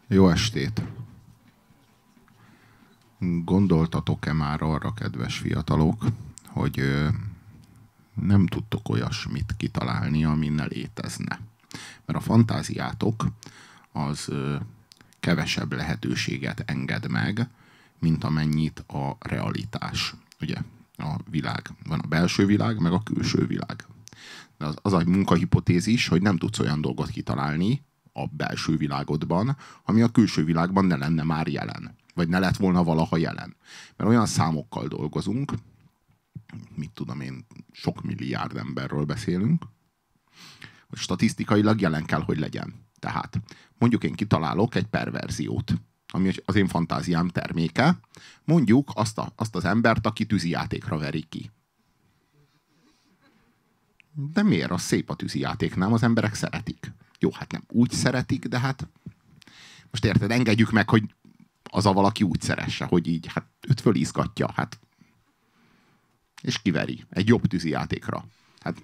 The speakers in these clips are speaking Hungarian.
Jó estét! Gondoltatok-e már arra, kedves fiatalok, hogy nem tudtok olyasmit kitalálni, ami ne létezne? Mert a fantáziátok az kevesebb lehetőséget enged meg, mint amennyit a realitás. Ugye? A világ. Van a belső világ, meg a külső világ. De az a munkahipotézis, hogy nem tudsz olyan dolgot kitalálni a belső világodban, ami a külső világban ne lenne már jelen. Vagy ne lett volna valaha jelen. Mert olyan számokkal dolgozunk, mit tudom én, sok milliárd emberről beszélünk, hogy statisztikailag jelen kell, hogy legyen. Tehát mondjuk én kitalálok egy perverziót, ami az én fantáziám terméke, mondjuk azt az embert, aki tűzijátékra veri ki. De miért? Az szép a tűzijáték, nem? Az emberek szeretik. Jó, hát nem úgy szeretik, de hát most érted, engedjük meg, hogy az a valaki úgy szeresse, hogy így, hát őt fölizgatja, hát és kiveri egy jobb tűzijátékra. Hát,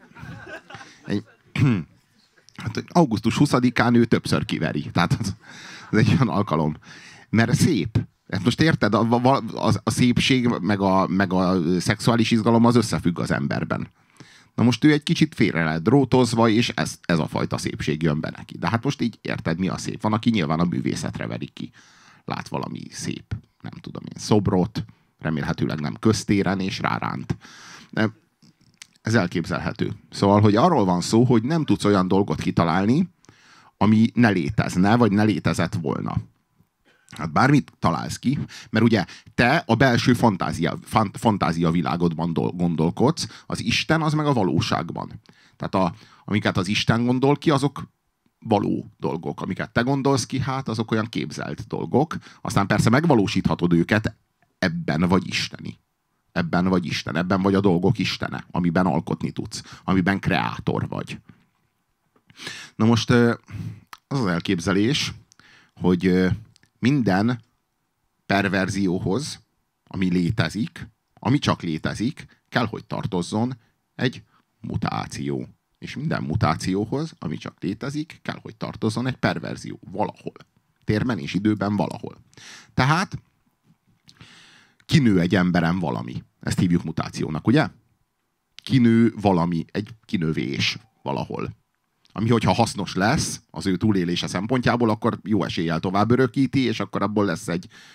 hát augusztus 20-án ő többször kiveri. Tehát az egy olyan alkalom. Mert szép. Hát most érted, a szépség meg a szexuális izgalom az összefügg az emberben. Na most ő egy kicsit félre lett drótozva, és ez a fajta szépség jön be neki. De hát most így érted, mi a szép. Van, aki nyilván a művészetre verik ki. Lát valami szép, nem tudom én, szobrot, remélhetőleg nem köztéren, és ráránt. Ez elképzelhető. Szóval, hogy arról van szó, hogy nem tudsz olyan dolgot kitalálni, ami ne létezne, vagy ne létezett volna. Hát bármit találsz ki, mert ugye te a belső fantázia világodban gondolkodsz, az Isten az meg a valóságban. Tehát amiket az Isten gondol ki, azok való dolgok. Amiket te gondolsz ki, hát azok olyan képzelt dolgok. Aztán persze megvalósíthatod őket, ebben vagy isteni. Ebben vagy Isten, ebben vagy a dolgok istene, amiben alkotni tudsz, amiben kreátor vagy. Na most az elképzelés, hogy minden perverzióhoz, ami létezik, ami csak létezik, kell, hogy tartozzon egy mutáció. És minden mutációhoz, ami csak létezik, kell, hogy tartozzon egy perverzió valahol. Térben és időben valahol. Tehát kinő egy emberen valami. Ezt hívjuk mutációnak, ugye? Kinő valami, egy kinövés valahol. Ami, hogyha hasznos lesz az ő túlélése szempontjából, akkor jó eséllyel tovább örökíti, és akkor abból lesz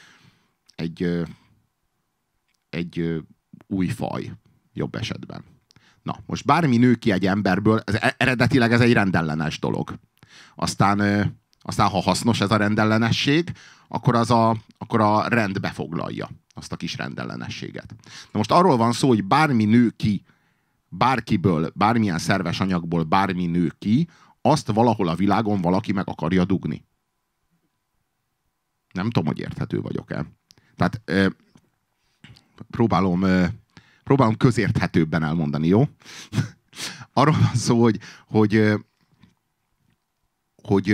egy új faj, jobb esetben. Na, most bármi nő ki egy emberből, eredetileg ez egy rendellenes dolog. Aztán ha hasznos ez a rendellenesség, akkor a rend befoglalja azt a kis rendellenességet. Na most arról van szó, hogy bármi nő ki, bárkiből, bármilyen szerves anyagból bármi nő ki, azt valahol a világon valaki meg akarja dugni. Nem tudom, hogy érthető vagyok-e. Tehát próbálom közérthetőbben elmondani, jó? Arról van szó, hogy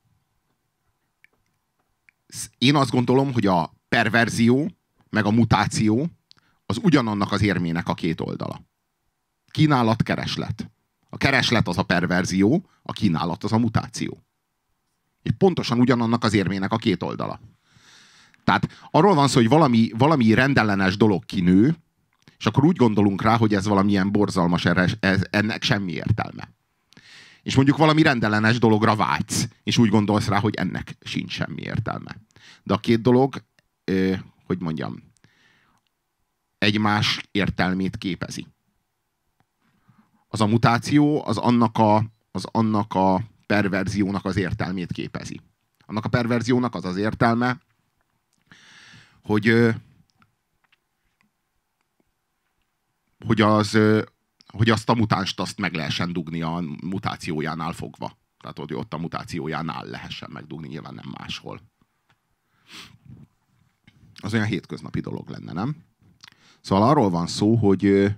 én azt gondolom, hogy a perverzió meg a mutáció az ugyanannak az érmének a két oldala. Kínálat, kereslet. A kereslet az a perverzió, a kínálat az a mutáció. És pontosan ugyanannak az érmének a két oldala. Tehát arról van szó, hogy valami rendellenes dolog kinő, és akkor úgy gondolunk rá, hogy ez valamilyen borzalmas, ennek semmi értelme. És mondjuk valami rendellenes dologra vágysz, és úgy gondolsz rá, hogy ennek sincs semmi értelme. De a két dolog, hogy mondjam, egymás értelmét képezi. Az a mutáció az annak a perverziónak az értelmét képezi. Annak a perverziónak az az értelme, hogy azt a mutánst azt meg lehessen dugni a mutációjánál fogva. Tehát hogy ott a mutációjánál lehessen megdugni, nyilván nem máshol. Az olyan hétköznapi dolog lenne, nem? Szóval arról van szó, hogy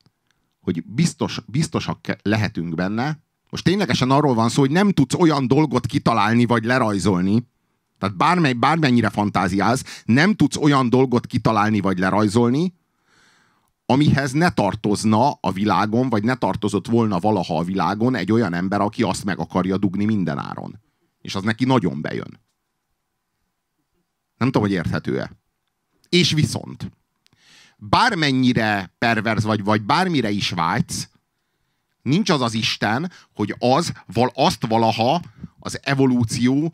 biztosak lehetünk benne. Most ténylegesen arról van szó, hogy nem tudsz olyan dolgot kitalálni vagy lerajzolni, tehát bármennyire fantáziálsz, nem tudsz olyan dolgot kitalálni vagy lerajzolni, amihez ne tartozna a világon, vagy ne tartozott volna valaha a világon egy olyan ember, aki azt meg akarja dugni mindenáron. És az neki nagyon bejön. Nem tudom, hogy érthető-e. És viszont, bármennyire perverz vagy bármire is vágysz, nincs az az Isten, hogy azt valaha az evolúció,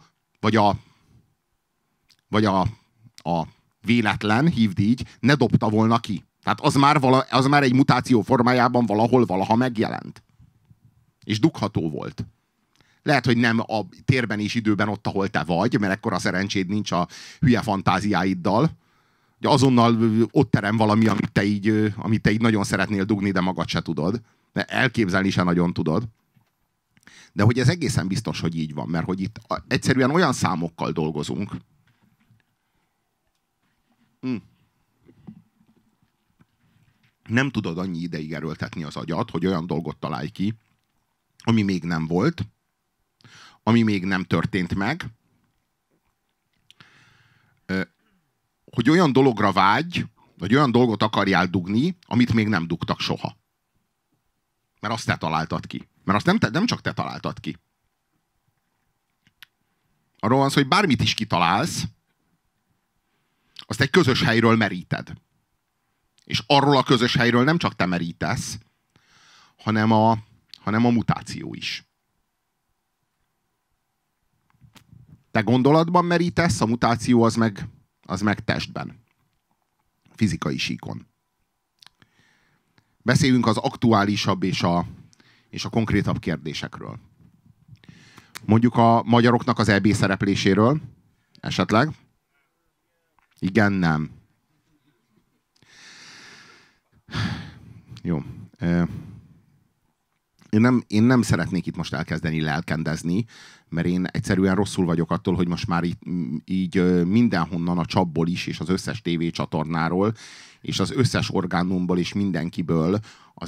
vagy a véletlen, hívd így, ne dobta volna ki. Tehát az már egy mutáció formájában valahol valaha megjelent. És dugható volt. Lehet, hogy nem a térben és időben ott, ahol te vagy, mert ekkora szerencséd nincs a hülye fantáziáiddal. Ugye azonnal ott terem valami, amit te így nagyon szeretnél dugni, de magad se tudod. De elképzelni se nagyon tudod. De hogy ez egészen biztos, hogy így van, mert hogy itt egyszerűen olyan számokkal dolgozunk. Nem tudod annyi ideig erőltetni az agyat, hogy olyan dolgot találj ki, ami még nem volt, ami még nem történt meg, hogy olyan dologra vágy, vagy olyan dolgot akarjál dugni, amit még nem dugtak soha. Mert azt te találtad ki. Mert azt nem csak te találtad ki. Arról van szó, hogy bármit is kitalálsz, azt egy közös helyről meríted. És arról a közös helyről nem csak te merítesz, hanem a mutáció is. Te gondolatban merítesz, a mutáció az meg testben. Fizikai síkon. Beszéljünk az aktuálisabb és a konkrétabb kérdésekről. Mondjuk a magyaroknak az EB szerepléséről esetleg. Igen, nem. Jó. Én nem szeretnék itt most elkezdeni lelkendezni, mert én egyszerűen rosszul vagyok attól, hogy most már így mindenhonnan a csapból is, és az összes tévécsatornáról, és az összes orgánumból és mindenkiből az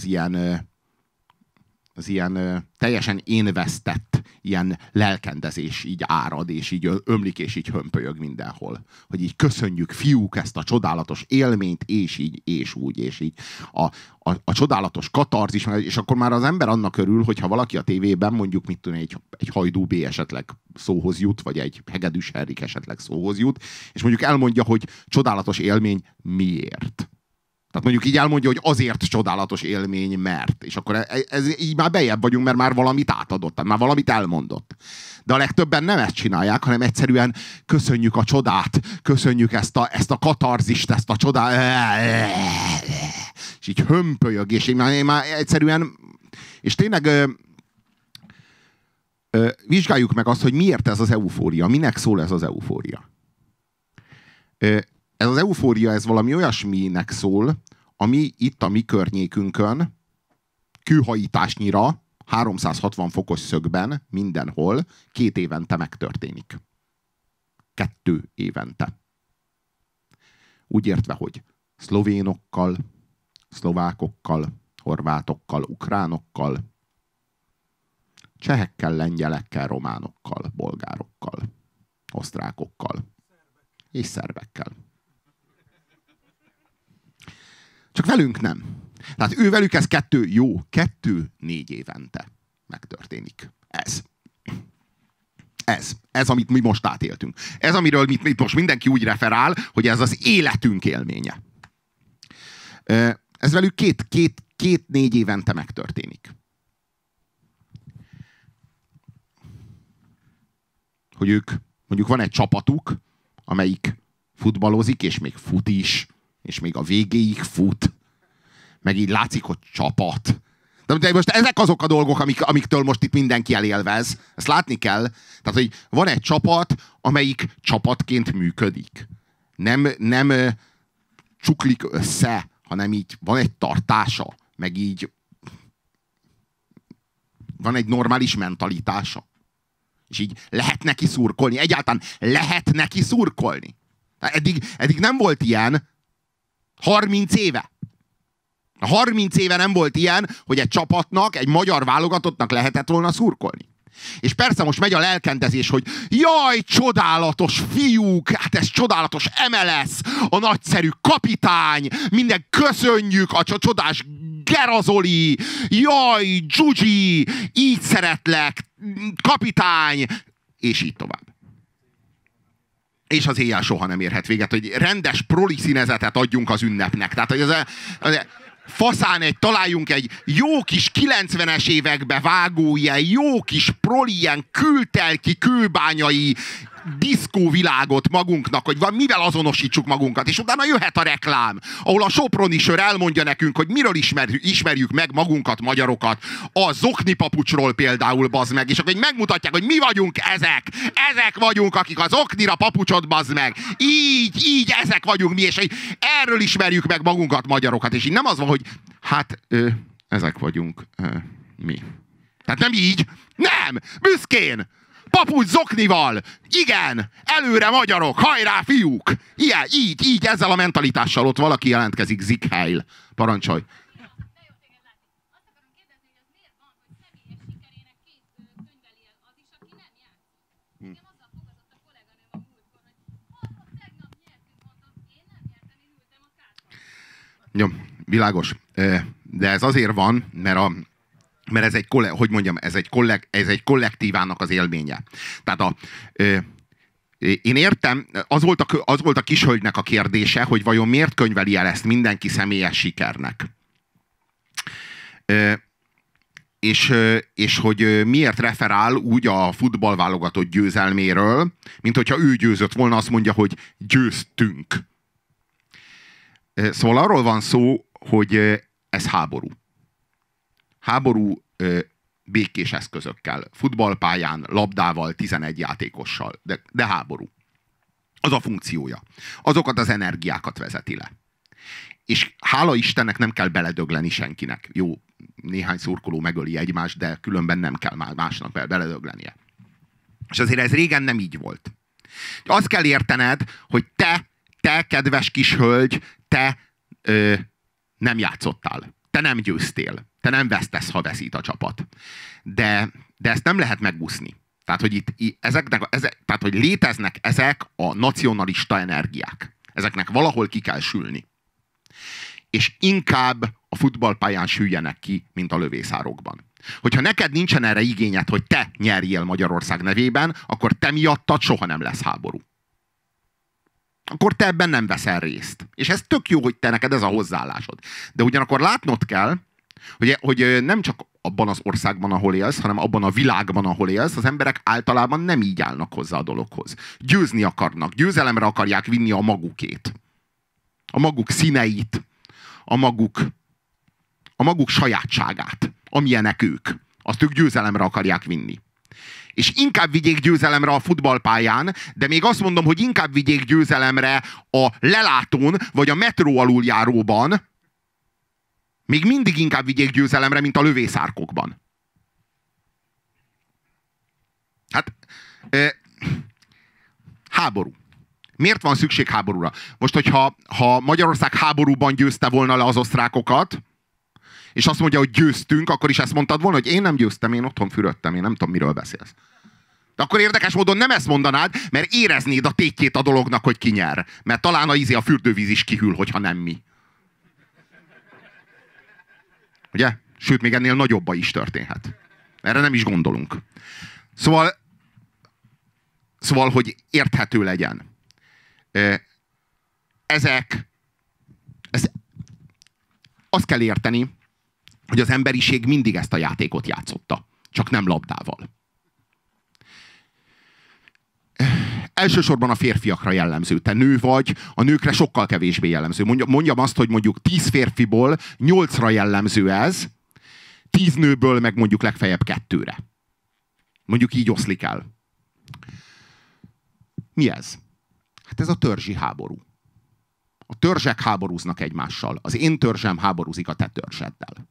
ilyen teljesen énvesztett ilyen lelkendezés így árad, és így ömlik, és így hömpölyög mindenhol. Hogy így köszönjük, fiúk, ezt a csodálatos élményt, és így, és úgy, és így. A csodálatos katarzis, és akkor már az ember annak örül, hogyha valaki a tévében mondjuk, mit tudom, egy Hajdú B esetleg szóhoz jut, vagy egy Hegedűs Henrik esetleg szóhoz jut, és mondjuk elmondja, hogy csodálatos élmény miért. Tehát mondjuk így elmondja, hogy azért csodálatos élmény, mert. És akkor így már bejebb vagyunk, mert már valamit átadott, tehát már valamit elmondott. De a legtöbben nem ezt csinálják, hanem egyszerűen köszönjük a csodát, köszönjük ezt a katarzist, ezt a csodát. És így hömpölyög, és én már egyszerűen... És tényleg vizsgáljuk meg azt, hogy miért ez az eufória, minek szól ez az eufória. Ez az eufória, ez valami olyasminek szól, ami itt a mi környékünkön kőhajításnyira 360 fokos szögben mindenhol 2 évente megtörténik. 2 évente. Úgy értve, hogy szlovénokkal, szlovákokkal, horvátokkal, ukránokkal, csehekkel, lengyelekkel, románokkal, bolgárokkal, osztrákokkal és szerbekkel. Csak velünk nem. Tehát ővelük ez 2-4 évente megtörténik. Ez, amit mi most átéltünk. Ez, amiről most mindenki úgy referál, hogy ez az életünk élménye. Ez velük 2-4 évente megtörténik. Hogy ők, mondjuk van egy csapatuk, amelyik futballozik, és még fut is, és még a végéig fut, meg így látszik, hogy csapat. De most ezek azok a dolgok, amiktől most itt mindenki elélvez. Ezt látni kell. Tehát, hogy van egy csapat, amelyik csapatként működik. Nem csuklik össze, hanem így van egy tartása, meg így van egy normális mentalitása. És így lehet neki szurkolni. Egyáltalán lehet neki szurkolni. Eddig nem volt ilyen 30 éve. 30 éve nem volt ilyen, hogy egy csapatnak, egy magyar válogatottnak lehetett volna szurkolni. És persze most megy a lelkendezés, hogy jaj, csodálatos fiúk, hát ez csodálatos MLS, a nagyszerű kapitány, minden köszönjük, a csodás Gerazoli, jaj, Gyugyi, így szeretlek, kapitány, és így tovább. és az éjjel soha nem érhet véget, hogy rendes proli színezetet adjunk az ünnepnek. Tehát, hogy faszán találjunk egy jó kis 90-es évekbe vágó, ilyen jó kis proli, ilyen kültelki, kőbányai diszkóvilágot magunknak, hogy mivel azonosítsuk magunkat, és utána jöhet a reklám, ahol a soproni sör elmondja nekünk, hogy miről ismerjük meg magunkat, magyarokat, a zokni papucsról például, bazd meg, és akkor megmutatják, hogy mi vagyunk ezek vagyunk, akik az oknira papucsot, bazd meg, így, ezek vagyunk mi, és erről ismerjük meg magunkat, magyarokat, és így nem az van, hogy hát, ezek vagyunk mi. Tehát nem így, nem, büszkén, papucs zoknival! Igen! Előre magyarok! Hajrá, fiúk! Ilyen, így, ezzel a mentalitással ott valaki jelentkezik. Zikheil. Parancsolj! Jó, világos. De ez azért van, mert ez egy, hogy mondjam, ez egy kollektívának az élménye. Tehát én értem, az volt a kishölgynek a kérdése, hogy vajon miért könyveli el ezt mindenki személyes sikernek. És hogy miért referál úgy a futballválogatott győzelméről, mint hogyha ő győzött volna, azt mondja, hogy győztünk. Szóval arról van szó, hogy ez háború. Háború békés eszközökkel, futballpályán, labdával, 11 játékossal, de háború. Az a funkciója. Azokat az energiákat vezeti le. És hála Istennek nem kell beledögleni senkinek. Jó, néhány szurkoló megöli egymást, de különben nem kell másnak beledöglenie. És azért ez régen nem így volt. Azt kell értened, hogy te kedves kis hölgy, te nem játszottál. Te nem győztél. Te nem vesztesz, ha veszít a csapat. De ezt nem lehet megúszni. Tehát, hogy tehát, hogy léteznek ezek a nacionalista energiák. Ezeknek valahol ki kell sülni. És inkább a futballpályán süljenek ki, mint a lövészárokban. Hogyha neked nincsen erre igényed, hogy te nyerjél Magyarország nevében, akkor te miattad soha nem lesz háború. Akkor te ebben nem veszel részt. És ez tök jó, hogy te neked ez a hozzáállásod. De ugyanakkor látnod kell, hogy nem csak abban az országban, ahol élsz, hanem abban a világban, ahol élsz, az emberek általában nem így állnak hozzá a dologhoz. Győzni akarnak, győzelemre akarják vinni a magukét. A maguk színeit, a maguk sajátságát, amilyenek ők. Azt ők győzelemre akarják vinni. És inkább vigyék győzelemre a futballpályán, de még azt mondom, hogy inkább vigyék győzelemre a lelátón, vagy a metró aluljáróban, még mindig inkább vigyék győzelemre, mint a lövészárkokban. Hát, háború. Miért van szükség háborúra? Most, hogyha Magyarország háborúban győzte volna le az osztrákokat, és azt mondja, hogy győztünk, akkor is ezt mondtad volna, hogy én nem győztem, én otthon fürödtem, én nem tudom, miről beszélsz. De akkor érdekes módon nem ezt mondanád, mert éreznéd a tétjét a dolognak, hogy ki nyer. Mert talán a fürdővíz is kihűl, hogyha nem mi. Ugye? Sőt, még ennél nagyobba is történhet. Erre nem is gondolunk. Szóval hogy érthető legyen. Azt kell érteni, hogy az emberiség mindig ezt a játékot játszotta. Csak nem labdával. Elsősorban a férfiakra jellemző. Te nő vagy, a nőkre sokkal kevésbé jellemző. Mondjam azt, hogy mondjuk 10 férfiból 8-ra jellemző ez, 10 nőből meg mondjuk legfeljebb 2-re. Mondjuk így oszlik el. Mi ez? Hát ez a törzsi háború. A törzsek háborúznak egymással. Az én törzsem háborúzik a te törzseddel.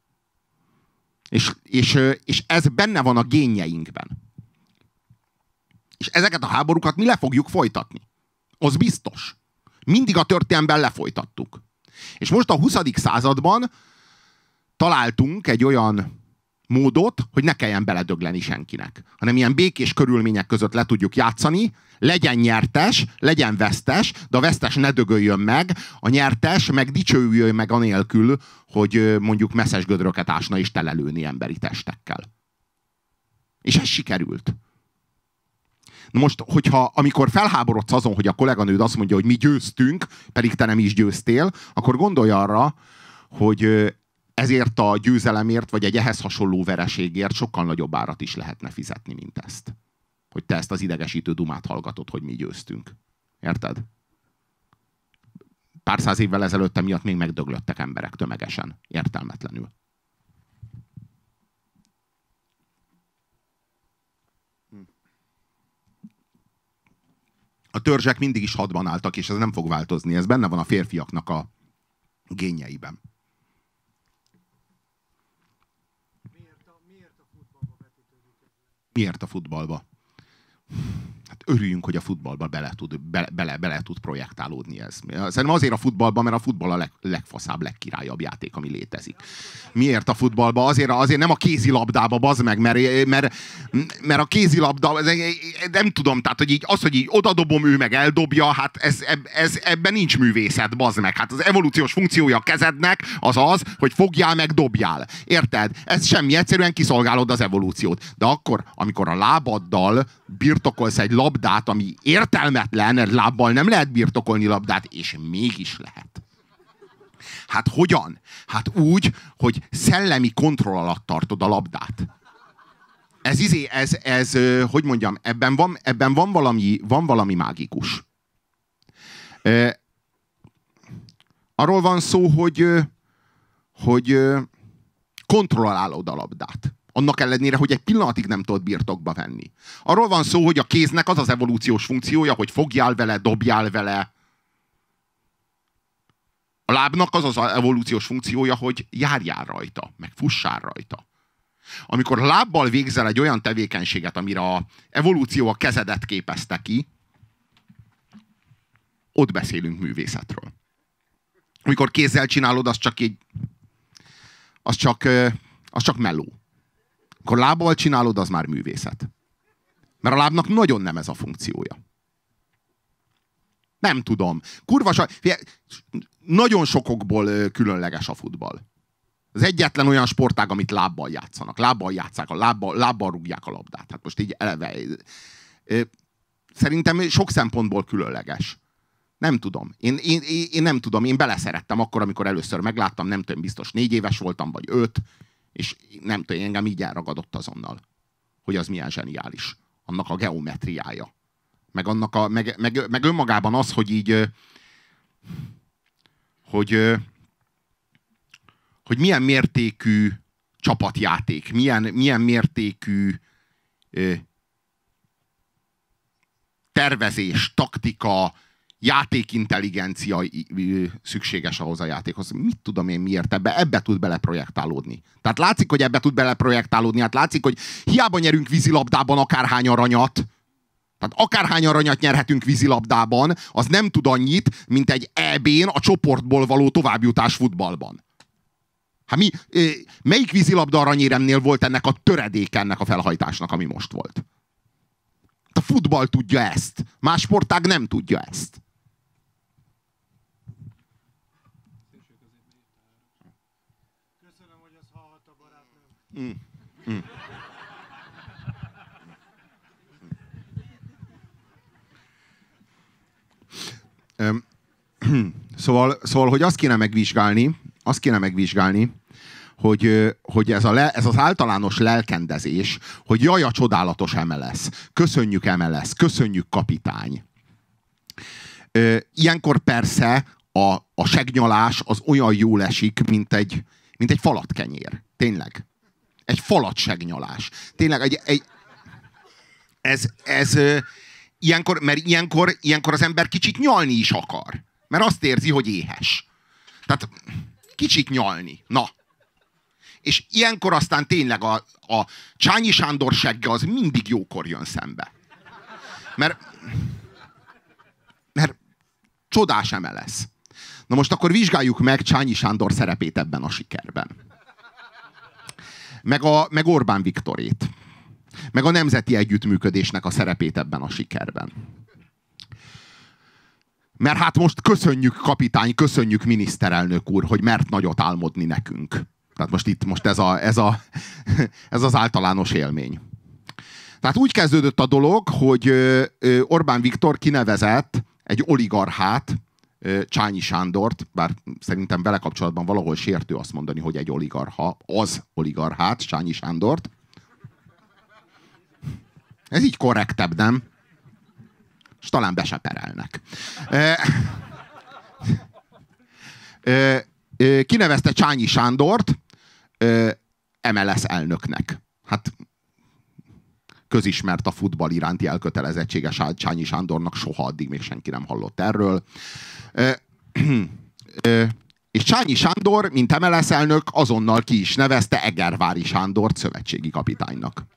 És ez benne van a génjeinkben. És ezeket a háborúkat mi le fogjuk folytatni. Az biztos. Mindig a történelemben lefolytattuk. És most a 20. században találtunk egy olyan módot, hogy ne kelljen beledögleni senkinek. Hanem ilyen békés körülmények között le tudjuk játszani, legyen nyertes, legyen vesztes, de a vesztes ne dögöljön meg, a nyertes meg dicsőüljön meg anélkül, hogy mondjuk messzes gödröket ásna és telelőni emberi testekkel. És ez sikerült. Na most, amikor felháborodsz azon, hogy a kolléganőd azt mondja, hogy mi győztünk, pedig te nem is győztél, akkor gondolj arra, hogy ezért a győzelemért, vagy egy ehhez hasonló vereségért sokkal nagyobb árat is lehetne fizetni, mint ezt. Hogy te ezt az idegesítő dumát hallgatod, hogy mi győztünk. Érted? Pár száz évvel ezelőtt miatt még megdöglöttek emberek tömegesen. Értelmetlenül. A törzsek mindig is hadban álltak, és ez nem fog változni. Ez benne van a férfiaknak a génjeiben. Miért a futballba vetítődik? Miért a futballba? Hát örüljünk, hogy a futballba bele tud projektálódni ez. Szerintem azért a futballban, mert a futball a legfaszább, legkirályabb játék, ami létezik. Miért a futballba? Azért nem a kézilabdába, bazd meg, mert a kézilabda, nem tudom, tehát hogy így, hogy így odadobom, ő meg eldobja, hát ebben nincs művészet, bazd meg. Hát az evolúciós funkciója a kezednek az, hogy fogjál meg dobjál. Érted? Ez semmi, egyszerűen kiszolgálod az evolúciót. De akkor, amikor a lábaddal birtokolsz egy labdát, ami értelmetlen, lábbal nem lehet birtokolni labdát, és mégis lehet. Hát hogyan? Hát úgy, hogy szellemi kontroll alatt tartod a labdát. Hogy mondjam, ebben van valami mágikus. Arról van szó, hogy kontrollálod a labdát. Annak ellenére, hogy egy pillanatig nem tudod birtokba venni. Arról van szó, hogy a kéznek az az evolúciós funkciója, hogy fogjál vele, dobjál vele. A lábnak az az evolúciós funkciója, hogy járjál rajta, meg fussál rajta. Amikor a lábbal végzel egy olyan tevékenységet, amire a evolúció a kezedet képezte ki, ott beszélünk művészetről. Amikor kézzel csinálod, az csak meló. Akkor lábbal csinálod, az már művészet. Mert a lábnak nagyon nem ez a funkciója. Nem tudom. Nagyon sokokból különleges a futball. Az egyetlen olyan sportág, amit lábbal játszanak. Lábbal játsszák, lábbal rúgják a labdát. Hát most így eleve. Szerintem sok szempontból különleges. Nem tudom. Én nem tudom. Én beleszerettem akkor, amikor először megláttam, nem tudom, biztos 4 éves voltam, vagy 5, és nem tudom, engem így elragadott azonnal, hogy az milyen zseniális. Annak a geometriája. Meg önmagában az, hogy így hogy milyen mértékű csapatjáték, milyen mértékű tervezés, taktika, játékintelligencia szükséges ahhoz a játékhoz. Mit tudom én miért ebbe tud beleprojektálódni. Tehát látszik, hogy ebbe tud beleprojektálódni. Hát látszik, hogy hiába nyerünk vízilabdában akárhány aranyat, tehát akárhány aranyat nyerhetünk vízilabdában, az nem tud annyit, mint egy EB-n a csoportból való továbbjutás futballban. Hát melyik vízilabda aranyéremnél volt ennek a töredéke ennek a felhajtásnak, ami most volt? A futball tudja ezt. Más sportág nem tudja ezt. Köszönöm, hogy ezt hallhatta barátnőm. Szóval, hogy azt kéne megvizsgálni, hogy ez az általános lelkendezés, hogy jaj, a csodálatos MLS, köszönjük MLS, köszönjük kapitány. Ilyenkor persze a segnyalás az olyan jól esik, mint egy falatkenyér. Tényleg. Egy falat segnyalás. Tényleg ilyenkor az ember kicsit nyalni is akar. Mert azt érzi, hogy éhes. Tehát kicsit nyalni. Na. És ilyenkor aztán tényleg a Csányi Sándor segge az mindig jókor jön szembe. Mert csodás MLS. Na most akkor vizsgáljuk meg Csányi Sándor szerepét ebben a sikerben. Meg Orbán Viktorét. Meg a nemzeti együttműködésnek a szerepét ebben a sikerben. Mert hát most köszönjük kapitány, köszönjük miniszterelnök úr, hogy mert nagyot álmodni nekünk. Tehát most ez az általános élmény. Tehát úgy kezdődött a dolog, hogy Orbán Viktor kinevezett egy oligarchát, Csányi Sándort, bár szerintem vele kapcsolatban valahol sértő azt mondani, hogy egy oligarcha, az oligarchát, Csányi Sándort. Ez így korrektebb, nem? És talán be se perelnek. Kinevezte Csányi Sándort MLS elnöknek. Hát közismert a futball iránti elkötelezettsége Csányi Sándornak, soha addig még senki nem hallott erről. És Csányi Sándor, mint MLS elnök, azonnal ki is nevezte Egervári Sándort szövetségi kapitánynak.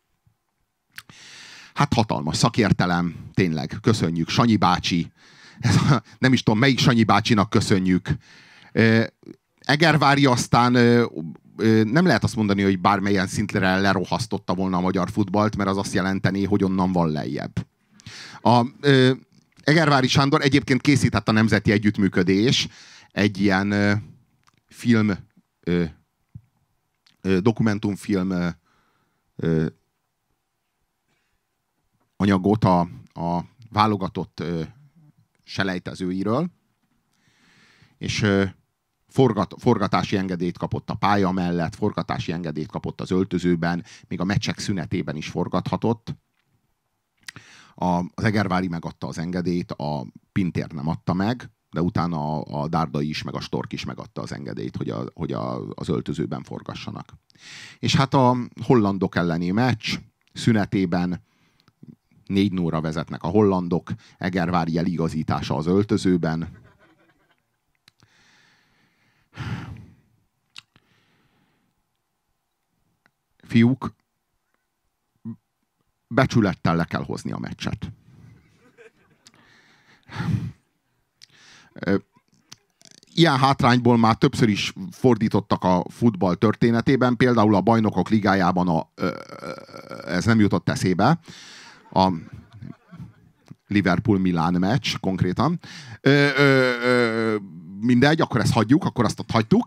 Hát hatalmas szakértelem, tényleg, köszönjük, Sanyi bácsi. Nem is tudom, melyik Sanyi bácsinak köszönjük. Egervári aztán nem lehet azt mondani, hogy bármelyen szintre lerohasztotta volna a magyar futballt, mert az azt jelenteni, hogy onnan van lejjebb. Egervári Sándor egyébként készített a Nemzeti Együttműködés egy ilyen dokumentumfilm anyagot a válogatott selejtezőiről, és forgatási engedélyt kapott a pálya mellett, forgatási engedélyt kapott az öltözőben, még a meccsek szünetében is forgathatott. Az Egervári megadta az engedélyt, a Pintér nem adta meg, de utána a Dárdai is, meg a Stork is megadta az engedélyt, hogy az öltözőben forgassanak. És hát a hollandok elleni meccs szünetében 4-0-ra vezetnek a hollandok, Egervári eligazítása az öltözőben. Fiúk, becsülettel le kell hozni a meccset. Ilyen hátrányból már többször is fordítottak a futball történetében, például a Bajnokok Ligájában ez nem jutott eszébe, a Liverpool-Milán meccs konkrétan. Mindegy, akkor ezt hagyjuk, akkor azt ott hagytuk.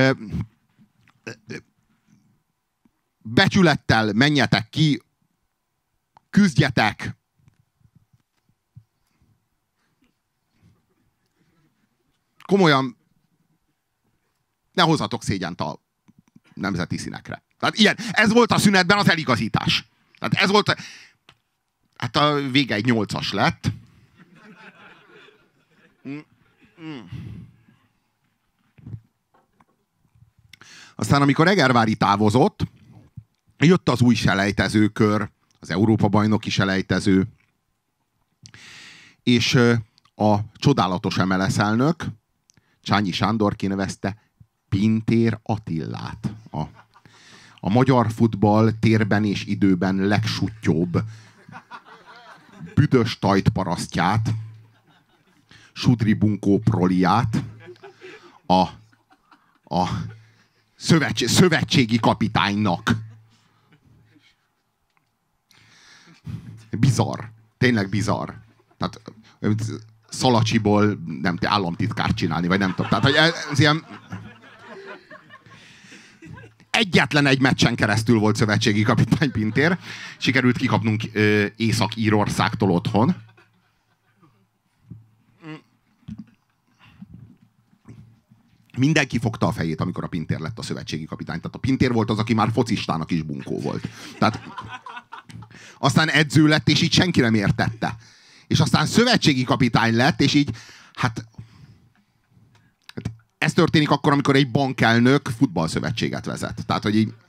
Becsülettel menjetek ki, küzdjetek. Komolyan ne hozzatok szégyent a nemzeti színekre. Tehát ilyen, ez volt a szünetben az eligazítás. Tehát ez volt, hát a vége egy 8-as lett. Aztán amikor Egervári távozott, jött az új selejtezőkör, az Európa-bajnoki selejtező, és a csodálatos MLS elnök, Csányi Sándor kinevezte Pintér Attillát. A magyar futball térben és időben legsuttyóbb büdös tajtparasztját, Sudri Bunkó proliát, a szövetségi kapitánynak. Bizarr. Tényleg bizarr. Tehát Szalacsiból nem államtitkárt csinálni, vagy nem tudom. Tehát, hogy ez ilyen... Egyetlen egy meccsen keresztül volt szövetségi kapitány Pintér. Sikerült kikapnunk Észak-Írországtól otthon. Mindenki fogta a fejét, amikor a Pintér lett a szövetségi kapitány. Tehát a Pintér volt az, aki már focistának is bunkó volt. Tehát aztán edző lett, és így senki nem értette. És aztán szövetségi kapitány lett, és így, hát ez történik akkor, amikor egy bankelnök futballszövetséget vezet. Tehát, hogy így...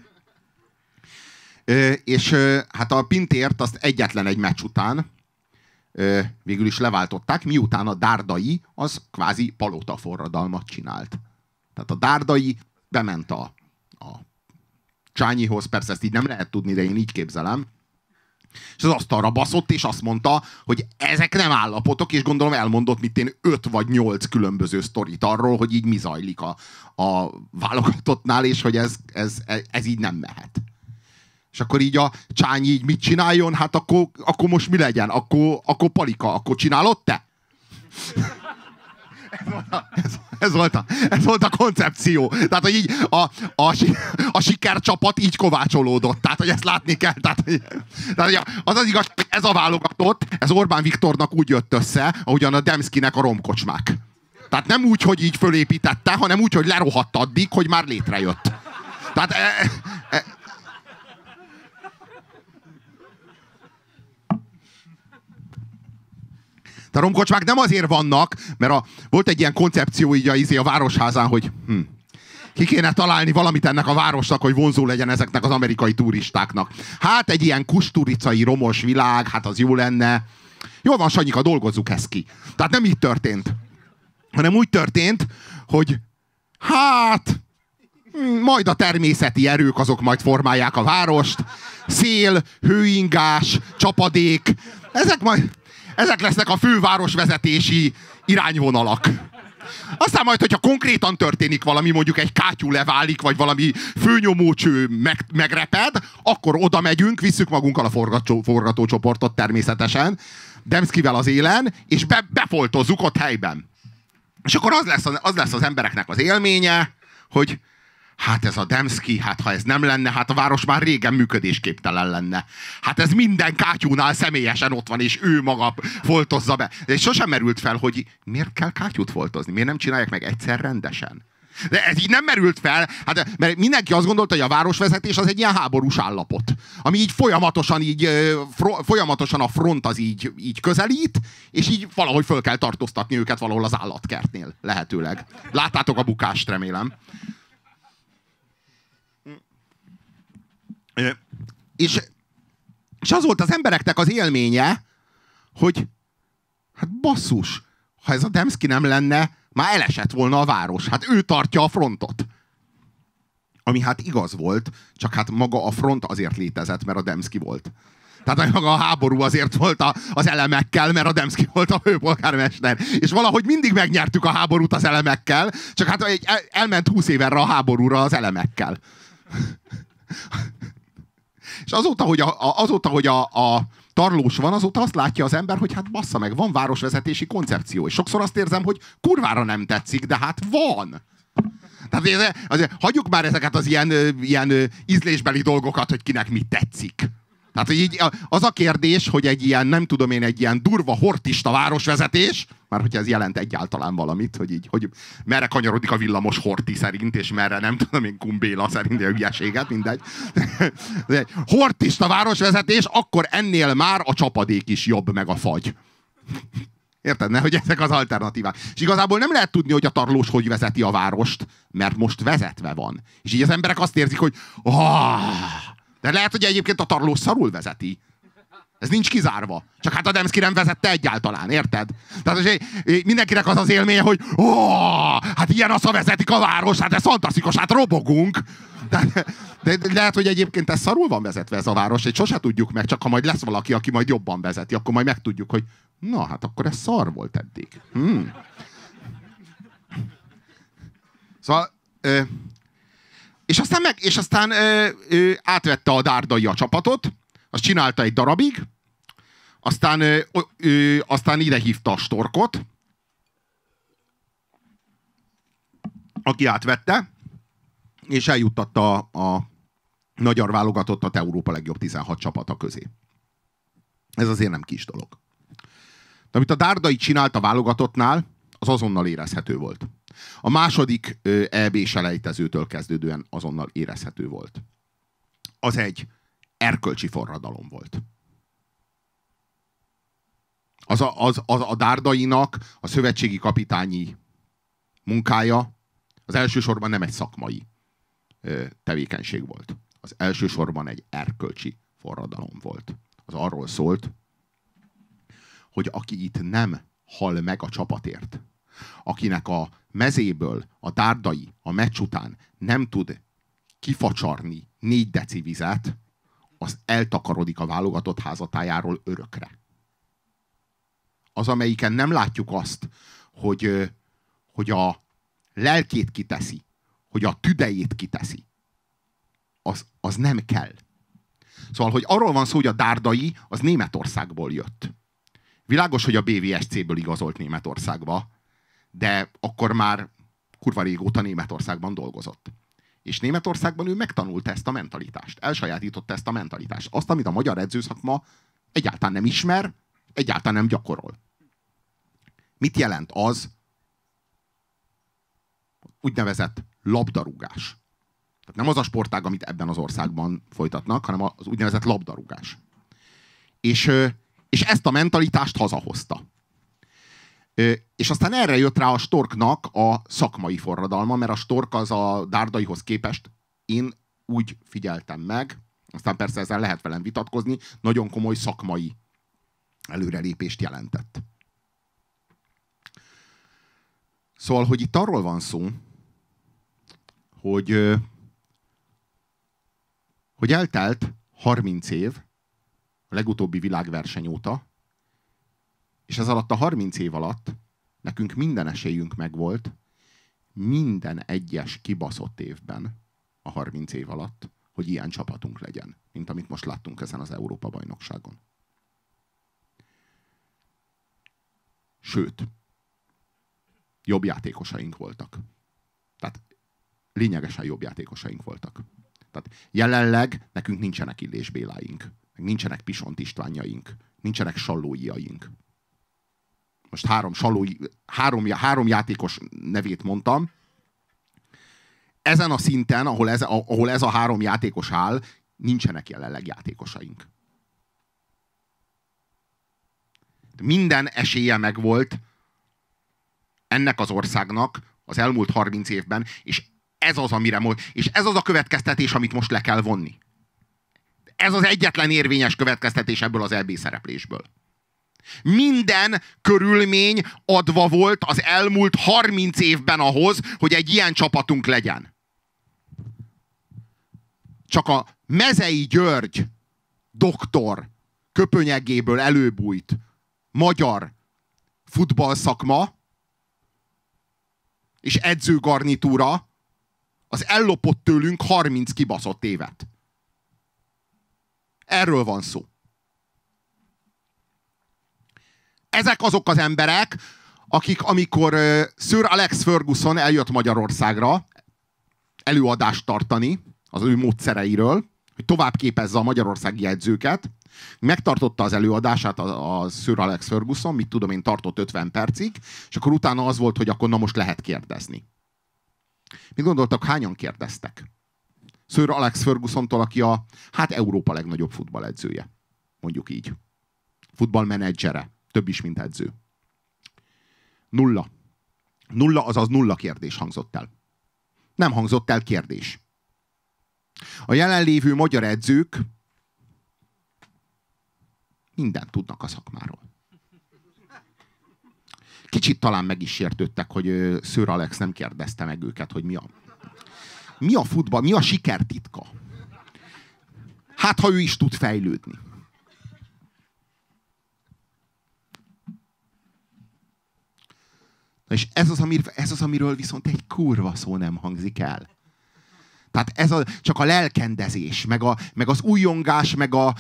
És hát a Pintért azt egyetlen egy meccs után végül is leváltották, miután a Dárdai az kvázi palotaforradalmat csinált. Tehát a Dárdai bement a Csányihoz, persze ezt így nem lehet tudni, de én így képzelem, és az asztalra baszott, és azt mondta, hogy ezek nem állapotok, és gondolom elmondott, mint én 5 vagy 8 különböző sztorit arról, hogy így mi zajlik a válogatottnál, és hogy ez így nem mehet. És akkor így a Csányi így mit csináljon? Hát akkor most mi legyen? Akkor Palika, akkor csinálod te? Ez volt a koncepció. Tehát, hogy így a sikercsapat így kovácsolódott. Tehát, hogy ezt látni kell. Tehát, hogy az igaz, hogy ez a válogatott, ez Orbán Viktornak úgy jött össze, ahogyan a Demszkinek a romkocsmák. Tehát nem úgy, hogy így fölépítette, hanem úgy, hogy lerohadt addig, hogy már létrejött. Tehát... A romkocsmák nem azért vannak, mert volt egy ilyen koncepció így a városházán, hogy ki kéne találni valamit ennek a városnak, hogy vonzó legyen ezeknek az amerikai turistáknak. Hát egy ilyen kusturicai romos világ, hát az jó lenne. Jól van, Sanyika, dolgozzuk ezt ki. Tehát nem így történt. Hanem úgy történt, hogy hát majd a természeti erők azok majd formálják a várost. Szél, hőingás, csapadék. Ezek lesznek a fővárosvezetési irányvonalak. Aztán majd, hogyha konkrétan történik valami, mondjuk egy kátyú leválik, vagy valami főnyomócső megreped, akkor oda megyünk, visszük magunkkal a forgatócsoportot természetesen, Demszkivel az élen, és befoltozzuk ott helyben. És akkor az lesz az embereknek az élménye, hogy hát ez a Demszki, hát ha ez nem lenne, hát a város már régen működésképtelen lenne. Hát ez minden kátyúnál személyesen ott van, és ő maga foltozza be. De sosem merült fel, hogy miért kell kátyút foltozni? Miért nem csinálják meg egyszer rendesen? De ez így nem merült fel, hát, mert mindenki azt gondolta, hogy a városvezetés az egy ilyen háborús állapot, ami így folyamatosan a front az így közelít, és így valahogy föl kell tartóztatni őket valahol az állatkertnél, lehetőleg. Láttátok a bukást, remélem. És az volt az embereknek az élménye, hogy hát basszus, ha ez a Demszki nem lenne, már elesett volna a város. Hát ő tartja a frontot. Ami hát igaz volt, csak hát maga a front azért létezett, mert a Demszki volt. Tehát maga a háború azért volt az elemekkel, mert a Demszki volt a főpolgármester. És valahogy mindig megnyertük a háborút az elemekkel, csak hát elment 20 évenre a háborúra az elemekkel. És azóta, hogy a tarlós van, azóta azt látja az ember, hogy hát bassza meg, van városvezetési koncepció. És sokszor azt érzem, hogy kurvára nem tetszik, de hát van. Tehát azért hagyjuk már ezeket az ilyen ízlésbeli dolgokat, hogy kinek mit tetszik. Tehát hogy így az a kérdés, hogy egy ilyen durva hortista városvezetés, már hogyha ez jelent egyáltalán valamit, hogy merre kanyarodik a villamos Horti szerint, és merre nem tudom én Kumbéla szerint, a hülyeséget, mindegy. De hortista városvezetés, akkor ennél már a csapadék is jobb, meg a fagy. Érted? Hogy ezek az alternatívák. És igazából nem lehet tudni, hogy a tarlós hogy vezeti a várost, mert most vezetve van. És így az emberek azt érzik, hogy de lehet, hogy egyébként a tarlós szarul vezeti. Ez nincs kizárva. Csak hát a Demszki nem vezette egyáltalán, érted? Tehát mindenkinek az az élménye, hogy hát ilyen vezetik a város, hát ez fantasztikus, hát robogunk. De lehet, hogy egyébként ez szarul van vezetve ez a város, és sose tudjuk meg, csak ha majd lesz valaki, aki majd jobban vezeti, akkor majd megtudjuk, hogy na, hát akkor ez szar volt eddig. Szóval... És aztán átvette a Dárdai a csapatot, azt csinálta egy darabig, aztán ide hívta a Storkot, aki átvette, és eljuttatta a magyar válogatottat Európa legjobb 16 csapata közé. Ez azért nem kis dolog. De amit a Dárdai csinált a válogatottnál, az azonnal érezhető volt. A második EB-selejtezőtől kezdődően azonnal érezhető volt. Az egy erkölcsi forradalom volt. A Dárdainak a szövetségi kapitányi munkája az elsősorban nem egy szakmai tevékenység volt. Az elsősorban egy erkölcsi forradalom volt. Az arról szólt, hogy aki itt nem hal meg a csapatért, akinek a mezéből a Dárdai a meccs után nem tud kifacsarni 4 deci vizet, az eltakarodik a válogatott házatájáról örökre. Az, amelyiken nem látjuk azt, hogy a lelkét kiteszi, hogy a tüdejét kiteszi, az nem kell. Szóval, hogy arról van szó, hogy a Dárdai az Németországból jött. Világos, hogy a BVSC-ből igazolt Németországba, de akkor már kurva régóta Németországban dolgozott. És Németországban ő megtanulta ezt a mentalitást. Elsajátította ezt a mentalitást. Azt, amit a magyar edzőszakma egyáltalán nem ismer, egyáltalán nem gyakorol. Mit jelent az úgynevezett labdarúgás? Tehát nem az a sportág, amit ebben az országban folytatnak, hanem az úgynevezett labdarúgás. És ezt a mentalitást hazahozta. És aztán erre jött rá a Storknak a szakmai forradalma, mert a Stork az a Dárdaihoz képest én úgy figyeltem meg, aztán persze ezzel lehet velem vitatkozni, nagyon komoly szakmai előrelépést jelentett. Szóval, hogy itt arról van szó, hogy eltelt 30 év a legutóbbi világverseny óta, és ez alatt a 30 év alatt nekünk minden esélyünk megvolt, minden egyes kibaszott évben a 30 év alatt, hogy ilyen csapatunk legyen, mint amit most láttunk ezen az Európa-bajnokságon. Sőt, jobb játékosaink voltak. Tehát lényegesen jobb játékosaink voltak. Tehát jelenleg nekünk nincsenek Illés Béláink, meg nincsenek Pisont Istvánjaink, nincsenek Sallóiaink. Most három játékos nevét mondtam. Ezen a szinten, ahol ez a három játékos áll, nincsenek jelenleg játékosaink. Minden esélye megvolt ennek az országnak az elmúlt 30 évben, és ez az a következtetés, amit most le kell vonni. Ez az egyetlen érvényes következtetés ebből az EB szereplésből. Minden körülmény adva volt az elmúlt 30 évben ahhoz, hogy egy ilyen csapatunk legyen. Csak a Mezei György doktor köpönyegéből előbújt magyar futballszakma és edzőgarnitúra az ellopott tőlünk 30 kibaszott évet. Erről van szó. Ezek azok az emberek, akik amikor Sir Alex Ferguson eljött Magyarországra előadást tartani az ő módszereiről, hogy tovább képezze a magyarországi edzőket, megtartotta az előadását a Sir Alex Ferguson, mit tudom én, tartott 50 percig, és akkor utána az volt, hogy akkor na most lehet kérdezni. Mit gondoltak, hányan kérdeztek? Sir Alex Fergusontól, aki Európa legnagyobb futballedzője. Mondjuk így. Futballmenedzsere. Több is, mint edző. 0. 0, azaz 0 kérdés hangzott el. Nem hangzott el kérdés. A jelenlévő magyar edzők mindent tudnak a szakmáról. Kicsit talán meg is sértődtek, hogy Sir Alex nem kérdezte meg őket, hogy mi a futball, mi a sikertitka. Hát, ha ő is tud fejlődni. És ez az, amiről viszont egy kurva szó nem hangzik el. Tehát csak a lelkendezés, meg az újongás,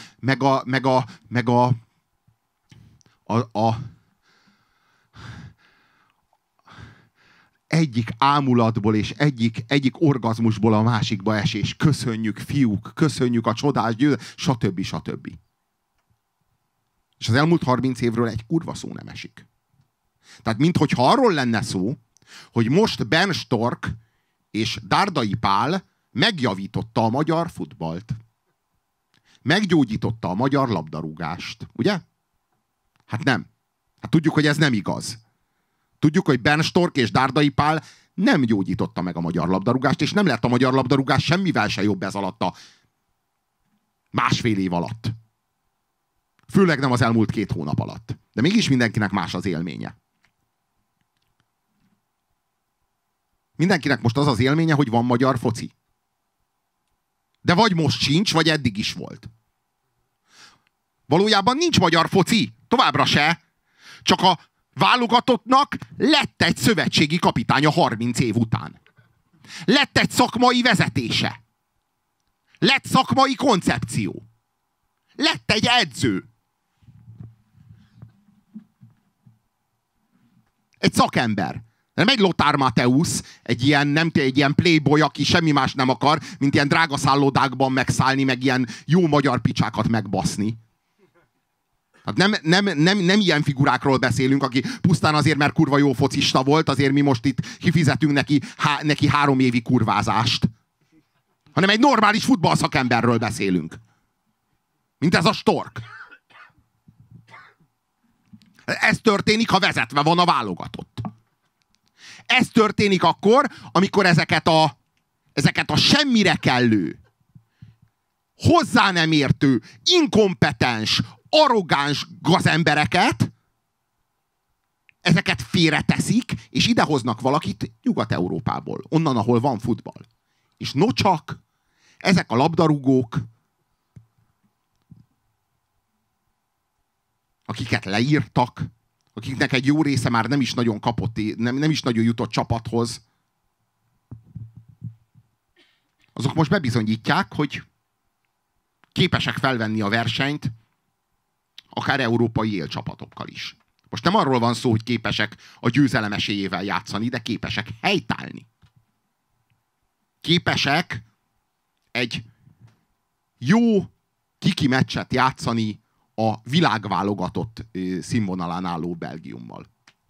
egyik ámulatból és egyik orgazmusból a másikba esés. Köszönjük, fiúk, köszönjük a csodás győzelmet, stb. Stb. És az elmúlt 30 évről egy kurva szó nem esik. Tehát minthogyha arról lenne szó, hogy most Ben Stork és Dárdai Pál megjavította a magyar futballt. Meggyógyította a magyar labdarúgást. Ugye? Hát nem. Hát tudjuk, hogy ez nem igaz. Tudjuk, hogy Ben Stork és Dárdai Pál nem gyógyította meg a magyar labdarúgást, és nem lett a magyar labdarúgás semmivel se jobb ez alatt a másfél év alatt. Főleg nem az elmúlt 2 hónap alatt. De mégis mindenkinek más az élménye. Mindenkinek most az az élménye, hogy van magyar foci. De vagy most sincs, vagy eddig is volt. Valójában nincs magyar foci. Továbbra se. Csak a válogatottnak lett egy szövetségi kapitánya 30 év után. Lett egy szakmai vezetése. Lett szakmai koncepció. Lett egy edző. Egy szakember. Nem egy Lothar Matthäus, egy ilyen playboy, aki semmi más nem akar, mint ilyen drága szállodákban megszállni, meg ilyen jó magyar picsákat megbaszni. Hát nem ilyen figurákról beszélünk, aki pusztán azért, mert kurva jó focista volt, azért mi most itt kifizetünk neki 3 évi kurvázást. Hanem egy normális futballszakemberről beszélünk. Mint ez a Stork. Ez történik, ha vezetve van a válogatott. Ez történik akkor, amikor ezeket a semmire kellő, hozzá nem értő, inkompetens, arrogáns gazembereket, ezeket félreteszik, és idehoznak valakit Nyugat-Európából, onnan, ahol van futball. És nocsak, ezek a labdarúgók, akiket leírtak, akiknek egy jó része már nem is nagyon kapott, nem is nagyon jutott csapathoz, azok most bebizonyítják, hogy képesek felvenni a versenyt akár európai élcsapatokkal is. Most nem arról van szó, hogy képesek a győzelem esélyével játszani, de képesek helytállni. Képesek egy jó kiki meccset játszani a világválogatott színvonalán álló Belgiummal.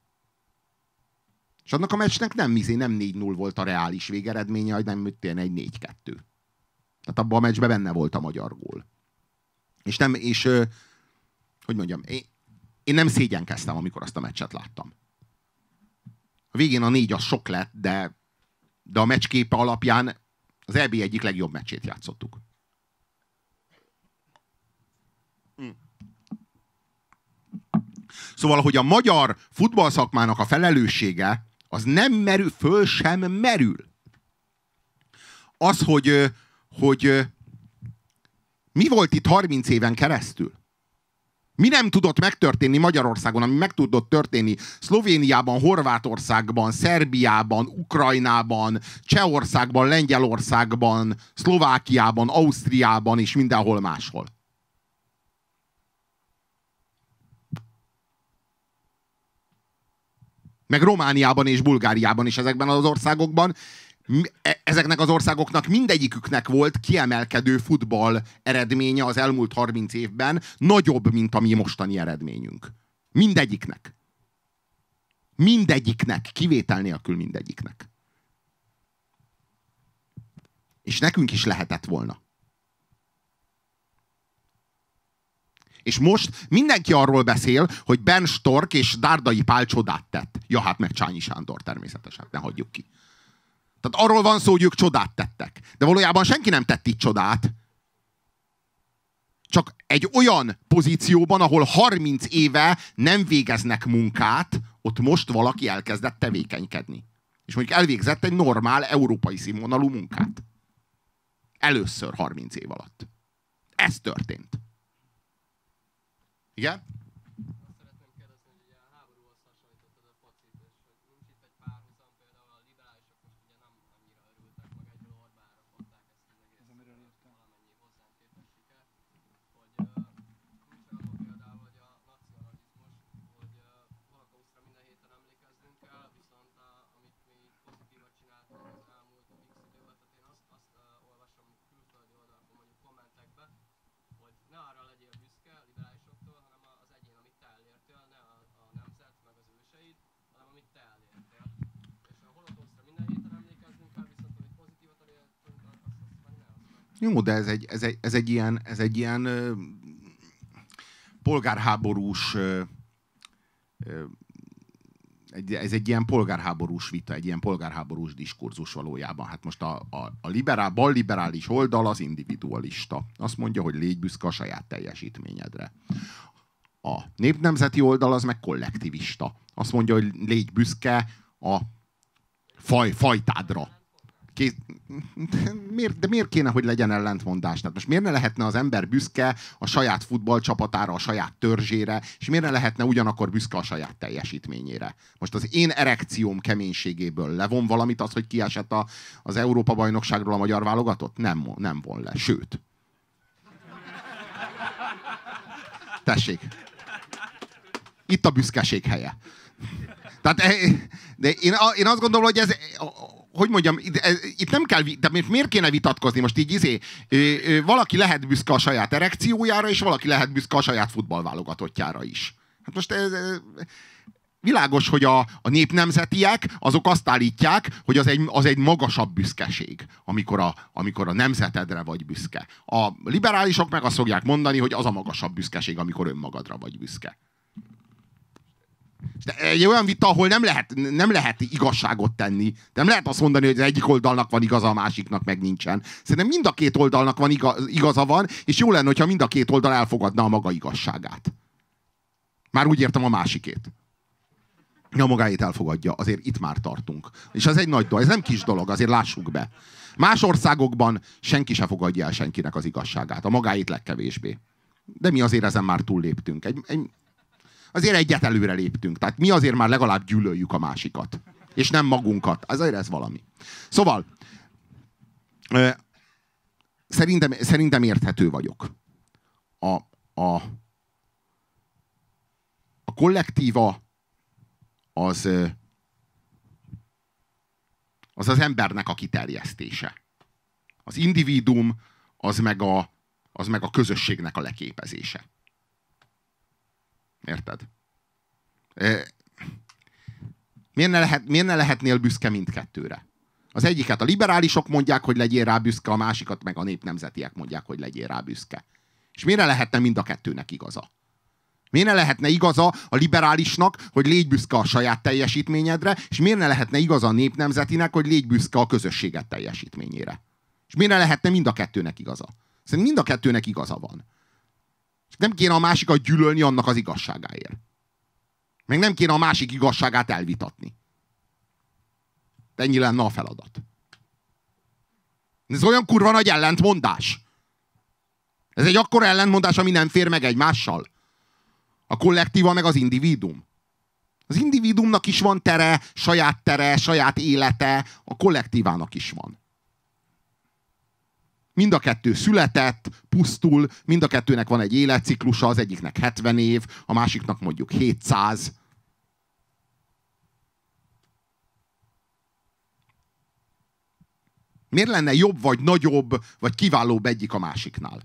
És annak a meccsnek nem 4-0 volt a reális végeredménye, hanem egy 4-2. Tehát abban a meccsben benne volt a magyar gól. És hogy mondjam, én nem szégyenkeztem, amikor azt a meccset láttam. A végén a 4 az sok lett, de a meccsképe alapján az EB egyik legjobb meccsét játszottuk. Szóval, hogy a magyar futballszakmának a felelőssége, az nem merül, föl sem merül. Az, hogy mi volt itt 30 éven keresztül? Mi nem tudott megtörténni Magyarországon, ami meg tudott történni Szlovéniában, Horvátországban, Szerbiában, Ukrajnában, Csehországban, Lengyelországban, Szlovákiában, Ausztriában és mindenhol máshol. Meg Romániában és Bulgáriában is, ezekben az országokban. Ezeknek az országoknak mindegyiküknek volt kiemelkedő futball eredménye az elmúlt 30 évben, nagyobb, mint a mi mostani eredményünk. Mindegyiknek. Mindegyiknek. Kivétel nélkül mindegyiknek. És nekünk is lehetett volna. És most mindenki arról beszél, hogy Ben Stork és Dárdai Pál csodát tett. Ja, hát meg Csányi Sándor természetesen, ne hagyjuk ki. Tehát arról van szó, hogy ők csodát tettek. De valójában senki nem tett itt csodát. Csak egy olyan pozícióban, ahol 30 éve nem végeznek munkát, ott most valaki elkezdett tevékenykedni. És mondjuk elvégzett egy normál, európai színvonalú munkát. Először 30 év alatt. Ez történt. Igen? Jó, de ez egy ilyen polgárháborús ez egy ilyen polgárháborús vita, egy ilyen polgárháborús diskurzus valójában. Hát most a balliberális oldal az individualista. Azt mondja, hogy légy büszke a saját teljesítményedre. A népnemzeti oldal az meg kollektivista. Azt mondja, hogy légy büszke a fajtádra. De miért kéne, hogy legyen ellentmondás? Tehát most miért ne lehetne az ember büszke a saját futballcsapatára, a saját törzsére, és miért ne lehetne ugyanakkor büszke a saját teljesítményére? Most az én erekcióm keménységéből levon valamit az, hogy kiesett az Európa-bajnokságról a magyar válogatott? Nem von le. Sőt. Tessék. Itt a büszkeség helye. Tehát, de én azt gondolom, hogy ez, hogy mondjam, itt nem kell, de miért kéne vitatkozni most így valaki lehet büszke a saját erekciójára, és valaki lehet büszke a saját futballválogatottjára is. Hát most világos, hogy a népnemzetiek azok azt állítják, hogy az egy magasabb büszkeség, amikor a nemzetedre vagy büszke. A liberálisok meg azt fogják mondani, hogy az a magasabb büszkeség, amikor önmagadra vagy büszke. De egy olyan vita, ahol nem lehet igazságot tenni. Nem lehet azt mondani, hogy az egyik oldalnak van igaza, a másiknak meg nincsen. Szerintem mind a két oldalnak van igaza van, és jó lenne, hogyha mind a két oldal elfogadna a maga igazságát. Már úgy értem a másikét. A magáét elfogadja, azért itt már tartunk. És ez egy nagy dolog, ez nem kis dolog, azért lássuk be. Más országokban senki se fogadja el senkinek az igazságát, a magáét legkevésbé. De mi azért ezen már túlléptünk. Azért egyet előre léptünk. Tehát mi azért már legalább gyűlöljük a másikat. És nem magunkat. Azért ez valami. Szóval, szerintem érthető vagyok. A kollektíva az embernek a kiterjesztése. Az individuum az meg a közösségnek a leképezése. Érted? Miért ne lehetnél büszke mindkettőre? Az egyiket a liberálisok mondják, hogy legyél rá büszke, a másikat meg a népnemzetiek mondják, hogy legyél rá büszke. És miért ne lehetne mind a kettőnek igaza? Miért ne lehetne igaza a liberálisnak, hogy légy büszke a saját teljesítményedre, és miért ne lehetne igaza a népnemzetinek, hogy légy büszke a közösséget teljesítményére? És miért ne lehetne mind a kettőnek igaza? Szerintem mind a kettőnek igaza van. És nem kéne a másikat gyűlölni annak az igazságáért. Meg nem kéne a másik igazságát elvitatni. De ennyi lenne a feladat. Ez olyan kurva nagy ellentmondás. Ez egy akkora ellentmondás, ami nem fér meg egymással. A kollektíva meg az individuum. Az individuumnak is van tere, saját élete, a kollektívának is van. Mind a kettő született, pusztul, mind a kettőnek van egy életciklusa, az egyiknek 70 év, a másiknak mondjuk 700. Miért lenne jobb, vagy nagyobb, vagy kiválóbb egyik a másiknál?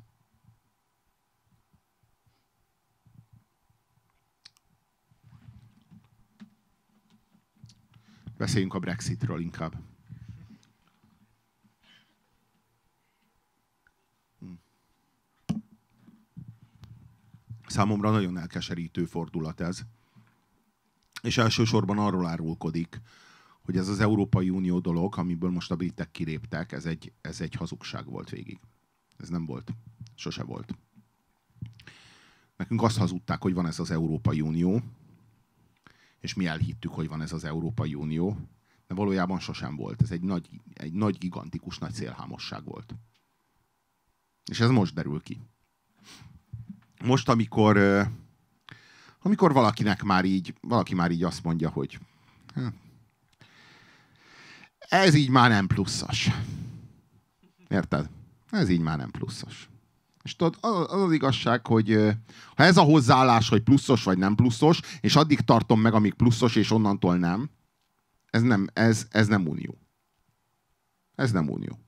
Beszéljünk a Brexitről inkább. Számomra nagyon elkeserítő fordulat ez. És elsősorban arról árulkodik, hogy ez az Európai Unió dolog, amiből most a britek kiléptek, ez egy hazugság volt végig. Ez nem volt. Sose volt. Nekünk azt hazudták, hogy van ez az Európai Unió, és mi elhittük, hogy van ez az Európai Unió, de valójában sosem volt. Ez egy nagy gigantikus, nagy szélhámosság volt. És ez most derül ki. Most, amikor valaki már így azt mondja, hogy ez így már nem pluszos. Érted? Ez így már nem pluszos. És tudod, az igazság, hogy ha ez a hozzáállás, hogy pluszos vagy nem pluszos, és addig tartom meg, amíg pluszos, és onnantól nem, ez nem unió. Ez nem unió.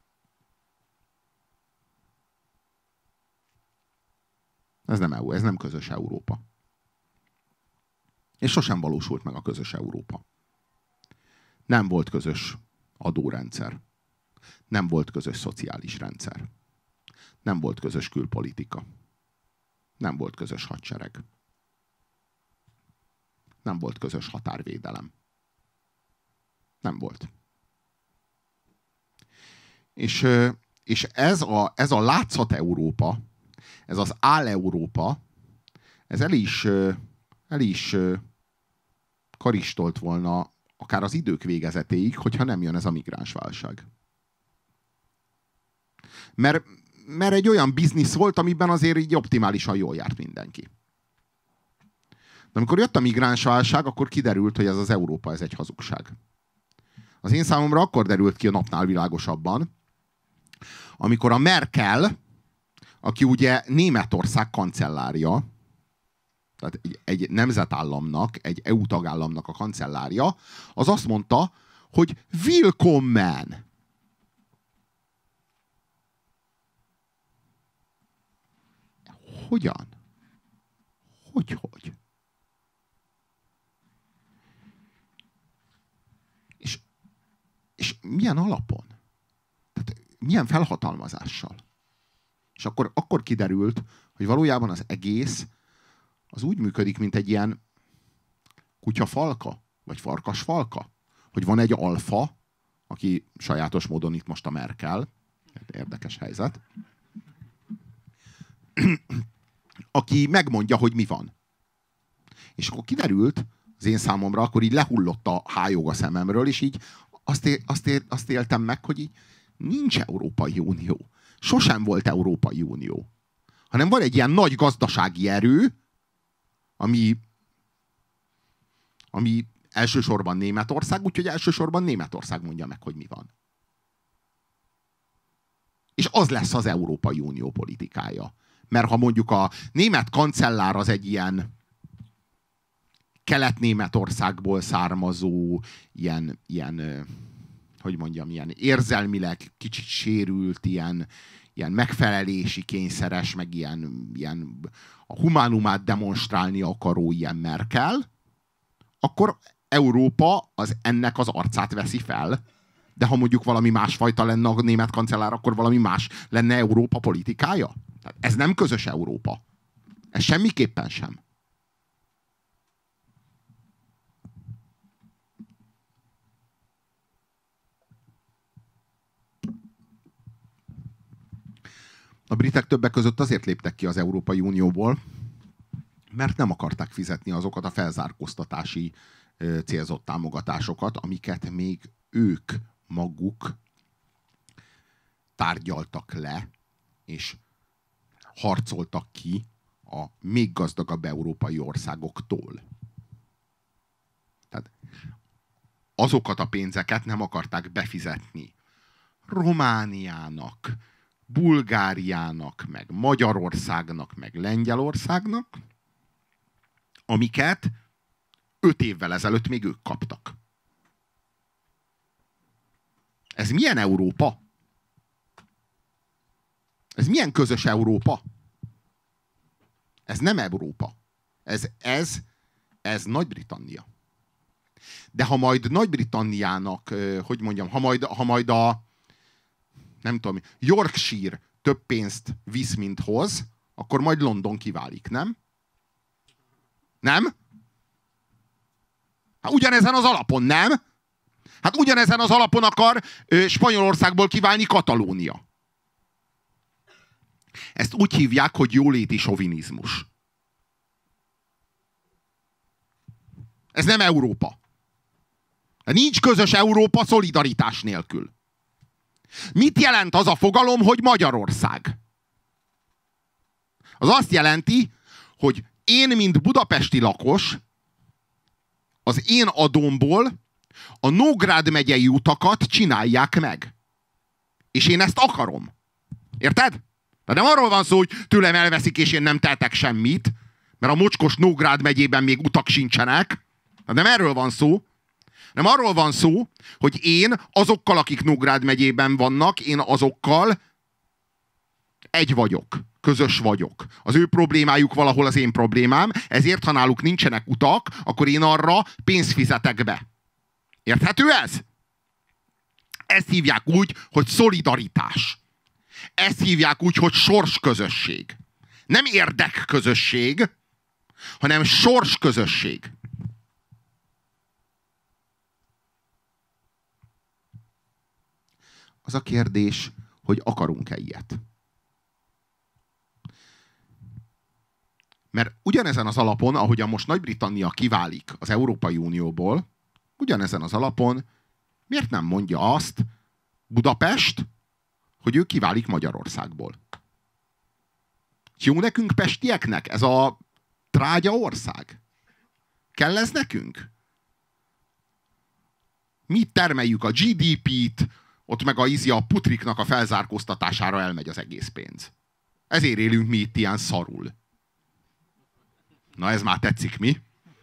Ez nem EU, ez nem közös Európa. És sosem valósult meg a közös Európa. Nem volt közös adórendszer. Nem volt közös szociális rendszer. Nem volt közös külpolitika. Nem volt közös hadsereg. Nem volt közös határvédelem. Nem volt. És ez a látszat Európa, ez az Áll-Európa, ez el is karistolt volna akár az idők végezetéig, hogyha nem jön ez a migránsválság. Mert egy olyan biznisz volt, amiben azért így optimálisan jól járt mindenki. De amikor jött a migránsválság, akkor kiderült, hogy ez az Európa, ez egy hazugság. Az én számomra akkor derült ki a napnál világosabban, amikor a Merkel, aki ugye Németország kancellárja, tehát egy nemzetállamnak, egy EU tagállamnak a kancellárja, az azt mondta, hogy willkommen. Hogyan? Hogy? És milyen alapon? Tehát milyen felhatalmazással? És akkor kiderült, hogy valójában az egész az úgy működik, mint egy ilyen kutyafalka, vagy farkasfalka. Hogy van egy alfa, aki sajátos módon itt most a Merkel, érdekes helyzet, aki megmondja, hogy mi van. És akkor kiderült, az én számomra, akkor így lehullott a hájog a szememről, és így azt éltem meg, hogy így nincs Európai Unió. Sosem volt Európai Unió. Hanem van egy ilyen nagy gazdasági erő, ami elsősorban Németország, úgyhogy elsősorban Németország mondja meg, hogy mi van. És az lesz az Európai Unió politikája. Mert ha mondjuk a német kancellár az egy ilyen Kelet-Németországból származó, ilyen hogy mondjam, ilyen érzelmileg kicsit sérült, ilyen megfelelési kényszeres, meg ilyen a humánumát demonstrálni akaró ilyen Merkel, akkor Európa az ennek az arcát veszi fel. De ha mondjuk valami másfajta lenne a német kancellár, akkor valami más lenne Európa politikája? Tehát ez nem közös Európa. Ez semmiképpen sem. A britek többek között azért léptek ki az Európai Unióból, mert nem akarták fizetni azokat a felzárkóztatási célzott támogatásokat, amiket még ők maguk tárgyaltak le, és harcoltak ki a még gazdagabb európai országoktól. Tehát azokat a pénzeket nem akarták befizetni Romániának, Bulgáriának, meg Magyarországnak, meg Lengyelországnak, amiket 5 évvel ezelőtt még ők kaptak. Ez milyen Európa? Ez milyen közös Európa? Ez nem Európa. Ez Nagy-Britannia. De ha majd Nagy-Britanniának, hogy mondjam, ha majd a nem tudom, Yorkshire több pénzt visz, mint hoz, akkor majd London kiválik, nem? Nem? Hát ugyanezen az alapon, nem? Hát ugyanezen az alapon akar Spanyolországból kiválni Katalónia. Ezt úgy hívják, hogy jóléti sovinizmus. Ez nem Európa. Nincs közös Európa szolidaritás nélkül. Mit jelent az a fogalom, hogy Magyarország? Az azt jelenti, hogy én, mint budapesti lakos, az én adómból a Nógrád megyei utakat csinálják meg. És én ezt akarom. Érted? De nem arról van szó, hogy tőlem elveszik, és én nem tehetek semmit, mert a mocskos Nógrád megyében még utak sincsenek. De nem erről van szó. Nem arról van szó, hogy én azokkal, akik Nógrád megyében vannak, én azokkal egy vagyok. Közös vagyok. Az ő problémájuk valahol az én problémám, ezért, ha náluk nincsenek utak, akkor én arra pénzt fizetek be. Érthető ez? Ezt hívják úgy, hogy szolidaritás. Ezt hívják úgy, hogy sorsközösség. Nem érdekközösség, hanem sorsközösség. Az a kérdés, hogy akarunk-e ilyet? Mert ugyanezen az alapon, ahogyan most Nagy-Britannia kiválik az Európai Unióból, ugyanezen az alapon miért nem mondja azt Budapest, hogy ő kiválik Magyarországból? Jó nekünk pestieknek ez a trágya ország? Kell ez nekünk? Mi termeljük a GDP-t, ott meg a putriknak a felzárkóztatására elmegy az egész pénz. Ezért élünk mi itt ilyen szarul. Na ez már tetszik, mi?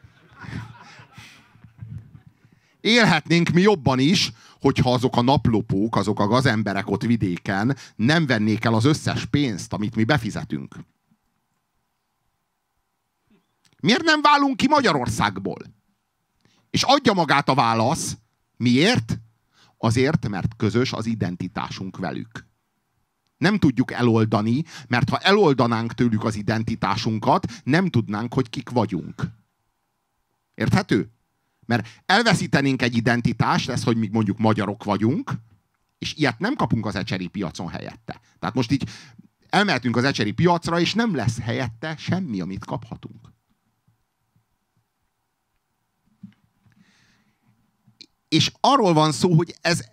Élhetnénk mi jobban is, hogyha azok a naplopók, azok a gazemberek ott vidéken nem vennék el az összes pénzt, amit mi befizetünk. Miért nem válunk ki Magyarországból? És adja magát a válasz. Miért? Azért, mert közös az identitásunk velük. Nem tudjuk eloldani, mert ha eloldanánk tőlük az identitásunkat, nem tudnánk, hogy kik vagyunk. Érthető? Mert elveszítenénk egy identitást, ez, hogy mi mondjuk magyarok vagyunk, és ilyet nem kapunk az ecseri piacon helyette. Tehát most így elmehetünk az ecseri piacra, és nem lesz helyette semmi, amit kaphatunk. És arról van szó, hogy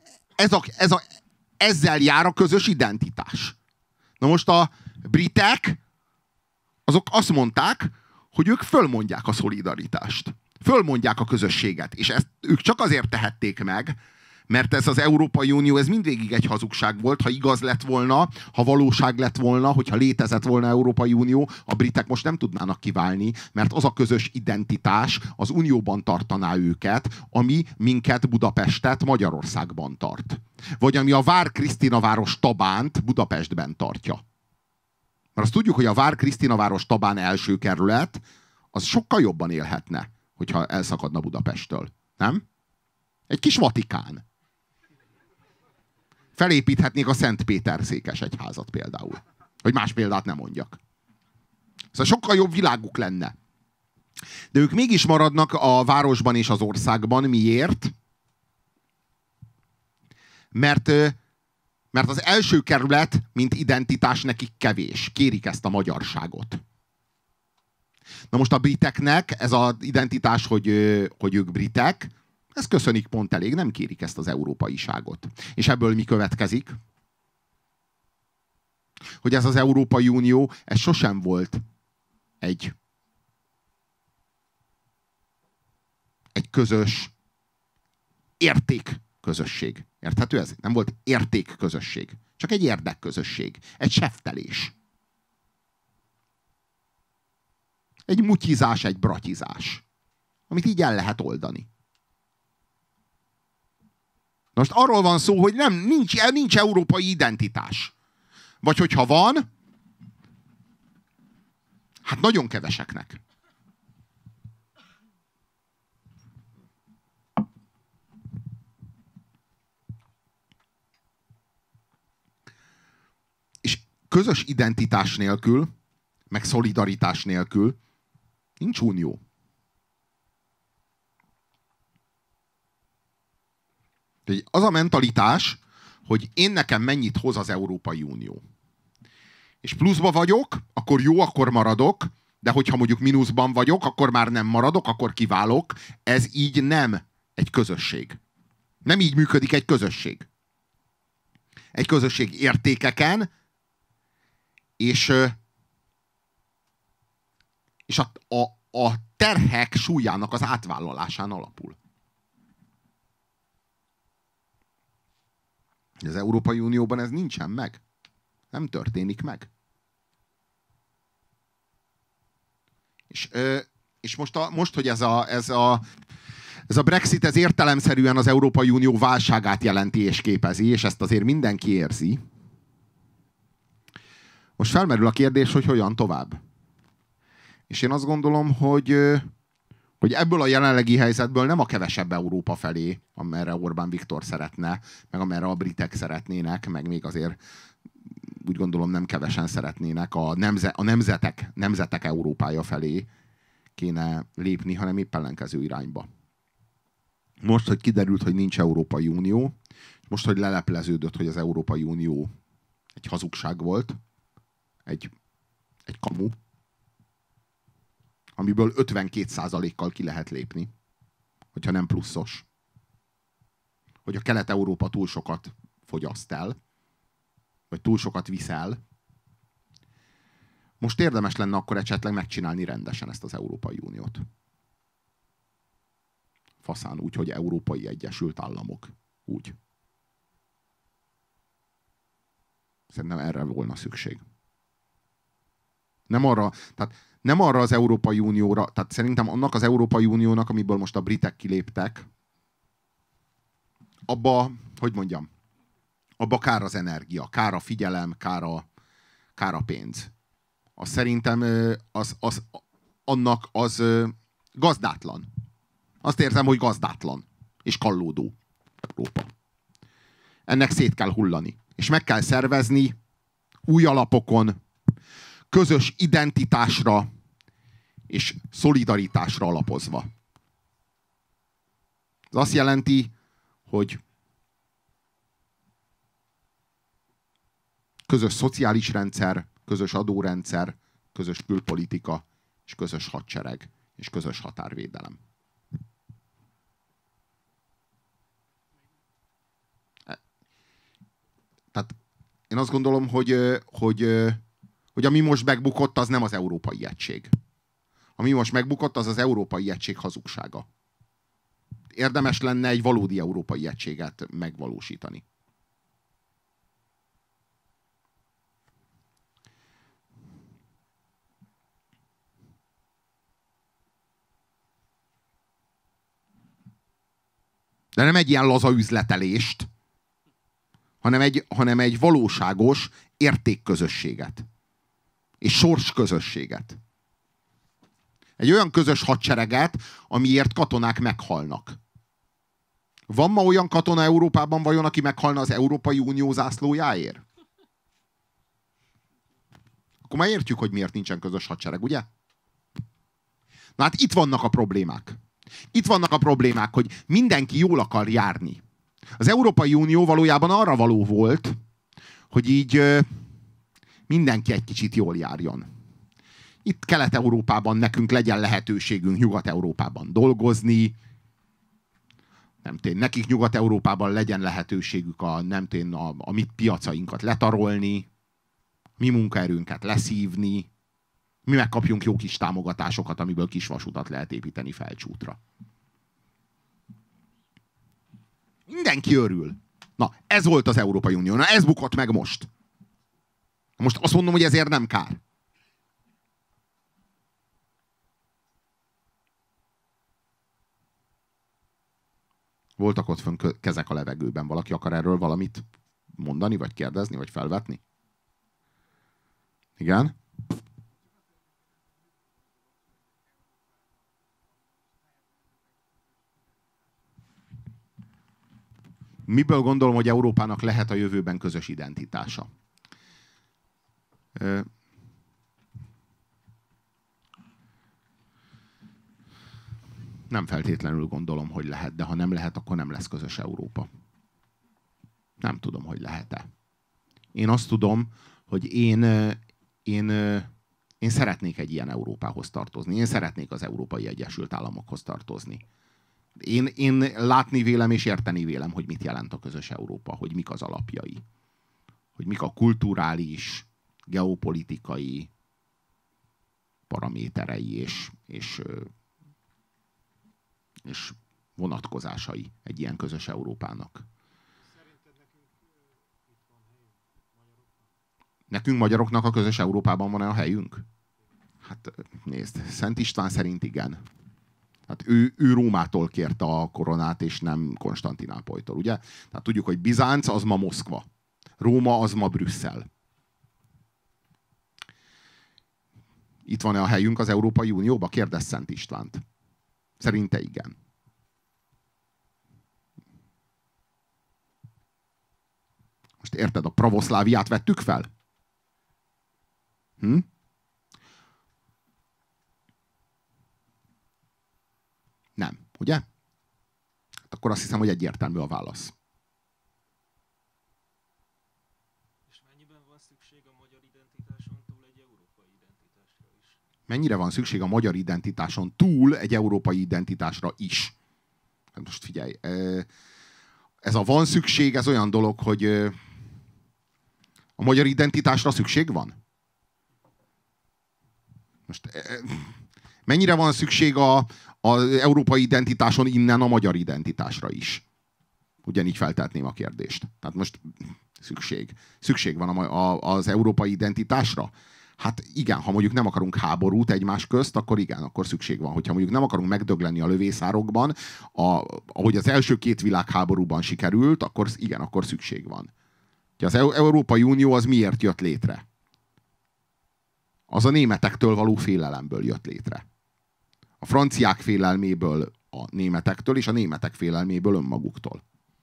ezzel jár a közös identitás. Na most a britek, azok azt mondták, hogy ők fölmondják a szolidaritást. Fölmondják a közösséget. És ezt ők csak azért tehették meg, mert ez az Európai Unió, ez mindvégig egy hazugság volt. Ha igaz lett volna, ha valóság lett volna, hogyha létezett volna Európai Unió, a britek most nem tudnának kiválni, mert az a közös identitás az Unióban tartaná őket, ami minket, Budapestet Magyarországban tart. Vagy ami a Vár-Krisztinaváros Tabánt Budapestben tartja. Mert azt tudjuk, hogy a Vár-Krisztinaváros Tabán első kerület, az sokkal jobban élhetne, hogyha elszakadna Budapesttől. Nem? Egy kis Vatikán. Felépíthetnék a Szent Péter székesegyházat például. Hogy más példát nem mondjak. Szóval sokkal jobb világuk lenne. De ők mégis maradnak a városban és az országban. Miért? Mert az első kerület, mint identitás nekik kevés. Kérik ezt a magyarságot. Na most a briteknek ez az identitás, hogy ők britek, ez köszönik pont elég, nem kérik ezt az európaiságot. És ebből mi következik? Hogy ez az Európai Unió, ez sosem volt egy közös értékközösség. Érthető ez? Nem volt értékközösség. Csak egy érdekközösség. Egy seftelés. Egy mutyizás, egy bratizás. Amit így el lehet oldani. Most arról van szó, hogy nincs európai identitás. Vagy hogyha van, hát nagyon keveseknek. És közös identitás nélkül, meg szolidaritás nélkül nincs unió. Az a mentalitás, hogy én nekem mennyit hoz az Európai Unió. És pluszba vagyok, akkor jó, akkor maradok, de hogyha mondjuk mínuszban vagyok, akkor már nem maradok, akkor kiválok. Ez így nem egy közösség. Nem így működik egy közösség. Egy közösség értékeken, és a terhek súlyának az átvállalásán alapul. Az Európai Unióban ez nincsen meg. Nem történik meg. És most, hogy ez a Brexit, ez értelemszerűen az Európai Unió válságát jelenti és képezi, és ezt azért mindenki érzi. Most felmerül a kérdés, hogy hogyan tovább. És én azt gondolom, hogy ebből a jelenlegi helyzetből nem a kevesebb Európa felé, amerre Orbán Viktor szeretne, meg amerre a britek szeretnének, meg még azért úgy gondolom nem kevesen szeretnének a nemzetek Európája felé kéne lépni, hanem épp ellenkező irányba. Most, hogy kiderült, hogy nincs Európai Unió, most, hogy lelepleződött, hogy az Európai Unió egy hazugság volt, egy kamu, amiből 52%-kal ki lehet lépni, hogyha nem pluszos. Hogy a Kelet-Európa túl sokat fogyaszt el, vagy túl sokat viszel. Most érdemes lenne akkor esetleg megcsinálni rendesen ezt az Európai Uniót. Faszán úgy, hogy Európai Egyesült Államok. Úgy. Szerintem erre volna szükség. Tehát nem arra az Európai Unióra, tehát szerintem annak az Európai Uniónak, amiből most a britek kiléptek, abba, hogy mondjam, abba kár az energia, kár a figyelem, kár a pénz. Az szerintem annak az gazdátlan. Azt érzem, hogy gazdátlan és kallódó Európa. Ennek szét kell hullani. És meg kell szervezni új alapokon, közös identitásra és szolidaritásra alapozva. Ez azt jelenti, hogy közös szociális rendszer, közös adórendszer, közös külpolitika, és közös hadsereg, és közös határvédelem. Tehát én azt gondolom, hogy ami most megbukott, az nem az európai egység. Ami most megbukott, az az európai egység hazugsága. Érdemes lenne egy valódi európai egységet megvalósítani. De nem egy ilyen laza üzletelést, hanem egy valóságos értékközösséget. És sorsközösséget. Egy olyan közös hadsereget, amiért katonák meghalnak. Van ma olyan katona Európában vajon, aki meghalna az Európai Unió zászlójáért? Akkor már értjük, hogy miért nincsen közös hadsereg, ugye? Na hát itt vannak a problémák. Itt vannak a problémák, hogy mindenki jól akar járni. Az Európai Unió valójában arra való volt, hogy így mindenki egy kicsit jól járjon. Itt Kelet-Európában nekünk legyen lehetőségünk Nyugat-Európában dolgozni, nekik Nyugat-Európában legyen lehetőségük a mi piacainkat letarolni, mi munkaerőnket leszívni, mi megkapjunk jó kis támogatásokat, amiből kis vasutat lehet építeni Felcsútra. Mindenki örül. Na, ez volt az Európai Unió. Na, ez bukott meg most. Most azt mondom, hogy ezért nem kár. Voltak ott fönn kezek a levegőben. Valaki akar erről valamit mondani, vagy kérdezni, vagy felvetni? Igen? Miből gondolom, hogy Európának lehet a jövőben közös identitása? Nem feltétlenül gondolom, hogy lehet, de ha nem lehet, akkor nem lesz közös Európa. Nem tudom, hogy lehet-e. Én azt tudom, hogy én szeretnék egy ilyen Európához tartozni. Én szeretnék az Európai Egyesült Államokhoz tartozni. Én látni vélem és érteni vélem, hogy mit jelent a közös Európa, hogy mik az alapjai. Hogy mik a kulturális, geopolitikai paraméterei és vonatkozásai egy ilyen közös Európának. Szerinted nekünk itt van helyünk, magyaroknak? Nekünk magyaroknak a közös Európában van-e a helyünk? Hát nézd, Szent István szerint igen. Hát ő Rómától kérte a koronát, és nem Konstantinápolytól, ugye? Tehát tudjuk, hogy Bizánc az ma Moszkva. Róma az ma Brüsszel. Itt van-e a helyünk az Európai Unióba? Kérdezz Szent Istvánt. Szerinte igen. Most érted, a pravoszláviát vettük fel? Nem, ugye? Hát akkor azt hiszem, hogy egyértelmű a válasz. És mennyiben van szükség a magyar identitáson túl egy európai identitásra is? Mennyire van szükség a magyar identitáson túl egy európai identitásra is? Hát most figyelj, ez a van szükség, ez olyan dolog, hogy a magyar identitásra szükség van? Most mennyire van szükség az európai identitáson innen a magyar identitásra is? Ugyanígy feltehetném a kérdést. Tehát most szükség van az európai identitásra? Hát igen, ha mondjuk nem akarunk háborút egymás közt, akkor igen, akkor szükség van. Hogyha mondjuk nem akarunk megdögleni a lövészárokban, ahogy az első két világháborúban sikerült, akkor igen, akkor szükség van. Az Európai Unió az miért jött létre? Az a németektől való félelemből jött létre. A franciák félelméből a németektől, és a németek félelméből önmaguktól.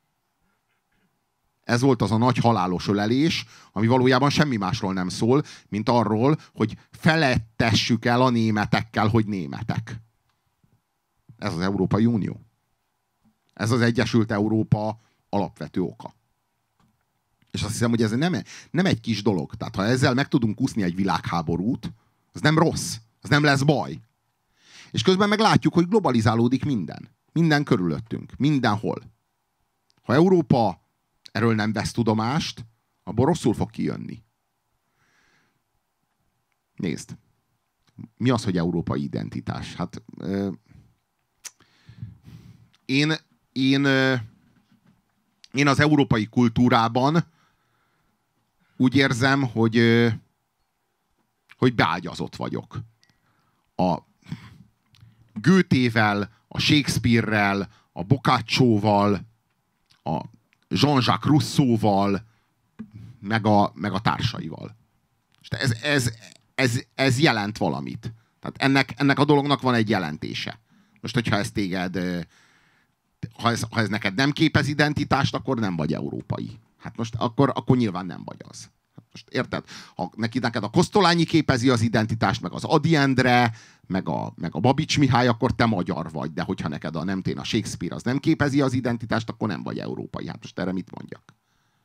Ez volt az a nagy halálos ölelés, ami valójában semmi másról nem szól, mint arról, hogy felettessük el a németekkel, hogy németek. Ez az Európai Unió. Ez az Egyesült Európa alapvető oka. És azt hiszem, hogy ez nem egy kis dolog. Tehát ha ezzel meg tudunk úszni egy világháborút, az nem rossz, az nem lesz baj. És közben meg látjuk, hogy globalizálódik minden. Minden körülöttünk. Mindenhol. Ha Európa erről nem vesz tudomást, abból rosszul fog kijönni. Nézd. Mi az, hogy európai identitás? Hát én az európai kultúrában úgy érzem, hogy beágyazott vagyok. A Goethével, a Shakespeare-rel, a Boccaccióval, a Jean-Jacques Rousseauval, meg a társaival. Ez jelent valamit. Tehát ennek a dolognak van egy jelentése. Most, hogyha ez téged, ha ez neked nem képez identitást, akkor nem vagy európai. Hát most akkor nyilván nem vagy az. Hát most érted? Ha neked a Kosztolányi képezi az identitást, meg az Ady Endre, meg a Babics Mihály, akkor te magyar vagy. De hogyha neked a Shakespeare az nem képezi az identitást, akkor nem vagy európai. Hát most erre mit mondjak?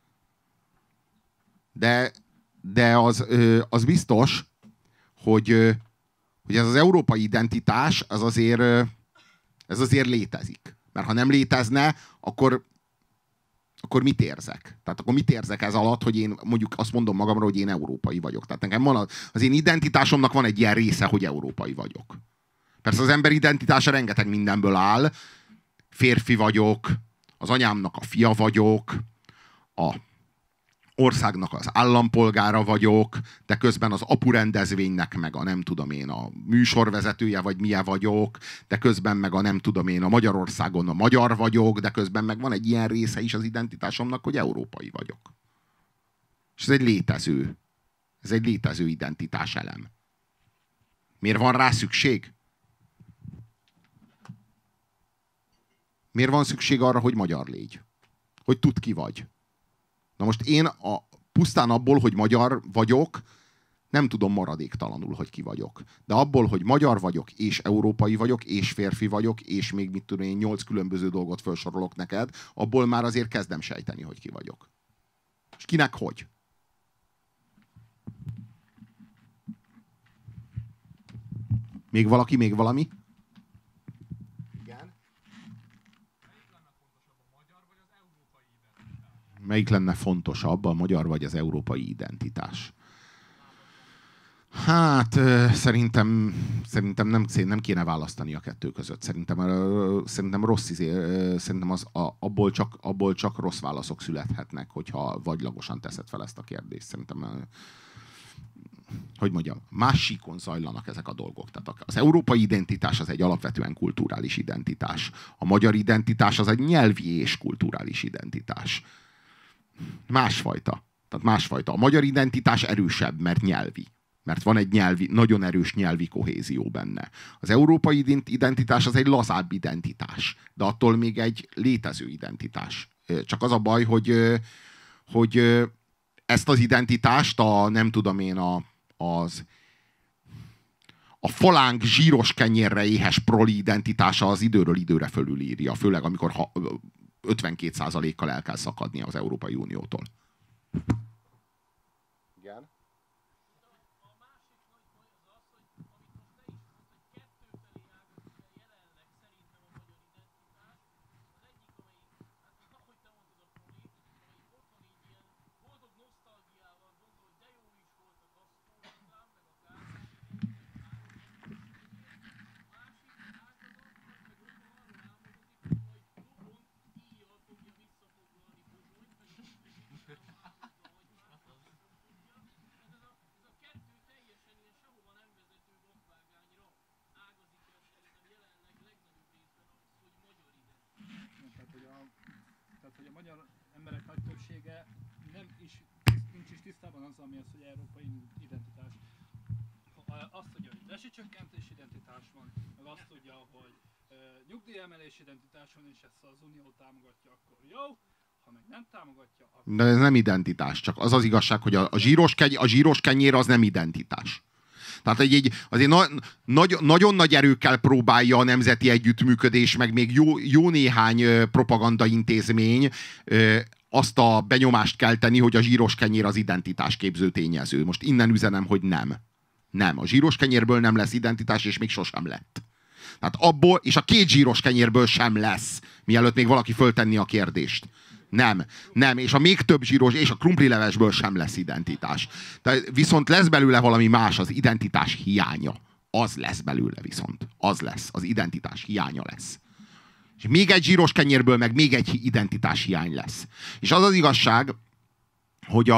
De az biztos, hogy ez az európai identitás, ez azért létezik. Mert ha nem létezne, akkor mit érzek? Tehát akkor mit érzek ez alatt, hogy én mondjuk azt mondom magamról, hogy én európai vagyok. Tehát nekem van az én identitásomnak van egy ilyen része, hogy európai vagyok. Persze az ember identitása rengeteg mindenből áll. Férfi vagyok, az anyámnak a fia vagyok, a országnak az állampolgára vagyok, de közben az apu rendezvénynek meg a nem tudom én a műsorvezetője vagy milyen vagyok, de közben meg a nem tudom én a Magyarországon a magyar vagyok, de közben meg van egy ilyen része is az identitásomnak, hogy európai vagyok. És ez egy létező identitás elem. Miért van rá szükség? Miért van szükség arra, hogy magyar légy? Hogy tudd ki vagy? Na most én pusztán abból, hogy magyar vagyok, nem tudom maradéktalanul, hogy ki vagyok. De abból, hogy magyar vagyok, és európai vagyok, és férfi vagyok, és még mit tudom én, 8 különböző dolgot felsorolok neked, abból már azért kezdem sejteni, hogy ki vagyok. És kinek hogy? Még valaki, még valami? Melyik lenne fontosabb, a magyar vagy az európai identitás? Hát szerintem nem kéne választani a kettő között. Szerintem rossz szerintem abból csak rossz válaszok születhetnek, hogyha vagylagosan teszed fel ezt a kérdést. Szerintem hogy mondjam, más síkon zajlanak ezek a dolgok. Tehát az európai identitás az egy alapvetően kulturális identitás. A magyar identitás az egy nyelvi és kulturális identitás. Másfajta. Tehát másfajta. A magyar identitás erősebb, mert nyelvi. Mert van egy nagyon erős nyelvi kohézió benne. Az európai identitás az egy lazább identitás, de attól még egy létező identitás. Csak az a baj, hogy ezt az identitást nem tudom én, a falánk zsíros kenyérre éhes proli identitása az időről időre fölülírja, főleg amikor 52%-kal el kell szakadnia az Európai Uniótól. Igen? hogy a magyar emberek nagy többsége nincs is tisztában azzal, ami az, hogy európai identitás. Azt tudja, hogy rezsicsökkentés identitás van, meg azt tudja, hogy nyugdíjemelés identitás van, és ezt az Unió támogatja, akkor jó, ha meg nem támogatja, akkor... De ez nem identitás, csak az az igazság, hogy a zsíros kenyér az nem identitás. Tehát azért nagyon nagy erőkkel próbálja a nemzeti együttműködés, meg még jó néhány propagandaintézmény azt a benyomást kelteni, hogy a zsíros kenyér az identitásképző tényező. Most innen üzenem, hogy nem. Nem. A zsíros kenyérből nem lesz identitás, és még sosem lett. Tehát abból, és a 2 zsíros kenyérből sem lesz, mielőtt még valaki föltenni a kérdést. Nem, és a még több zsíros, és a krumplilevesből sem lesz identitás. De viszont lesz belőle valami más, az identitás hiánya. Az lesz belőle viszont. Az lesz, az identitás hiánya lesz. És még egy zsíros kenyérből meg még egy identitás hiány lesz. És az az igazság, hogy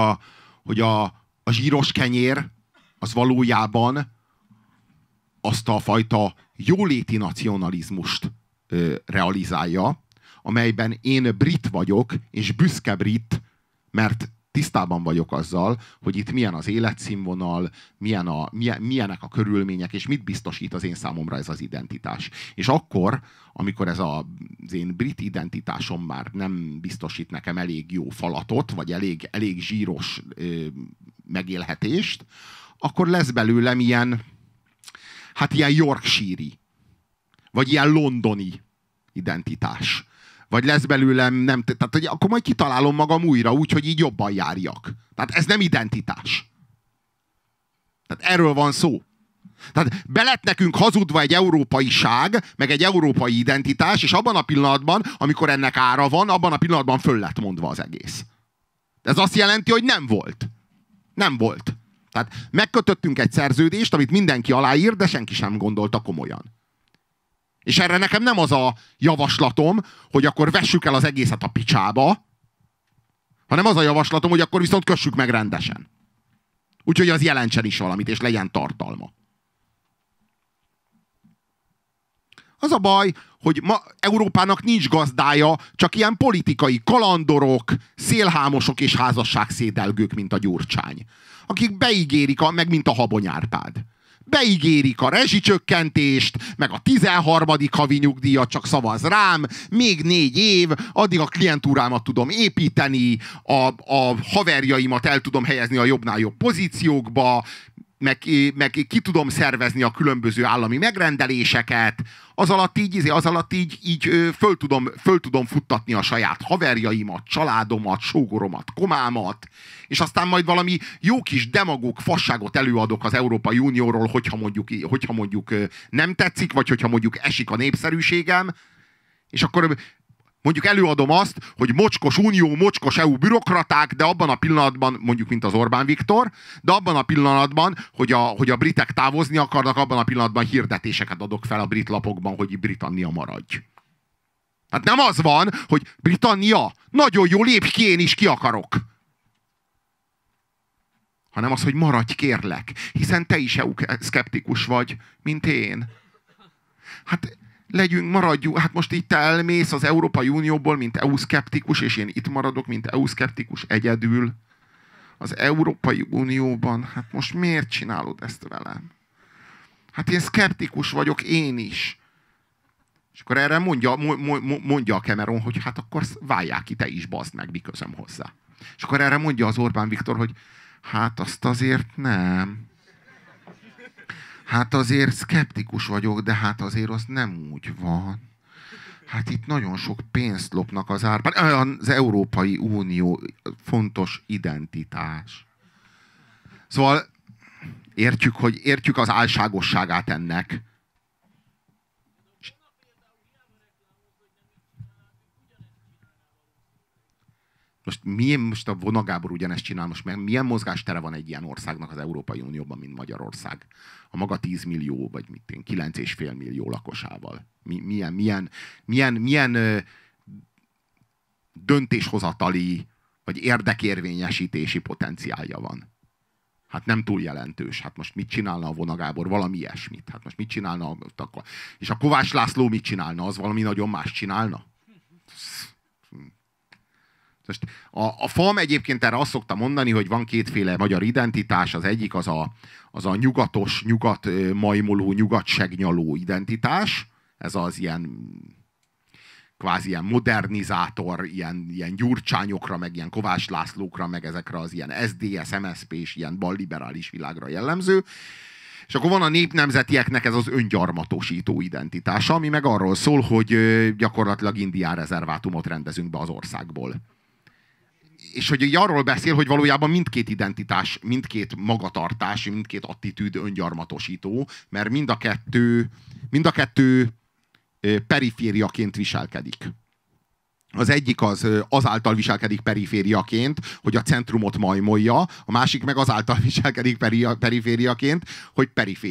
a zsíros kenyér az valójában azt a fajta jóléti nacionalizmust realizálja, amelyben én brit vagyok, és büszke brit, mert tisztában vagyok azzal, hogy itt milyen az életszínvonal, milyenek a körülmények, és mit biztosít az én számomra ez az identitás. És akkor, amikor ez az én brit identitásom már nem biztosít nekem elég jó falatot, vagy elég zsíros megélhetést, akkor lesz belőlem ilyen Yorkshire-i, vagy ilyen londoni identitás. Vagy lesz belőlem, tehát hogy akkor majd kitalálom magam újra úgy, hogy így jobban járjak. Tehát ez nem identitás. Tehát erről van szó. Tehát be lett nekünk hazudva egy európaiság, meg egy európai identitás, és abban a pillanatban, amikor ennek ára van, abban a pillanatban föl lett mondva az egész. Ez azt jelenti, hogy nem volt. Nem volt. Tehát megkötöttünk egy szerződést, amit mindenki aláír, de senki sem gondolta komolyan. És erre nekem nem az a javaslatom, hogy akkor vessük el az egészet a picsába, hanem az a javaslatom, hogy akkor viszont kössük meg rendesen. Úgyhogy az jelentsen is valamit, és legyen tartalma. Az a baj, hogy ma Európának nincs gazdája, csak ilyen politikai kalandorok, szélhámosok és házasságszédelgők, mint a Gyurcsány. Akik beígérik, meg mint a Habony Árpád. Beígérik a rezsicsökkentést, meg a 13. havi nyugdíjat, csak szavaz rám, még 4 év, addig a klientúrámat tudom építeni, a haverjaimat el tudom helyezni a jobbnál jobb pozíciókba, meg ki tudom szervezni a különböző állami megrendeléseket, az alatt így föl tudom futtatni a saját haverjaimat, családomat, sógoromat, komámat, és aztán majd valami jó kis demagóg fasságot előadok az Európai Unióról, hogyha mondjuk nem tetszik, vagy hogyha mondjuk esik a népszerűségem, és akkor mondjuk előadom azt, hogy mocskos unió, mocskos EU bürokraták, de abban a pillanatban, mondjuk mint az Orbán Viktor, de abban a pillanatban, hogy a britek távozni akarnak, abban a pillanatban hirdetéseket adok fel a brit lapokban, hogy Britannia maradj. Hát nem az van, hogy Britannia, nagyon jó, lépj ki, én is ki akarok. Hanem az, hogy maradj, kérlek, hiszen te is EU-szkeptikus vagy, mint én. Hát maradjunk, hát most itt te elmész az Európai Unióból, mint EU-szkeptikus, és én itt maradok, mint EU-szkeptikus egyedül. Az Európai Unióban, hát most miért csinálod ezt velem? Hát én szkeptikus vagyok, én is. És akkor erre mondja a Cameron, hogy hát akkor válják ki, te is, bazd meg, mi közöm hozzá. És akkor erre mondja az Orbán Viktor, hogy hát azt azért nem. Hát azért szkeptikus vagyok, de hát azért az nem úgy van. Hát itt nagyon sok pénzt lopnak az az Európai Unió fontos identitás. Szóval értjük az álságosságát ennek. Most a Vona Gábor ugyanezt csinál, most milyen mozgástere van egy ilyen országnak az Európai Unióban, mint Magyarország? A maga 10 millió, vagy 9,5 millió lakosával. Milyen döntéshozatali, vagy érdekérvényesítési potenciálja van? Hát nem túl jelentős. Hát most mit csinálna a Vona Gábor? Valami ilyesmit. Hát most mit csinálna? És a Kovács László mit csinálna? Az valami nagyon más csinálna? Most a FAM egyébként erre azt szokta mondani, hogy van kétféle magyar identitás, az egyik az a nyugatos, nyugat-majmoló, nyugat-segnyaló identitás, ez az ilyen kvázi ilyen modernizátor, ilyen gyurcsányokra, meg ilyen Kovács Lászlókra, meg ezekre az ilyen SZDSZ, MSZP és ilyen balliberális világra jellemző. És akkor van a népnemzetieknek ez az öngyarmatosító identitása, ami meg arról szól, hogy gyakorlatilag indián rezervátumot rendezünk be az országból. És hogy arról beszél, hogy valójában mindkét identitás, mindkét magatartás, mindkét attitűd öngyarmatosító, mert mind a kettő perifériaként viselkedik. Az egyik az azáltal viselkedik perifériaként, hogy a centrumot majmolja, a másik meg azáltal viselkedik perifériaként, hogy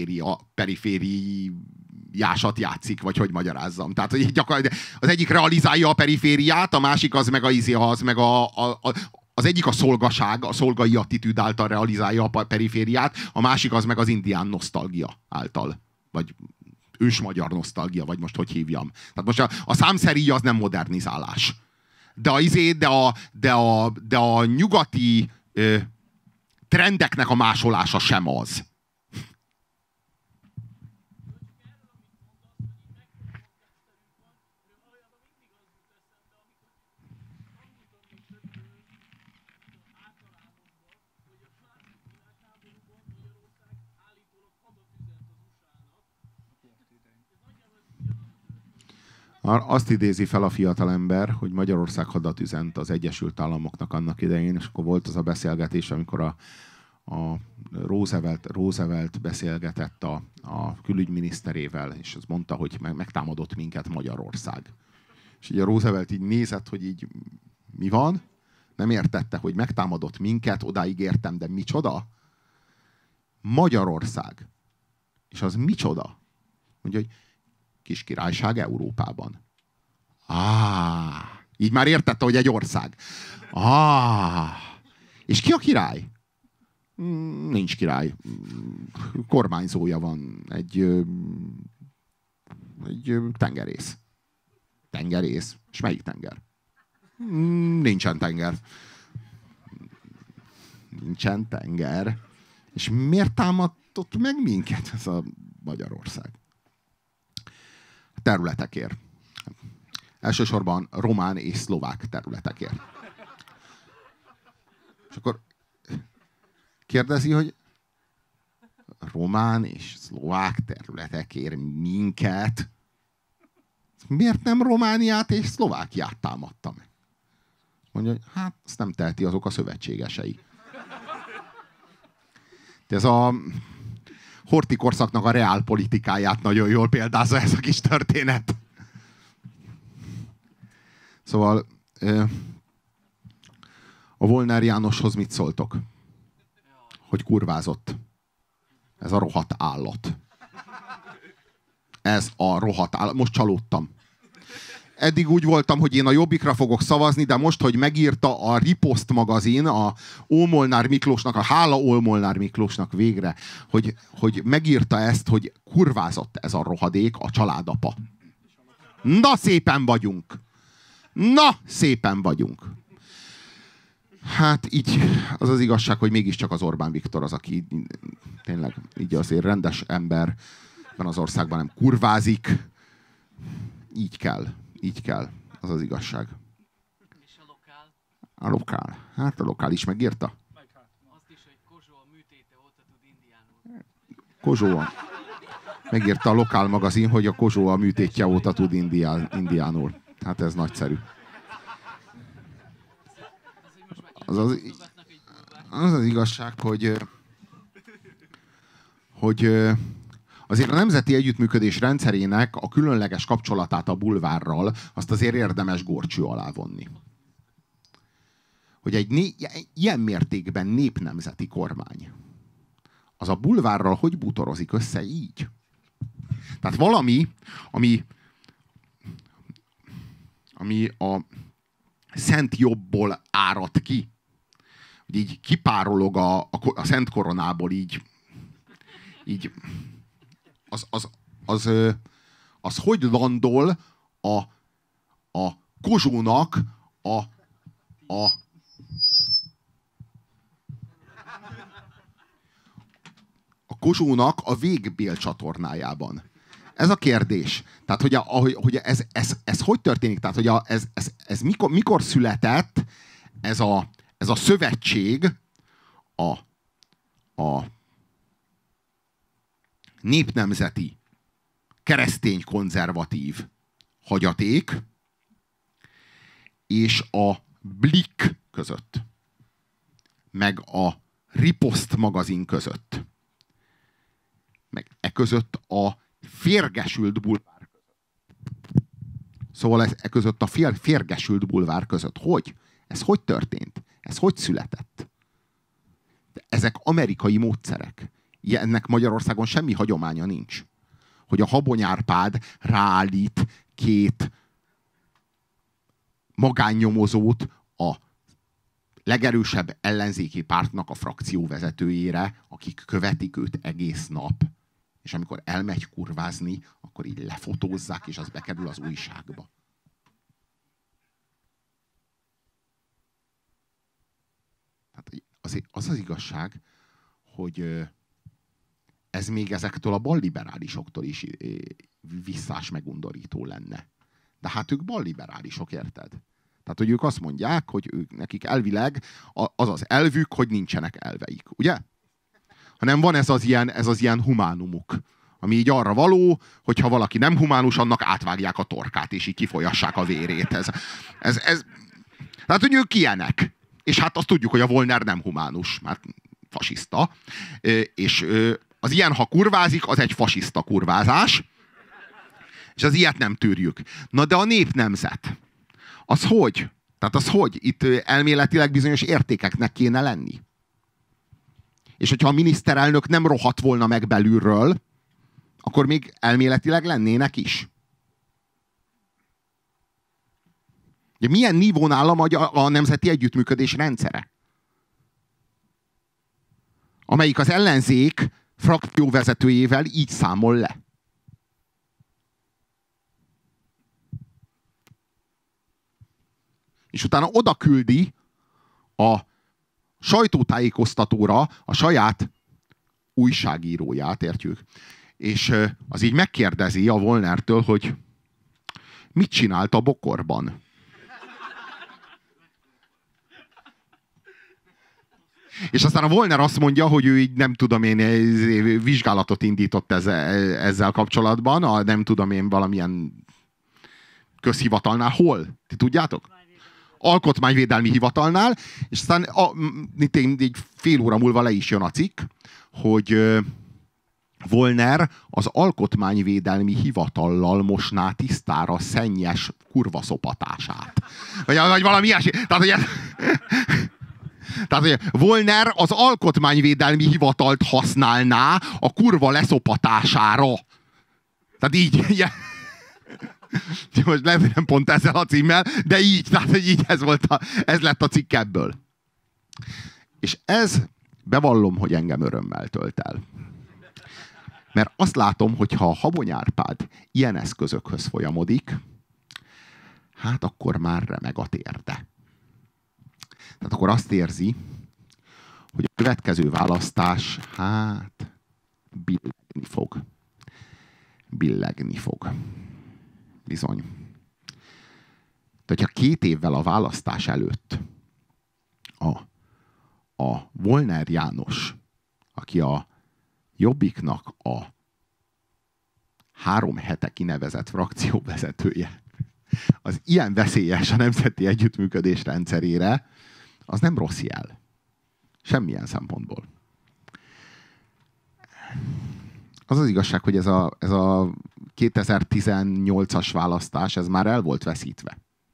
perifériásat játszik, vagy hogy magyarázzam. Tehát hogy gyakorlatilag az egyik realizálja a perifériát, a másik az meg az egyik a szolgaság, a szolgai attitűd által realizálja a perifériát, a másik az meg az indián nosztalgia által. Vagy ősmagyar nosztalgia, vagy most hogy hívjam. Tehát most a számszeríj az nem modernizálás. De a nyugati trendeknek a másolása sem az. Azt idézi fel a fiatalember, hogy Magyarország hadat üzent az Egyesült Államoknak annak idején, és akkor volt az a beszélgetés, amikor a Roosevelt beszélgetett a külügyminiszterével, és az mondta, hogy megtámadott minket Magyarország. És így a Roosevelt így nézett, hogy így mi van? Nem értette, hogy megtámadott minket, odáig értem, de micsoda? Magyarország. És az micsoda? Mondja, hogy kis királyság Európában. Így már értette, hogy egy ország. És ki a király? Nincs király. Kormányzója van. Egy tengerész. Tengerész. És melyik tenger? Nincsen tenger. Nincsen tenger. És miért támadott meg minket ez a Magyarország? Területekért. Elsősorban román és szlovák területekért. És akkor kérdezi, hogy román és szlovák területekért minket, miért nem Romániát és Szlovákiát támadta meg? Mondja, hogy hát ezt nem teheti, azok a szövetségesei. De ez a Horthy korszaknak a reálpolitikáját nagyon jól példázza ez a kis történet. Szóval a Volner Jánoshoz mit szóltok? Hogy kurvázott. Ez a rohadt állat. Ez a rohadt állat. Most csalódtam. Eddig úgy voltam, hogy én a Jobbikra fogok szavazni, de most, hogy megírta a Ripost magazin, a Ómolnár Miklósnak, a hála Ómolnár Miklósnak végre, hogy megírta ezt, hogy kurvázott ez a rohadék, a családapa. Na, szépen vagyunk! Na, szépen vagyunk! Hát így az az igazság, hogy mégiscsak az Orbán Viktor az, aki tényleg így azért rendes ember van az országban, nem kurvázik. Így kell. Így kell. Az az igazság. És a lokál? A lokál. Hát a lokál is megírta. Azt is, hogy Kozsó a műtéte óta tud indiánul. Kozsó. Megírta a lokál magazin, hogy a Kozsó a műtétje óta tud indiánul. Hát ez nagyszerű. Az az igazság, hogy azért a nemzeti együttműködés rendszerének a különleges kapcsolatát a bulvárral azt azért érdemes górcső alá vonni. Hogy egy ilyen mértékben népnemzeti kormány az a bulvárral hogy bútorozik össze így? Tehát valami, ami a szent jobbból árad ki, hogy így kipárolog a szent koronából így az hogy landol a Kozsónak a a Kossuthnak a Végbél csatornájában. Ez a kérdés. Tehát, hogy ez hogy történik? Tehát, hogy ez mikor született ez a szövetség a népnemzeti keresztény konzervatív hagyaték és a Blick között, meg a Ripost magazin között, meg között a férgesült bulvár között. Szóval között a férgesült bulvár között. Hogy? Ez hogy történt? Ez hogy született? De ezek amerikai módszerek. Ennek Magyarországon semmi hagyománya nincs. Hogy a Habony Árpád ráállít két magánnyomozót a legerősebb ellenzéki pártnak a frakcióvezetőjére, akik követik őt egész nap, és amikor elmegy kurvázni, akkor így lefotózzák, és az bekerül az újságba. Hát az igazság, hogy ez még ezektől a balliberálisoktól is visszás megundorító lenne. De hát ők balliberálisok, érted? Tehát, hogy ők azt mondják, hogy nekik elvileg az az elvük, hogy nincsenek elveik, ugye? Hanem van ez az ilyen humánumuk, ami így arra való, hogyha valaki nem humánus, annak átvágják a torkát, és így kifolyassák a vérét. Tehát, hogy ők ilyenek. És hát azt tudjuk, hogy a Volner nem humánus, mert fasiszta. És az ilyen, ha kurvázik, az egy fasiszta kurvázás. És az ilyet nem tűrjük. Na de a népnemzet, az hogy? Tehát az hogy? Itt elméletileg bizonyos értékeknek kéne lenni. És hogyha a miniszterelnök nem rohadt volna meg belülről, akkor még elméletileg lennének is. Ugye milyen nívón áll a nemzeti együttműködés rendszere? Amelyik az ellenzék frakcióvezetőjével így számol le. És utána oda küldi a sajtótájékoztatóra a saját újságíróját, értjük? És az így megkérdezi a Volnertől, hogy mit csinált a bokorban? És aztán a Volner azt mondja, hogy ő így nem tudom én, vizsgálatot indított ezzel kapcsolatban, nem tudom én valamilyen közhivatalnál. Hol? Ti tudjátok? Alkotmányvédelmi hivatalnál, és aztán így fél óra múlva le is jön a cikk, hogy Volner az alkotmányvédelmi hivatallal mosná tisztára szennyes kurvaszopatását. Vagy valami ilyesmi. Tehát, hogy Volner az alkotmányvédelmi hivatalt használná a kurva leszopatására. Tehát így. Most lehet, hogy nem pont ezzel a címmel, de így. Tehát, hogy így ez lett a cikk ebből. És ez, bevallom, hogy engem örömmel tölt el. Mert azt látom, hogy ha a Habony Árpád ilyen eszközökhöz folyamodik, hát akkor már remeg a térde. Tehát akkor azt érzi, hogy a következő választás, hát billegni fog. Billegni fog. Bizony. De hogyha 2 évvel a választás előtt a Volner János, aki a Jobbiknak a 3 hete kinevezett frakcióvezetője, az ilyen veszélyes a nemzeti együttműködés rendszerére, az nem rossz jel. Semmilyen szempontból. Az az igazság, hogy ez a 2018-as választás, ez már el volt veszítve.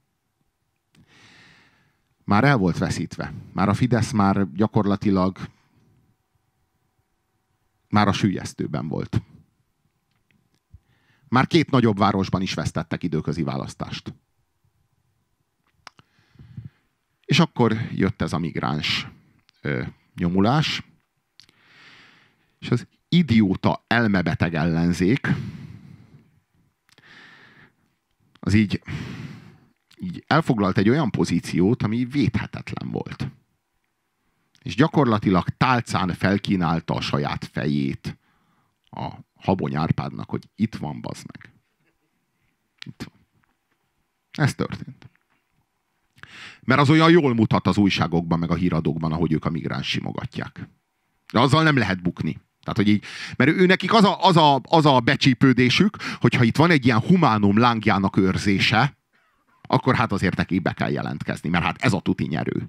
Már el volt veszítve. Már a Fidesz már gyakorlatilag már a süllyesztőben volt. Már 2 nagyobb városban is vesztettek időközi választást. És akkor jött ez a migráns nyomulás, és az idióta elmebeteg ellenzék az így így elfoglalt egy olyan pozíciót, ami védhetetlen volt. És gyakorlatilag tálcán felkínálta a saját fejét a Habony Árpádnak, hogy itt van, bazd meg. Itt van. Ez történt. Mert az olyan jól mutat az újságokban, meg a híradókban, ahogy ők a migráns simogatják. De azzal nem lehet bukni. Tehát, hogy így, mert őnekik az a becsípődésük, hogyha itt van egy ilyen humánum lángjának őrzése, akkor hát azért nekik be kell jelentkezni, mert hát ez a tuti nyerő.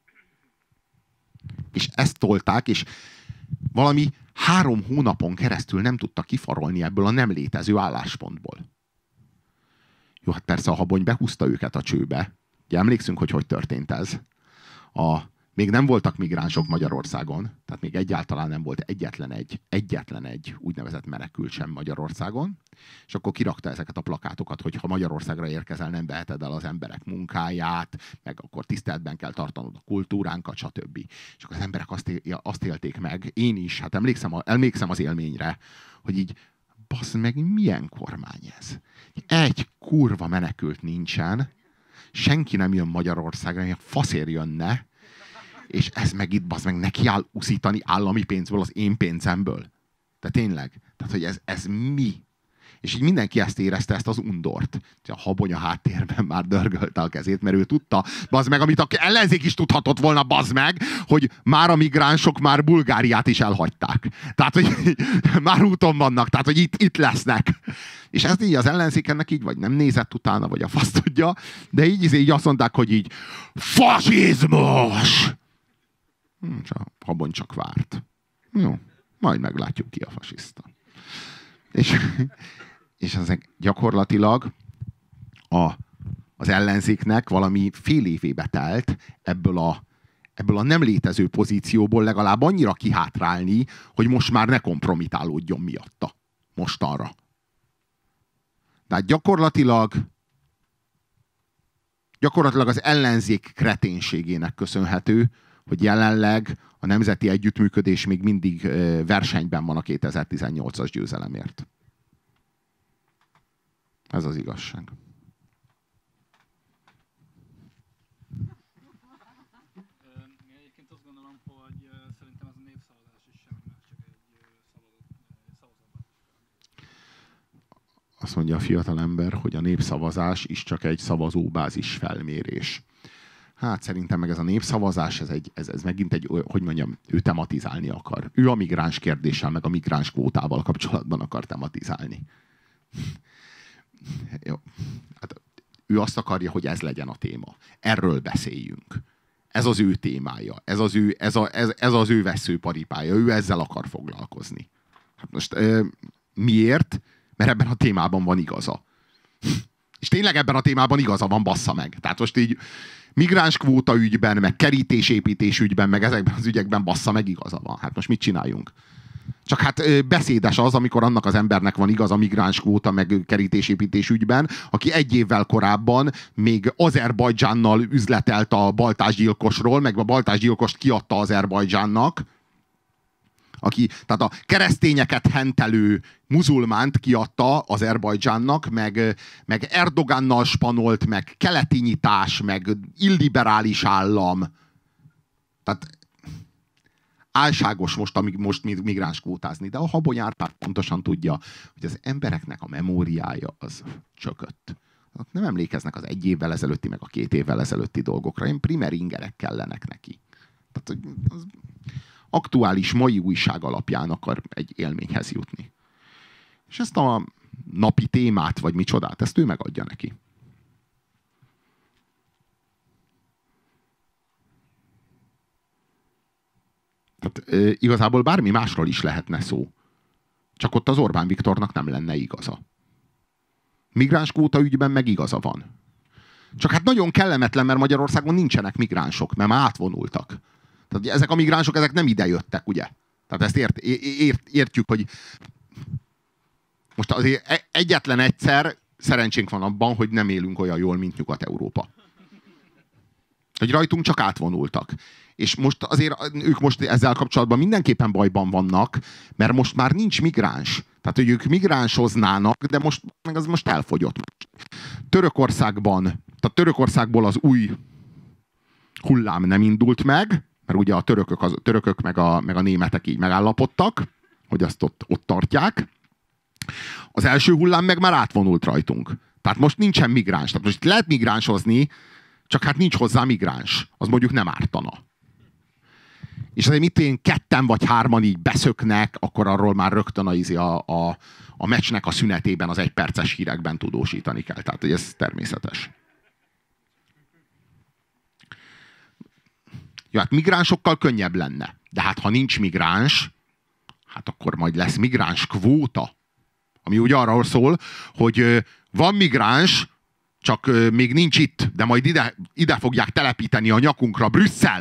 És ezt tolták, és valami 3 hónapon keresztül nem tudta kifarolni ebből a nem létező álláspontból. Jó, hát persze a Habony behúzta őket a csőbe. Ugye emlékszünk, hogy történt ez. Még nem voltak migránsok Magyarországon, tehát még egyáltalán nem volt egyetlen egy úgynevezett menekült sem Magyarországon, és akkor kirakta ezeket a plakátokat, hogy ha Magyarországra érkezel, nem veheted el az emberek munkáját, meg akkor tiszteletben kell tartanod a kultúránkat, stb. És akkor az emberek azt élték meg, én is, hát emlékszem az élményre, hogy így, bassz meg, milyen kormány ez? Egy kurva menekült nincsen, senki nem jön Magyarországra, ilyen faszér jönne, és ez meg itt, bazd meg, neki áll uszítani állami pénzből az én pénzemből. Tehát tényleg. Tehát, hogy ez mi? És így mindenki ezt érezte, ezt az undort. A Habony a háttérben már dörgölte a kezét, mert ő tudta, bazd meg, amit a ellenzék is tudhatott volna, bazd meg, hogy már a migránsok már Bulgáriát is elhagyták. Tehát, hogy már úton vannak, tehát, hogy itt lesznek. És ez így az ellenzék ennek így, vagy nem nézett utána, vagy a fasz tudja, de így azt mondták, hogy így fasizmus! Habony csak várt. Jó, majd meglátjuk, ki a fasiszta. És ezek gyakorlatilag az ellenzéknek valami fél évébe telt ebből a nem létező pozícióból legalább annyira kihátrálni, hogy most már ne kompromitálódjon miatta. Mostanra. Tehát gyakorlatilag az ellenzék kreténségének köszönhető, hogy jelenleg a nemzeti együttműködés még mindig versenyben van a 2018-as győzelemért. Ez az igazság. Én egyébként azt gondolom, hogy szerintem ez a népszavazás is semmi más, csak egy szavazatban. Azt mondja a fiatalember, hogy a népszavazás is csak egy szavazóbázis felmérés. Hát szerintem meg ez a népszavazás, ez megint egy, hogy mondjam, ő tematizálni akar. Ő a migráns kérdéssel, meg a migráns kvótával kapcsolatban akar tematizálni. Jó. Hát, ő azt akarja, hogy ez legyen a téma. Erről beszéljünk. Ez az ő témája. Ez az ő vesszőparipája. Ő ezzel akar foglalkozni. Hát most miért? Mert ebben a témában van igaza. És tényleg ebben a témában igaza van, bassza meg. Tehát most így migránskvóta ügyben, meg kerítésépítés ügyben, meg ezekben az ügyekben bassza meg igaza van. Hát most mit csináljunk? Csak hát beszédes az, amikor annak az embernek van igaz a migránskvóta meg kerítésépítés ügyben, aki 1 évvel korábban még Azerbajdzsánnal üzletelt a baltásgyilkosról, meg a baltásgyilkost kiadta Azerbajdzsánnak, tehát a keresztényeket hentelő muzulmánt kiadta Azerbajdzsánnak, meg Erdogánnal spanolt, meg keleti nyitás, meg illiberális állam. Tehát álságos most migráns kvótázni, de a Habony Árpád pontosan tudja, hogy az embereknek a memóriája az csökött. Nem emlékeznek az 1 évvel ezelőtti, meg a 2 évvel ezelőtti dolgokra. Ilyen primer ingerek kellenek neki. Tehát az aktuális mai újság alapján akar egy élményhez jutni. És ezt a napi témát, vagy micsodát, ezt ő megadja neki. Tehát igazából bármi másról is lehetne szó. Csak ott az Orbán Viktornak nem lenne igaza. Migránskvóta ügyben meg igaza van. Csak hát nagyon kellemetlen, mert Magyarországon nincsenek migránsok, mert már átvonultak. Tehát ezek a migránsok, ezek nem ide jöttek, ugye? Tehát ezt értjük, hogy most azért egyetlen egyszer szerencsénk van abban, hogy nem élünk olyan jól, mint Nyugat-Európa. Hogy rajtunk csak átvonultak. És most azért ők most ezzel kapcsolatban mindenképpen bajban vannak, mert most már nincs migráns. Tehát, hogy ők migránsoznának, de most elfogyott. Törökországban, Tehát Törökországból az új hullám nem indult meg, mert ugye a törökök meg a németek így megállapodtak, hogy azt ott tartják. Az első hullám meg már átvonult rajtunk. Tehát most nincsen migráns. Tehát most lehet migránsozni, csak hát nincs hozzá migráns. Az mondjuk nem ártana. És azért mit én ketten vagy hárman így beszöknek, akkor arról már rögtön a meccsnek a szünetében az 1 perces hírekben tudósítani kell. Tehát, hogy ez természetes. Ja, hát migránsokkal könnyebb lenne. De hát ha nincs migráns, hát akkor majd lesz migráns kvóta. Ami úgy arról szól, hogy van migráns, csak még nincs itt, de majd ide fogják telepíteni a nyakunkra Brüsszel.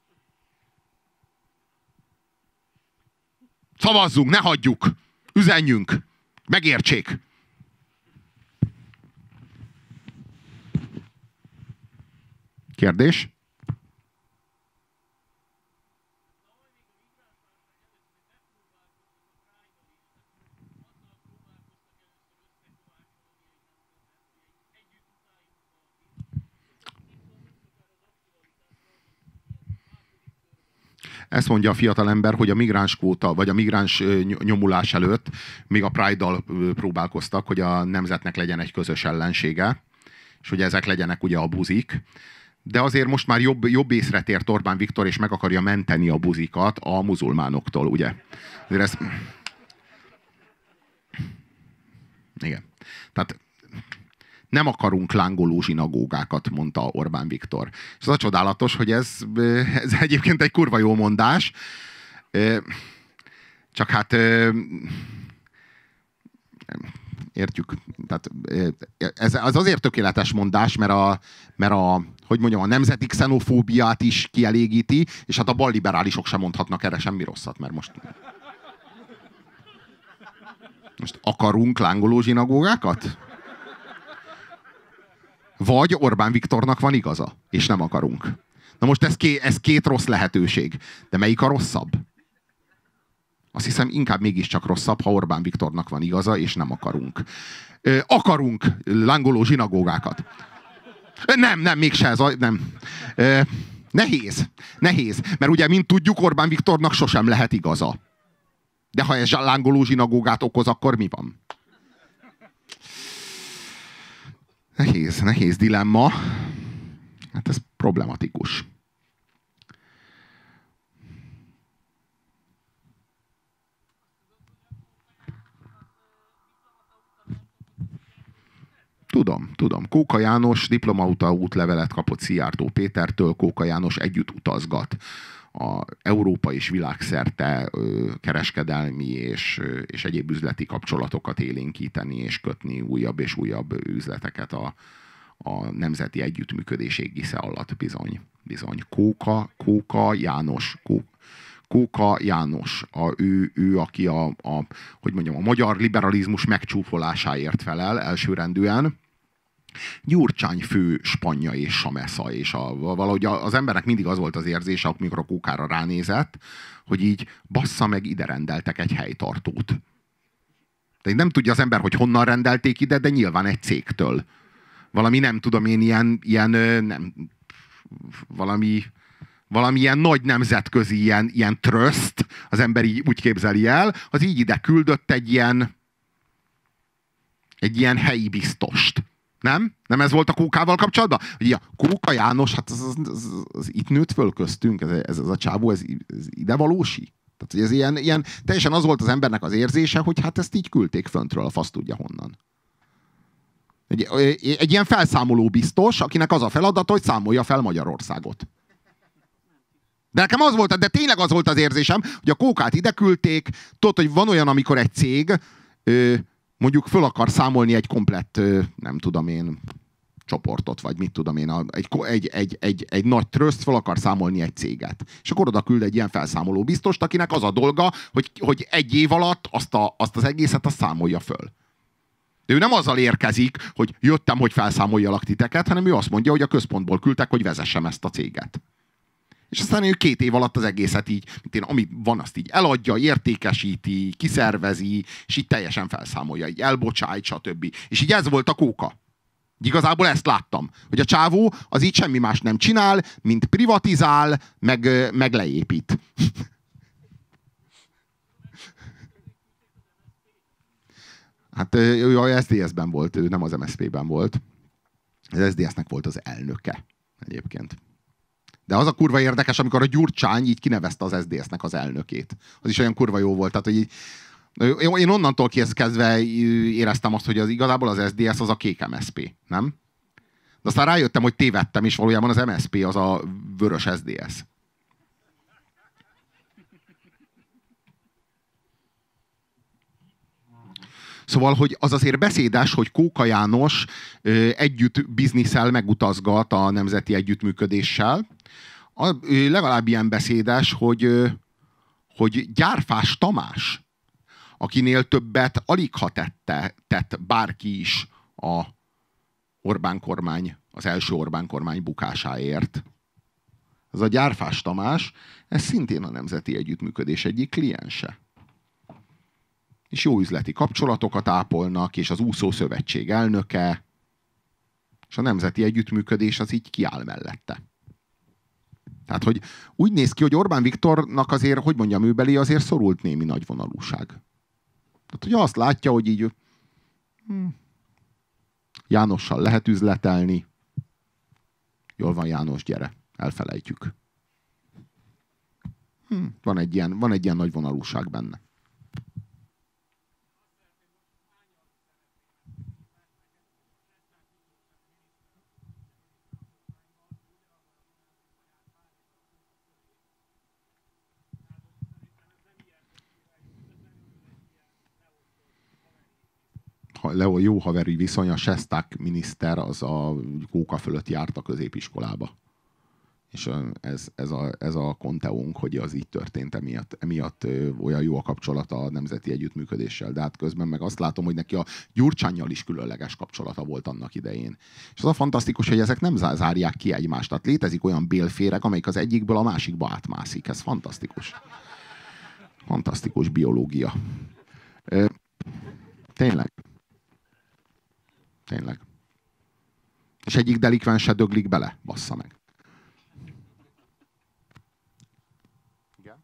Szavazzunk, ne hagyjuk! Üzenjünk! Megértsék! Kérdés? Ezt mondja a fiatalember, hogy a migráns kvóta, vagy a migráns nyomulás előtt még a Pride-dal próbálkoztak, hogy a nemzetnek legyen egy közös ellensége, és hogy ezek legyenek ugye a buzik. De azért most már jobb észre tért Orbán Viktor, és meg akarja menteni a buzikat a muzulmánoktól, ugye? Azért ez... Igen. Tehát nem akarunk lángoló zsinagógákat, mondta Orbán Viktor. És az a csodálatos, hogy ez egyébként egy kurva jó mondás. Csak hát értjük. Tehát ez azért tökéletes mondás, mert hogy mondjam, a nemzeti xenofóbiát is kielégíti, és hát a balliberálisok sem mondhatnak erre semmi rosszat, mert most akarunk lángoló zsinagógákat? Vagy Orbán Viktornak van igaza, és nem akarunk. Na most ez két rossz lehetőség. De melyik a rosszabb? Azt hiszem inkább mégiscsak rosszabb, ha Orbán Viktornak van igaza, és nem akarunk. Akarunk lángoló zsinagógákat. Nem, mégse ez nem. Nehéz. Mert ugye, mint tudjuk, Orbán Viktornak sosem lehet igaza. De ha ez lángoló zsinagógát okoz, akkor mi van? Nehéz dilemma. Hát ez problematikus. Tudom. Kóka János diplomauta útlevelet kapott Szijjártó Pétertől. Kóka János együtt utazgat a Európa és világszerte kereskedelmi és egyéb üzleti kapcsolatokat élénkíteni és kötni újabb és újabb üzleteket a nemzeti együttműködés égisze alatt bizony. Kóka János. Kóka János, ő aki hogy mondjam, a magyar liberalizmus megcsúfolásáért felel elsőrendűen. Gyurcsány fő spanja és samesza, és valahogy az embernek mindig az volt az érzése, amikor a Kókára ránézett, hogy így bassza meg, ide rendeltek egy helytartót. De nem tudja az ember, hogy honnan rendelték ide, de nyilván egy cégtől. Valami nem tudom én, valami ilyen nagy nemzetközi, ilyen tröszt, az ember így úgy képzeli el, az így ide küldött egy ilyen helyi biztost. Nem? Nem ez volt a Kókával kapcsolatban? Ugye a Kóka János, hát az itt nőtt föl köztünk, ez a csávó, ez ide valósi? Tehát, hogy ez ilyen, teljesen az volt az embernek az érzése, hogy hát ezt így küldték föntről, a fasz tudja honnan. Egy ilyen felszámoló biztos, akinek az a feladata, hogy számolja fel Magyarországot. De nekem az volt, de tényleg az volt az érzésem, hogy a Kókát ide küldték, tudod, hogy van olyan, amikor egy cég mondjuk föl akar számolni egy komplett, nem tudom én, csoportot, vagy mit tudom én, egy nagy tröszt föl akar számolni egy céget. És akkor oda küld egy ilyen felszámoló biztost, akinek az a dolga, hogy egy év alatt azt az egészet számolja föl. De ő nem azzal érkezik, hogy jöttem, hogy felszámoljalak titeket, hanem ő azt mondja, hogy a központból küldtek, hogy vezessem ezt a céget. És aztán ő 2 év alatt az egészet így, amit van, azt így eladja, értékesíti, kiszervezi, és így teljesen felszámolja, így elbocsájt, stb. És így ez volt a Kóka. Igazából ezt láttam, hogy a csávó az így semmi más nem csinál, mint privatizál, meg leépít. Hát ő a SZDSZ-ben volt, ő nem az MSZP-ben volt. Az SZDSZ-nek volt az elnöke egyébként. De az a kurva érdekes, amikor a Gyurcsány így kinevezte az SZDSZ-nek az elnökét. Az is olyan kurva jó volt. Tehát, hogy így, én onnantól kezdve éreztem azt, hogy igazából az SZDSZ az a kék MSZP, nem? De aztán rájöttem, hogy tévedtem, és valójában az MSZP az a vörös SZDSZ. Szóval, hogy az azért beszédes, hogy Kóka János együtt bizniszel, megutazgat a nemzeti együttműködéssel. Legalább ilyen beszédes, hogy Gyárfás Tamás, akinél többet alig ha tett bárki is a Orbán kormány, az első Orbán kormány bukásáért. Ez a Gyárfás Tamás, ez szintén a nemzeti együttműködés egyik kliense. És jó üzleti kapcsolatokat ápolnak, és az úszó szövetség elnöke, és a nemzeti együttműködés az így kiáll mellette. Tehát, hogy úgy néz ki, hogy Orbán Viktornak azért, hogy mondjam, ő belé azért szorult némi nagyvonalúság. Tehát, hogy azt látja, hogy így Jánossal lehet üzletelni. Jól van, János, gyere, elfelejtjük. Van egy ilyen nagyvonalúság benne. Jó haveri viszony, a Sesták miniszter az a Kóka fölött járt a középiskolába. És ez a konteónk, hogy az így történt, emiatt olyan jó a kapcsolat a nemzeti együttműködéssel. De hát közben meg azt látom, hogy neki a Gyurcsánnyal is különleges kapcsolata volt annak idején. És az a fantasztikus, hogy ezek nem zárják ki egymást. Tehát létezik olyan bélféreg, amelyik az egyikből a másikba átmászik. Ez fantasztikus. Fantasztikus biológia. Tényleg. Tényleg. És egyik delikvens se döglik bele, bassza meg. Igen?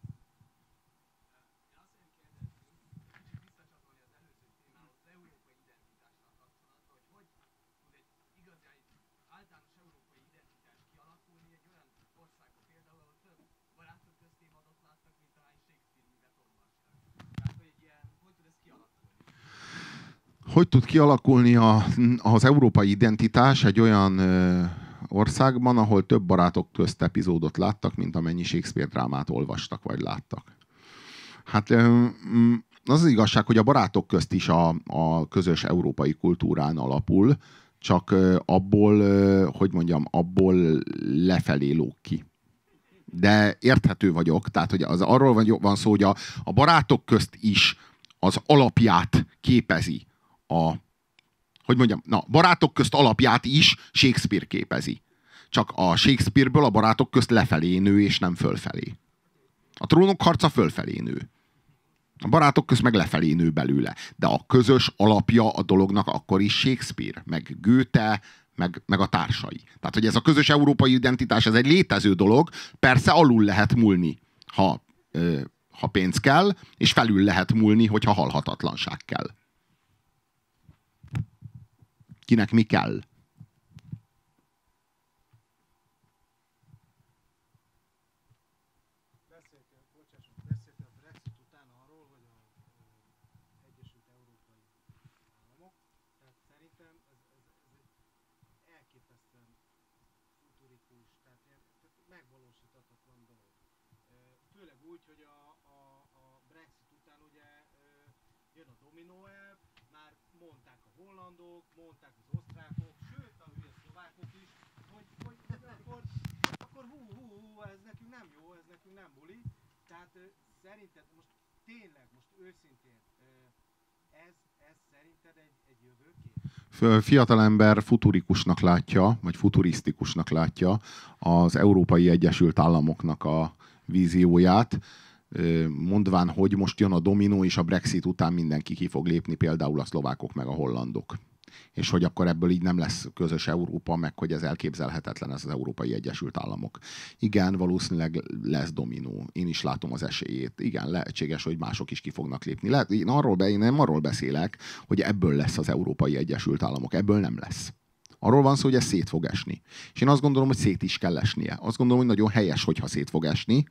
Hogy tud kialakulni az európai identitás egy olyan országban, ahol több barátok közt epizódot láttak, mint amennyi Shakespeare drámát olvastak, vagy láttak? Hát az igazság, hogy a barátok közt is a közös európai kultúrán alapul, csak abból, hogy mondjam, abból lefelé lóg ki. De érthető vagyok, tehát hogy arról van szó, hogy a barátok közt is az alapját képezi barátok közt alapját is Shakespeare képezi. Csak a Shakespeareből a barátok közt lefelé nő, és nem fölfelé. A Trónok harca fölfelé nő. A barátok közt meg lefelé nő belőle. De a közös alapja a dolognak akkor is Shakespeare, meg Goethe, meg a társai. Tehát, hogy ez a közös európai identitás, ez egy létező dolog, persze alul lehet múlni, ha pénz kell, és felül lehet múlni, hogyha halhatatlanság kell. Kinek mi kell? Beszéltél a Brexit után arról, hogy az Egyesült Európai Államok, tehát szerintem ez egy elképesztően futurikus, tehát megvalósíthatatlan dolog. Főleg úgy, hogy a Brexit után ugye jön a dominó elv, már mondták a hollandok, mondták az osztrákok, sőt a hülye szlovákok is, hogy akkor ez nekünk nem jó, ez nekünk nem buli. Tehát szerinted most tényleg, most őszintén, ez szerinted egy jövőkép? Fiatalember futurikusnak látja, vagy futurisztikusnak látja az Európai Egyesült Államoknak a vízióját, mondván, hogy most jön a dominó, és a Brexit után mindenki ki fog lépni, például a szlovákok meg a hollandok. És hogy akkor ebből így nem lesz közös Európa, meg hogy ez elképzelhetetlen, ez az Európai Egyesült Államok. Igen, valószínűleg lesz dominó. Én is látom az esélyét. Igen, lehetséges, hogy mások is ki fognak lépni. Én nem arról beszélek, hogy ebből lesz az Európai Egyesült Államok. Ebből nem lesz. Arról van szó, hogy ez szét fog esni. És én azt gondolom, hogy szét is kell esnie. Azt gondolom, hogy nagyon helyes, hogyha szét fog esni,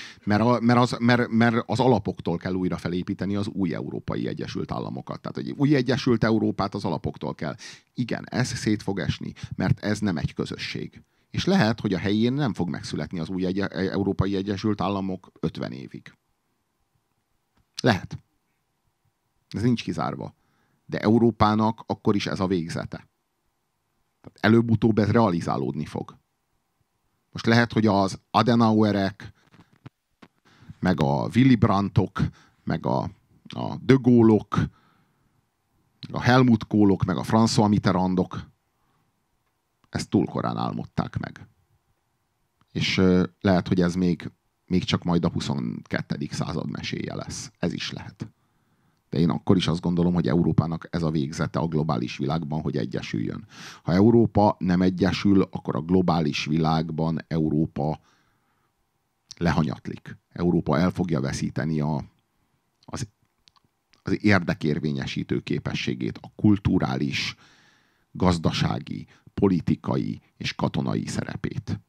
mert az alapoktól kell újra felépíteni az új Európai Egyesült Államokat. Tehát egy új Egyesült Európát az alapoktól kell. Igen, ez szét fog esni, mert ez nem egy közösség. És lehet, hogy a helyén nem fog megszületni az új Európai Egyesült Államok 50 évig. Lehet. Ez nincs kizárva. De Európának akkor is ez a végzete. Tehát előbb-utóbb ez realizálódni fog. Most lehet, hogy az Adenauerek, meg a Willy Brandtok, meg a De Gaulle-ok, a Helmut Kohlok, meg a François Mitterrandok ezt túl korán álmodták meg. És lehet, hogy ez még csak majd a 22. század meséje lesz. Ez is lehet. De én akkor is azt gondolom, hogy Európának ez a végzete a globális világban, hogy egyesüljön. Ha Európa nem egyesül, akkor a globális világban Európa lehanyatlik. Európa el fogja veszíteni az érdekérvényesítő képességét, a kulturális, gazdasági, politikai és katonai szerepét.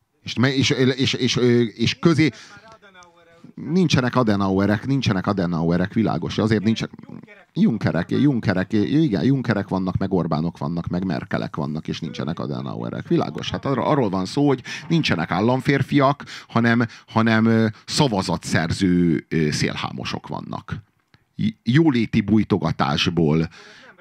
És közé nincsenek Adenauerek, világos. Azért nincsenek Junckerek vannak, meg Orbánok vannak, meg Merkelek vannak, és nincsenek Adenauerek. Világos. Hát arról van szó, hogy nincsenek államférfiak, hanem szavazatszerző szélhámosok vannak. Jóléti bújtogatásból.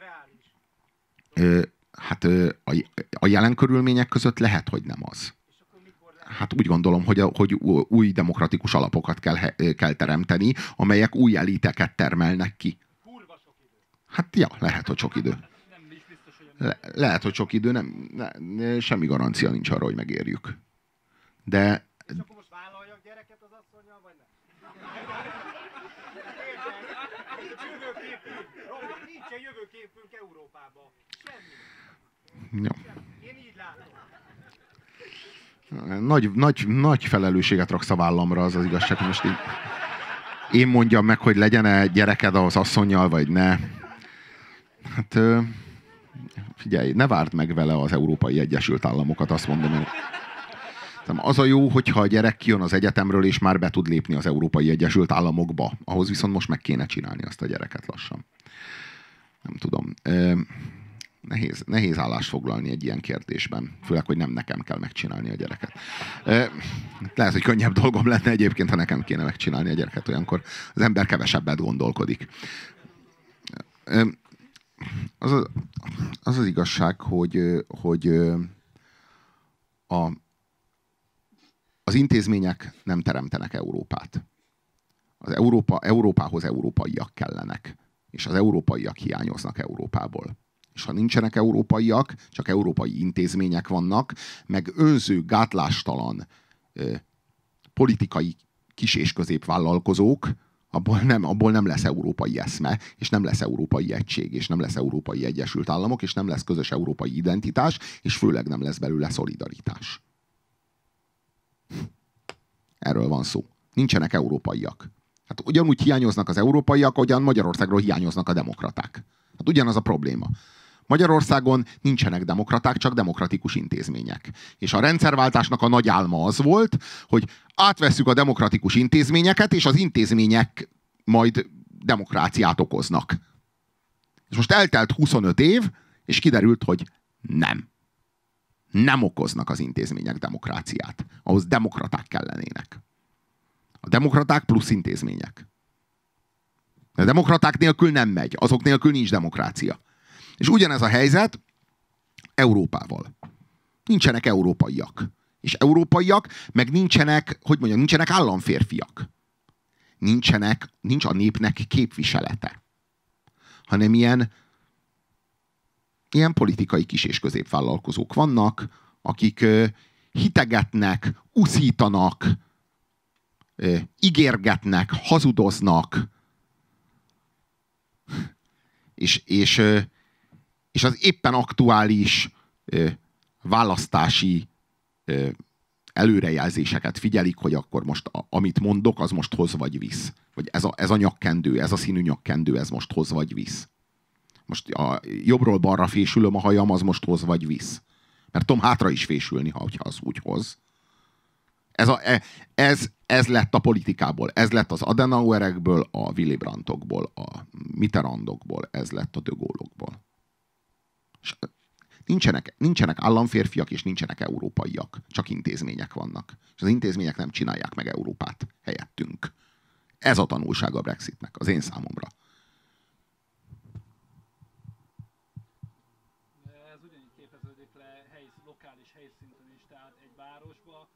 Hát a jelen körülmények között lehet, hogy nem az. Hát úgy gondolom, hogy új demokratikus alapokat kell teremteni, amelyek új eliteket termelnek ki. Hát ja, lehet, hogy sok idő. Lehet, hogy sok idő, semmi garancia nincs arra, hogy megérjük. De... És akkor most vállaljak gyereket az asszonnyal, vagy nem? Nincsen jövőképünk Európában. Semmi. Ja. Én így látom. Nagy felelősséget raksz a vállamra, az igazság, hogy most én mondjam meg, hogy legyen-e gyereked az asszonnyal, vagy ne. Hát figyelj, ne várd meg vele az Európai Egyesült Államokat, azt mondom én. Az a jó, hogyha a gyerek kijön az egyetemről, és már be tud lépni az Európai Egyesült Államokba. Ahhoz viszont most meg kéne csinálni azt a gyereket lassan. Nem tudom. Nehéz állást foglalni egy ilyen kérdésben. Főleg, hogy nem nekem kell megcsinálni a gyereket. Lehet, hogy könnyebb dolgom lenne egyébként, ha nekem kéne megcsinálni a gyereket. Olyankor az ember kevesebbet gondolkodik. Az igazság, hogy az intézmények nem teremtenek Európát. Európához európaiak kellenek. És az európaiak hiányoznak Európából. És ha nincsenek európaiak, csak európai intézmények vannak, meg önző, gátlástalan politikai kis- és középvállalkozók, abból nem lesz európai eszme, és nem lesz európai egység, és nem lesz európai Egyesült Államok, és nem lesz közös európai identitás, és főleg nem lesz belőle szolidaritás. Erről van szó. Nincsenek európaiak. Hát ugyanúgy hiányoznak az európaiak, ahogyan Magyarországról hiányoznak a demokraták. Hát ugyanaz a probléma. Magyarországon nincsenek demokraták, csak demokratikus intézmények. És a rendszerváltásnak a nagy álma az volt, hogy átvesszük a demokratikus intézményeket, és az intézmények majd demokráciát okoznak. És most eltelt 25 év, és kiderült, hogy nem. Nem okoznak az intézmények demokráciát. Ahhoz demokraták kellenének. A demokraták plusz intézmények. A demokraták nélkül nem megy. Azok nélkül nincs demokrácia. És ugyanez a helyzet Európával. Nincsenek európaiak. És európaiak meg nincsenek államférfiak. Nincs a népnek képviselete. Hanem ilyen politikai kis- és középvállalkozók vannak, akik hitegetnek, uszítanak, ígérgetnek, hazudoznak, és és az éppen aktuális választási előrejelzéseket figyelik, hogy akkor most amit mondok, az most hoz vagy visz. Vagy ez a nyakkendő, ez a színű nyakkendő, ez most hoz vagy visz. Most a jobbról balra fésülöm a hajam, az most hoz vagy visz. Mert tudom hátra is fésülni, ha az úgy hoz. Ez lett a politikából. Ez lett az Adenauerekből, a Willy Brandtokból, a Mitterrandokból, ez lett a de Gaulle-okból. Nincsenek államférfiak, és nincsenek európaiak. Csak intézmények vannak. És az intézmények nem csinálják meg Európát helyettünk. Ez a tanulsága a Brexitnek, az én számomra. Ez ugyanígy képeződik le lokális helyszinten is, tehát egy városba,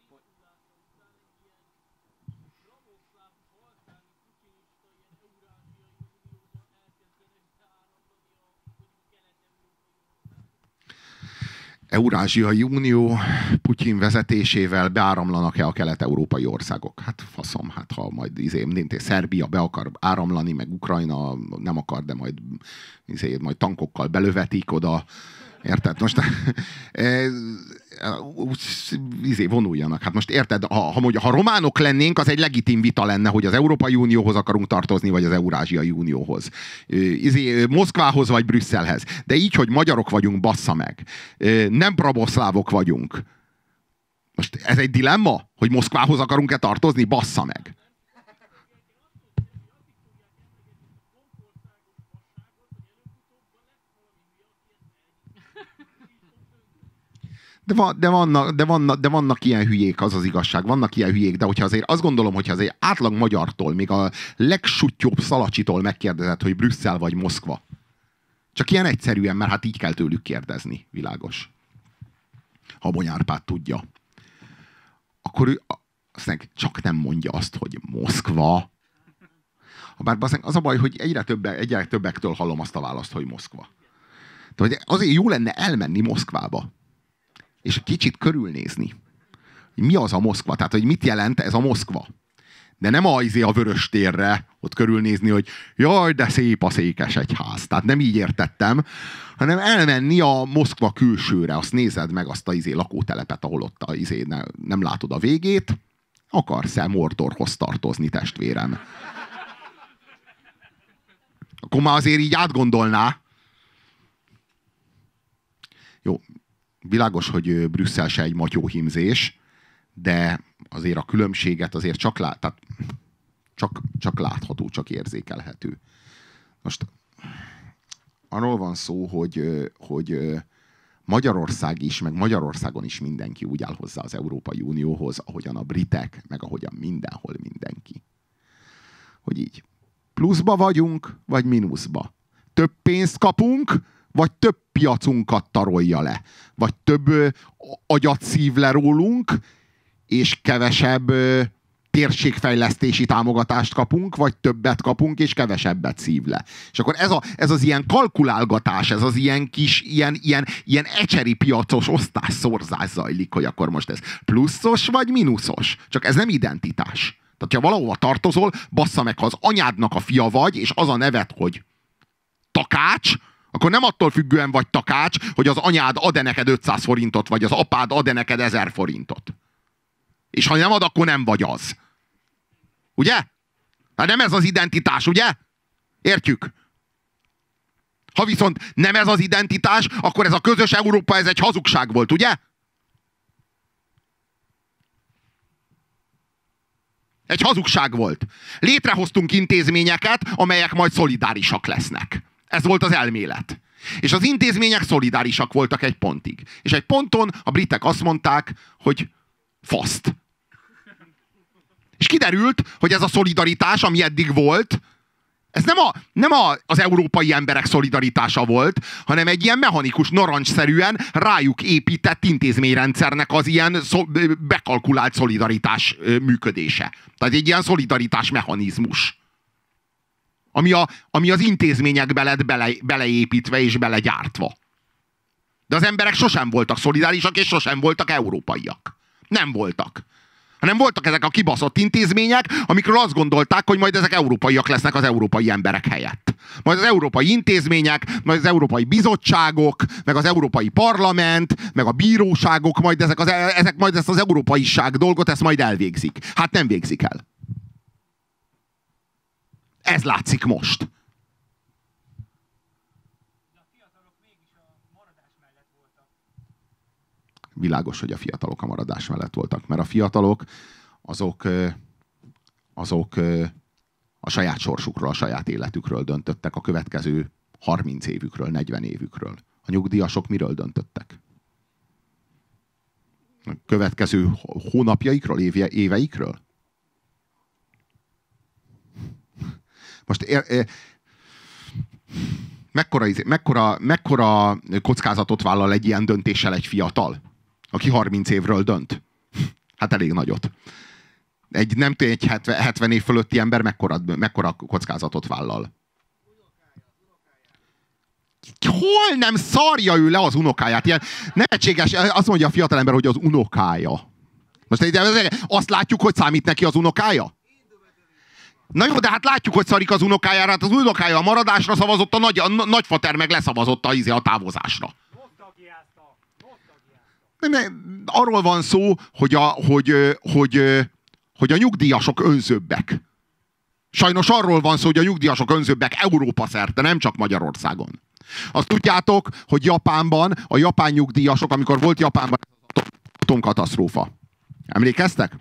Eurázsiai Unió Putyin vezetésével beáramlanak-e a kelet-európai országok? Hát faszom, hát ha majd Szerbia be akar áramlani, meg Ukrajna nem akar, de majd tankokkal belövetik oda. Érted? Most vonuljanak. Hát most érted, ha románok lennénk, az egy legitim vita lenne, hogy az Európai Unióhoz akarunk tartozni, vagy az Eurázsiai Unióhoz. Moszkvához, vagy Brüsszelhez. De így, hogy magyarok vagyunk, bassza meg. Nem pravoszlávok vagyunk. Most ez egy dilemma, hogy Moszkvához akarunk-e tartozni, bassza meg. De vannak ilyen hülyék, az az igazság. Vannak ilyen hülyék, de hogyha azért azt gondolom, hogyha azért átlag magyartól, még a legsuttyóbb szalacsitól megkérdezed, hogy Brüsszel vagy Moszkva. Csak ilyen egyszerűen, mert hát így kell tőlük kérdezni, világos. Habony Árpád tudja. Akkor ő aztán csak nem mondja azt, hogy Moszkva. Bár az a baj, hogy egyre többektől hallom azt a választ, hogy Moszkva. De azért jó lenne elmenni Moszkvába. És kicsit körülnézni. Mi az a Moszkva? Tehát, hogy mit jelent ez a Moszkva? De nem a Vöröstérre ott körülnézni, hogy jaj, de szép a Székesegyház. Tehát nem így értettem, hanem elmenni a Moszkva külsőre. Azt nézed meg, azt a lakótelepet, ahol ott nem látod a végét. Akarsz-e Mordorhoz tartozni, testvérem? Akkor már azért így átgondolná. Jó. Világos, hogy Brüsszel se egy matyóhímzés, de azért a különbséget azért csak látható, csak érzékelhető. Most arról van szó, hogy Magyarország is, meg Magyarországon is mindenki úgy áll hozzá az Európai Unióhoz, ahogyan a britek, meg ahogyan mindenhol mindenki. Hogy így pluszba vagyunk, vagy mínuszba. Több pénzt kapunk, vagy több piacunkat tarolja le. Vagy több agyat szív le rólunk, és kevesebb térségfejlesztési támogatást kapunk, vagy többet kapunk, és kevesebbet szív le. És akkor ez az ilyen kalkulálgatás, ez az ilyen kis, ilyen ecseri piacos osztásszorzás zajlik, hogy akkor most ez pluszos, vagy mínuszos. Csak ez nem identitás. Tehát, ha valahova tartozol, bassza meg, ha az anyádnak a fia vagy, és az a neved, hogy Takács, akkor nem attól függően vagy Takács, hogy az anyád ad-e neked 500 forintot, vagy az apád ad-e neked 1000 forintot. És ha nem ad, akkor nem vagy az. Ugye? Hát nem ez az identitás, ugye? Értjük? Ha viszont nem ez az identitás, akkor ez a közös Európa, ez egy hazugság volt, ugye? Egy hazugság volt. Létrehoztunk intézményeket, amelyek majd szolidárisak lesznek. Ez volt az elmélet. És az intézmények szolidárisak voltak egy pontig. És egy ponton a britek azt mondták, hogy faszt. És kiderült, hogy ez a szolidaritás, ami eddig volt, ez nem az európai emberek szolidaritása volt, hanem egy ilyen mechanikus, narancsszerűen rájuk épített intézményrendszernek az ilyen bekalkulált szolidaritás működése. Tehát egy ilyen szolidaritás mechanizmus. Ami az intézményekbe lett beleépítve és belegyártva. De az emberek sosem voltak szolidárisak, és sosem voltak európaiak. Nem voltak. hanem voltak ezek a kibaszott intézmények, amikről azt gondolták, hogy majd ezek európaiak lesznek az európai emberek helyett. Majd az európai intézmények, majd az európai bizottságok, meg az európai parlament, meg a bíróságok, majd ezek majd ezt az európaiság dolgot, ezt majd elvégzik. Hát nem végzik el. Ez látszik most. Világos, hogy a fiatalok a maradás mellett voltak, mert a fiatalok azok a saját sorsukról, a saját életükről döntöttek, a következő 30 évükről, 40 évükről. A nyugdíjasok miről döntöttek? A következő hónapjaikról, éveikről? Most mekkora kockázatot vállal egy ilyen döntéssel egy fiatal, aki 30 évről dönt? Hát elég nagyot. Nem tudom, egy 70 év fölötti ember mekkora kockázatot vállal. Hol nem szarja ő le az unokáját? Ilyen nevetséges, azt mondja a fiatalember, hogy az unokája. Most azt látjuk, hogy számít neki az unokája? Na jó, de hát látjuk, hogy szarik az unokájára. Hát az unokája a maradásra szavazott, a nagyfater meg leszavazott a távozásra. Arról van szó, hogy a nyugdíjasok önzőbbek. Sajnos arról van szó, hogy a nyugdíjasok önzőbbek Európa szerte, nem csak Magyarországon. Azt tudjátok, hogy Japánban, a japán nyugdíjasok, amikor volt Japánban atomkatasztrófa. Emlékeztek?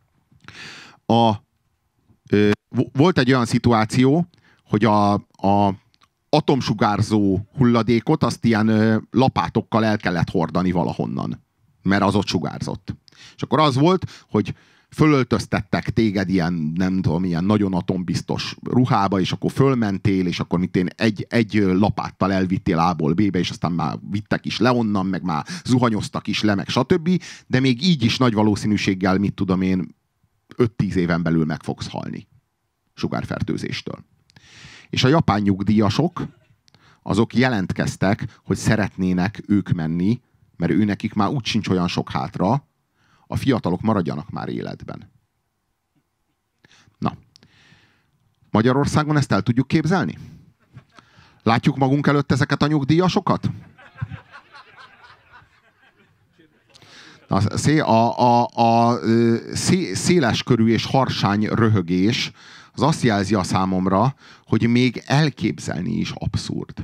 Volt egy olyan szituáció, hogy a atomsugárzó hulladékot azt ilyen lapátokkal el kellett hordani valahonnan, mert az ott sugárzott. És akkor az volt, hogy fölöltöztettek téged ilyen, nem tudom, ilyen nagyon atombiztos ruhába, és akkor fölmentél, és akkor egy lapáttal elvittél A-ból B-be, és aztán már vittek is le onnan, meg már zuhanyoztak is le, meg stb. De még így is nagy valószínűséggel, mit tudom én, 5-10 éven belül meg fogsz halni sugárfertőzéstől. És a japán nyugdíjasok, azok jelentkeztek, hogy szeretnének ők menni, mert nekik már úgy sincs olyan sok hátra, a fiatalok maradjanak már életben. Na. Magyarországon ezt el tudjuk képzelni? Látjuk magunk előtt ezeket a nyugdíjasokat? A széleskörű és harsány röhögés az azt jelzi a számomra, hogy még elképzelni is abszurd.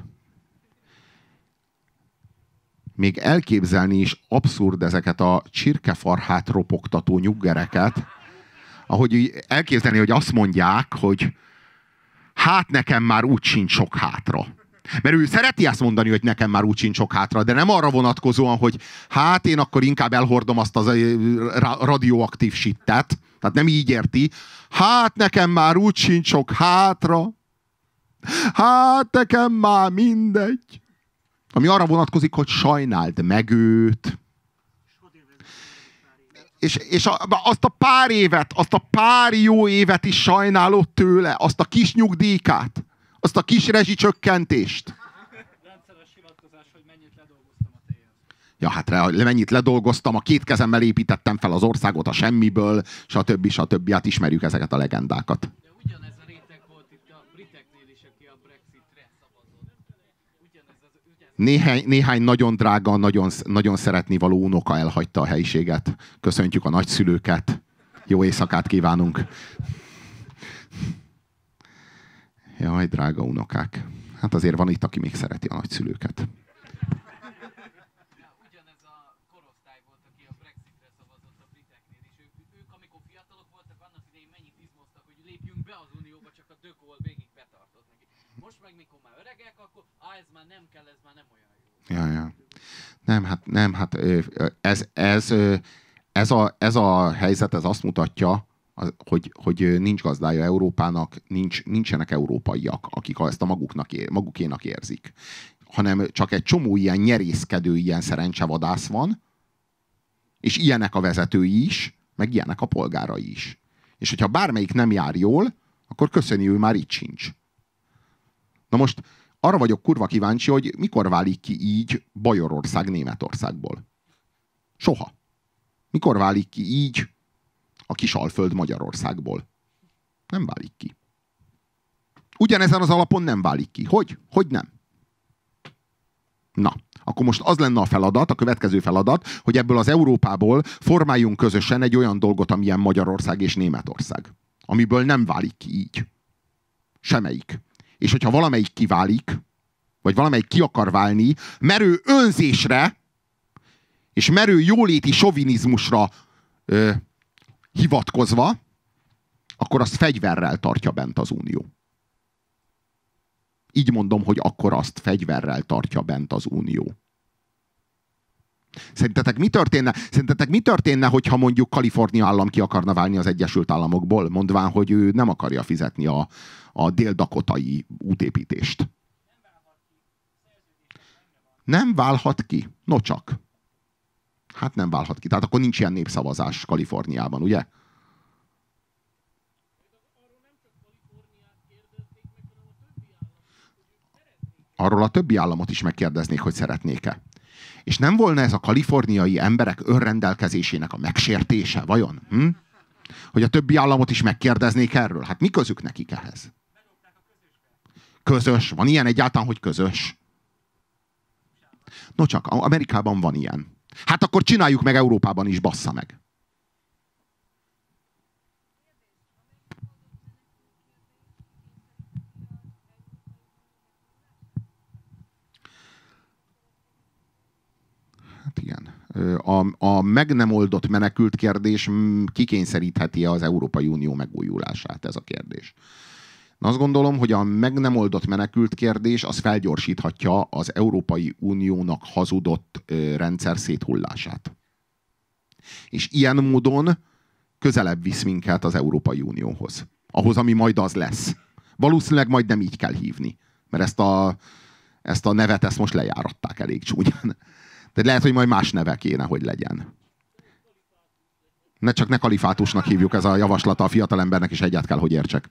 Még elképzelni is abszurd ezeket a csirkefarhát ropogtató nyuggereket, ahogy elképzelni, hogy azt mondják, hogy hát nekem már úgy sincs sok hátra. Mert ő szereti ezt mondani, hogy nekem már úgy sincs sok hátra, de nem arra vonatkozóan, hogy hát én akkor inkább elhordom azt az radioaktív sittet. Tehát nem így érti. Hát nekem már úgy sincs sok hátra. Hát nekem már mindegy. Ami arra vonatkozik, hogy sajnáld meg őt. És azt a pár évet, azt a pár jó évet is sajnálod tőle, azt a kis nyugdíjkát, azt a kis rezsicsökkentést. Rendszeres hivatkozás, hogy mennyit ledolgoztam a téhez. Ja, hát mennyit ledolgoztam, a 2 kezemmel építettem fel az országot a semmiből, stb. Hát ismerjük ezeket a legendákat. De ugyanez a réteg volt itt a briteknél is, aki a Brexitre szavazott. Néhány nagyon drága, nagyon szeretni való unoka elhagyta a helyiséget. Köszöntjük a nagyszülőket. Jó éjszakát kívánunk. Jaj, drága unokák. Hát azért van itt, aki még szereti a nagyszülőket. Ugyanez a korosztály volt, aki a Brexitre szavazott a briteknél is. Ők amikor fiatalok voltak, annak idején mennyit izmoztak, hogy lépjünk be az Unióba, csak a De Gaulle végig betartott neki. Most meg mikor már öregek, akkor ez már nem kell, ez már nem olyan jó. Ja. Nem, hát ez a helyzet, ez azt mutatja, hogy nincs gazdája Európának, nincsenek európaiak, akik ezt a magukénak érzik. Hanem csak egy csomó ilyen nyerészkedő, ilyen szerencsevadász van, és ilyenek a vezetői is, meg ilyenek a polgárai is. És hogyha bármelyik nem jár jól, akkor köszöni, ő már itt sincs. Na most arra vagyok kurva kíváncsi, hogy mikor válik ki így Bajorország Németországból. Soha. Mikor válik ki így a Kisalföld Magyarországból. Nem válik ki. Ugyanezen az alapon nem válik ki. Hogy? Hogy nem? Na, akkor most az lenne a feladat, a következő feladat, hogy ebből az Európából formáljunk közösen egy olyan dolgot, amilyen Magyarország és Németország. Amiből nem válik ki így. Semmelyik. És hogyha valamelyik kiválik, vagy valamelyik ki akar válni, merő önzésre és merő jóléti sovinizmusra hivatkozva, akkor azt fegyverrel tartja bent az Unió. Így mondom, hogy akkor azt fegyverrel tartja bent az Unió. Szerintetek mi történne, hogyha mondjuk Kalifornia állam ki akarna válni az Egyesült Államokból, mondván, hogy ő nem akarja fizetni a dél-dakotai útépítést? Nem válhat ki? No csak. Hát nem válhat ki. Tehát akkor nincs ilyen népszavazás Kaliforniában, ugye? Arról a többi államot is megkérdeznék, hogy szeretnék-e. És nem volna ez a kaliforniai emberek önrendelkezésének a megsértése, vajon? Hogy a többi államot is megkérdeznék erről? Hát mi közük nekik ehhez? Közös. Van ilyen egyáltalán, hogy közös? No csak, Amerikában van ilyen. Hát akkor csináljuk meg Európában is, bassza meg. Hát igen. A meg nem oldott menekült kérdés kikényszerítheti az Európai Unió megújulását, ez a kérdés. Azt gondolom, hogy a meg nem oldott menekült kérdés az felgyorsíthatja az Európai Uniónak hazudott rendszer széthullását. És ilyen módon közelebb visz minket az Európai Unióhoz. Ahhoz, ami majd az lesz. Valószínűleg majd nem így kell hívni. Mert ezt a nevet most lejáratták elég csúnyán. De lehet, hogy majd más neve kéne, hogy legyen. Ne kalifátusnak hívjuk, ez a javaslata a fiatalembernek is, egyet kell, hogy értsek.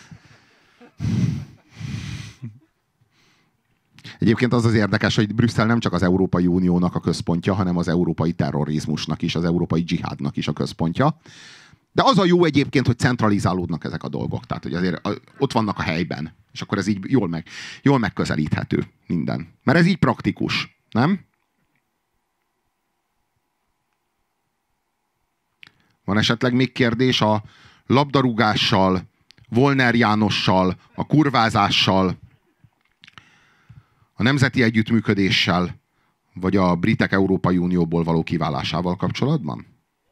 Egyébként az érdekes, hogy Brüsszel nem csak az Európai Uniónak a központja, hanem az európai terrorizmusnak is, az európai dzsihádnak is a központja. De az a jó egyébként, hogy centralizálódnak ezek a dolgok. Tehát, hogy azért ott vannak a helyben. És akkor ez így jól megközelíthető minden. Mert ez így praktikus, nem? Van esetleg még kérdés a labdarúgással, Volner Jánossal, a kurvázással, a nemzeti együttműködéssel, vagy a britek Európai Unióból való kiválásával kapcsolatban?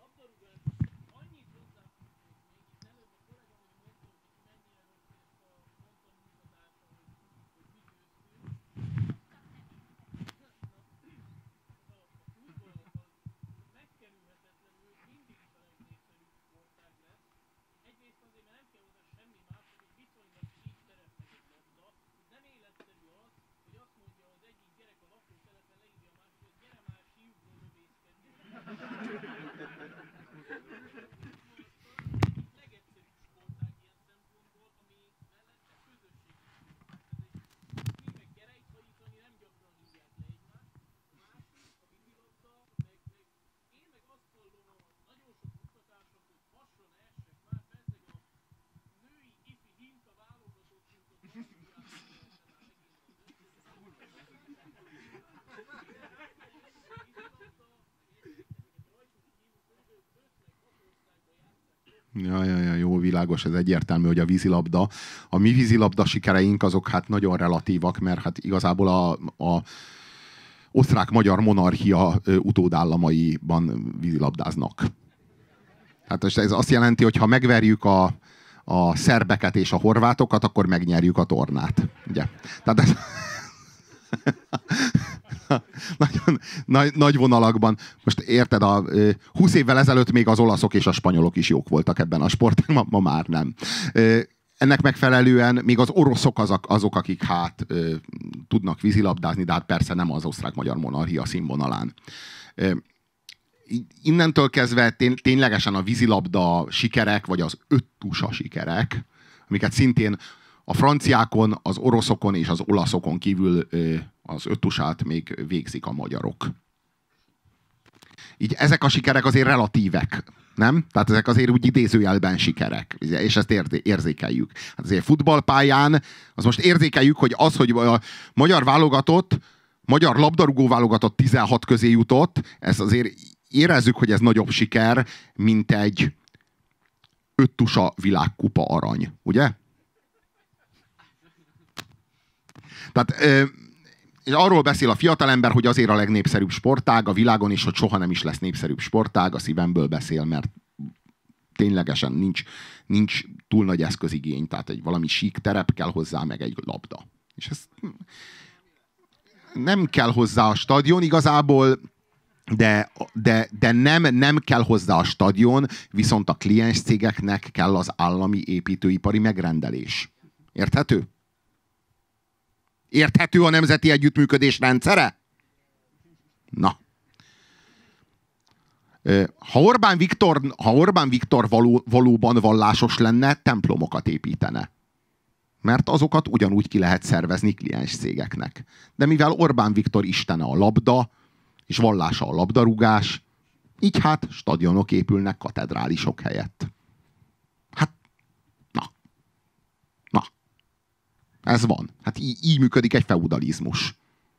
Ja, jó, világos, ez egyértelmű, hogy a vízilabda. A mi vízilabda sikereink azok hát nagyon relatívak, mert hát igazából a osztrák-magyar monarchia utódállamaiban vízilabdáznak. Hát ez azt jelenti, hogy ha megverjük a szerbeket és a horvátokat, akkor megnyerjük a tornát. Ugye? Tehát ez... Nagyon nagy vonalakban. Most érted, 20 évvel ezelőtt még az olaszok és a spanyolok is jók voltak ebben a sportban, ma már nem. Ennek megfelelően még az oroszok azok, akik hát tudnak vízilabdázni, de hát persze nem az osztrák-magyar monarchia színvonalán. Innentől kezdve ténylegesen a vízilabda sikerek, vagy az öttusa sikerek, amiket szintén a franciákon, az oroszokon és az olaszokon kívül az öttusát még végzik a magyarok. Így ezek a sikerek azért relatívek. Nem? Tehát ezek azért úgy idézőjelben sikerek, és ezt érzékeljük. Hát azért futballpályán, az most érzékeljük, hogy az, hogy a magyar válogatott, magyar labdarúgó válogatott 16 közé jutott, ez azért érezzük, hogy ez nagyobb siker, mint egy 5 tusa világkupa arany, ugye? Tehát és arról beszél a fiatalember, hogy azért a legnépszerűbb sportág a világon, és hogy soha nem is lesz népszerűbb sportág, a szívemből beszél, mert ténylegesen nincs túl nagy eszközigény, tehát egy valami sík terep kell hozzá, meg egy labda. És ez nem kell hozzá a stadion igazából, de nem kell hozzá a stadion, viszont a kliens cégeknek kell az állami építőipari megrendelés. Érthető? Érthető a nemzeti együttműködés rendszere? Na. Ha Orbán Viktor valóban vallásos lenne, templomokat építene. Mert azokat ugyanúgy ki lehet szervezni kliens cégeknek. De mivel Orbán Viktor istene a labda, és vallása a labdarúgás, így hát stadionok épülnek katedrálisok helyett. Hát, na. Ez van. Hát így működik egy feudalizmus.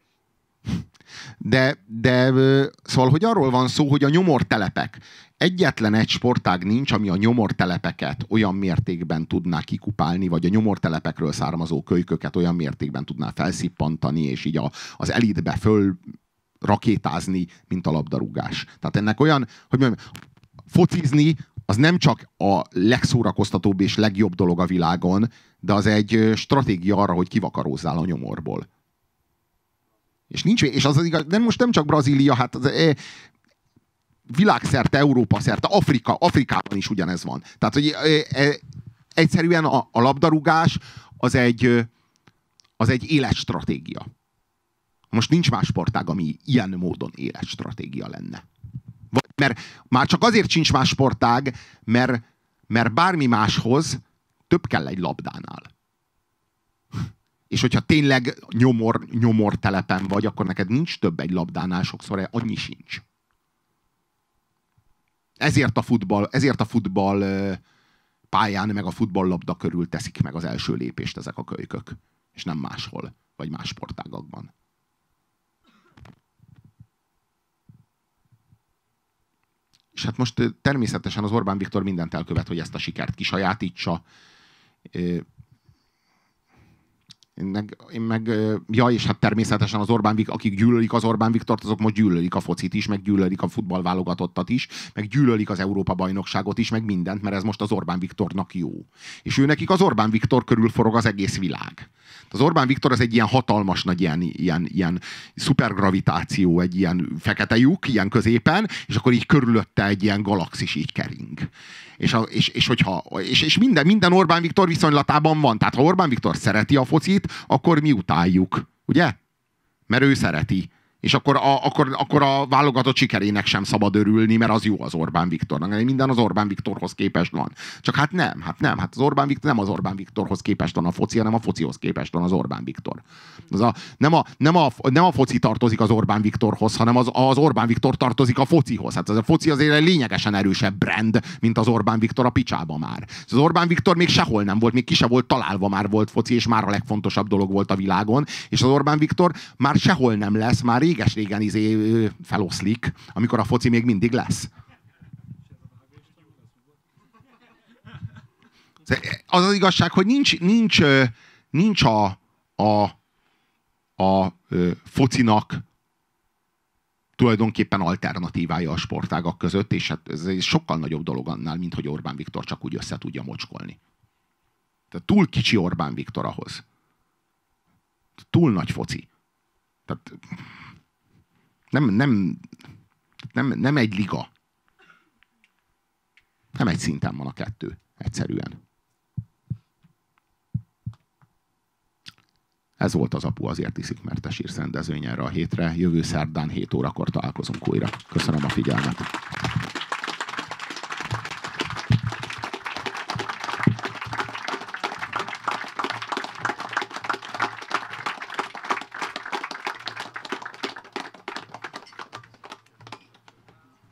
De szóval, hogy arról van szó, hogy a nyomortelepek. Egyetlen egy sportág nincs, ami a nyomortelepeket olyan mértékben tudná kikupálni, vagy a nyomortelepekről származó kölyköket olyan mértékben tudná felszippantani, és így az elitbe föl rakétázni, mint a labdarúgás. Tehát ennek olyan, hogy mondjam, focizni az nem csak a legszórakoztatóbb és legjobb dolog a világon, de az egy stratégia arra, hogy kivakarózzál a nyomorból. És az igaz, de most nem csak Brazília, hát világszerte, Európa szerte, Afrikában is ugyanez van. Tehát, hogy egyszerűen a labdarúgás az egy életstratégia. Most nincs más sportág, ami ilyen módon életstratégia lenne. Mert már csak azért sincs más sportág, mert bármi máshoz több kell egy labdánál. És hogyha tényleg nyomor telepen vagy, akkor neked nincs több egy labdánál, sokszor annyi sincs. Ezért a futball pályán, meg a futballlabda körül teszik meg az első lépést ezek a kölykök. És nem máshol, vagy más sportágakban. És hát most természetesen az Orbán Viktor mindent elkövet, hogy ezt a sikert kisajátítsa. És hát természetesen az Orbán Viktor, akik gyűlölik az Orbán Viktort, azok most gyűlölik a focit is, meg gyűlölik a futballválogatottat is, meg gyűlölik az Európa-bajnokságot is, meg mindent, mert ez most az Orbán Viktornak jó. És nekik az Orbán Viktor körül forog az egész világ. Az Orbán Viktor az egy ilyen hatalmas nagy ilyen szupergravitáció, egy ilyen fekete lyuk, ilyen középen, és akkor így körülötte egy ilyen galaxis így kering. És minden Orbán Viktor viszonylatában van. Tehát ha Orbán Viktor szereti a focit, akkor mi utáljuk. Ugye? Mert ő szereti. És akkor a válogatott sikerének sem szabad örülni, mert az jó az Orbán Viktornak. Minden az Orbán Viktorhoz képest van. Csak hát nem. Hát az Orbán Viktor nem az Orbán Viktorhoz képest van a foci, hanem a focihoz képest van az Orbán Viktor. Nem a foci tartozik az Orbán Viktorhoz, hanem az Orbán Viktor tartozik a focihoz. Hát a foci azért egy lényegesen erősebb brand, mint az Orbán Viktor a picsába már. Az Orbán Viktor még sehol nem volt, még ki se volt találva, már volt foci, és már a legfontosabb dolog volt a világon. És az Orbán Viktor már sehol nem lesz, már réges-régen feloszlik, amikor a foci még mindig lesz. Az az igazság, hogy nincs a focinak tulajdonképpen alternatívája a sportágak között, és hát ez egy sokkal nagyobb dolog annál, mint hogy Orbán Viktor csak úgy össze tudja mocskolni. Tehát túl kicsi Orbán Viktor ahhoz. Túl nagy foci. Tehát nem egy liga. Nem egy szinten van a kettő. Egyszerűen. Ez volt az Apu azért iszik, mert te sírsz rendezvény erre a hétre. Jövő szerdán 7 órakor találkozunk újra. Köszönöm a figyelmet.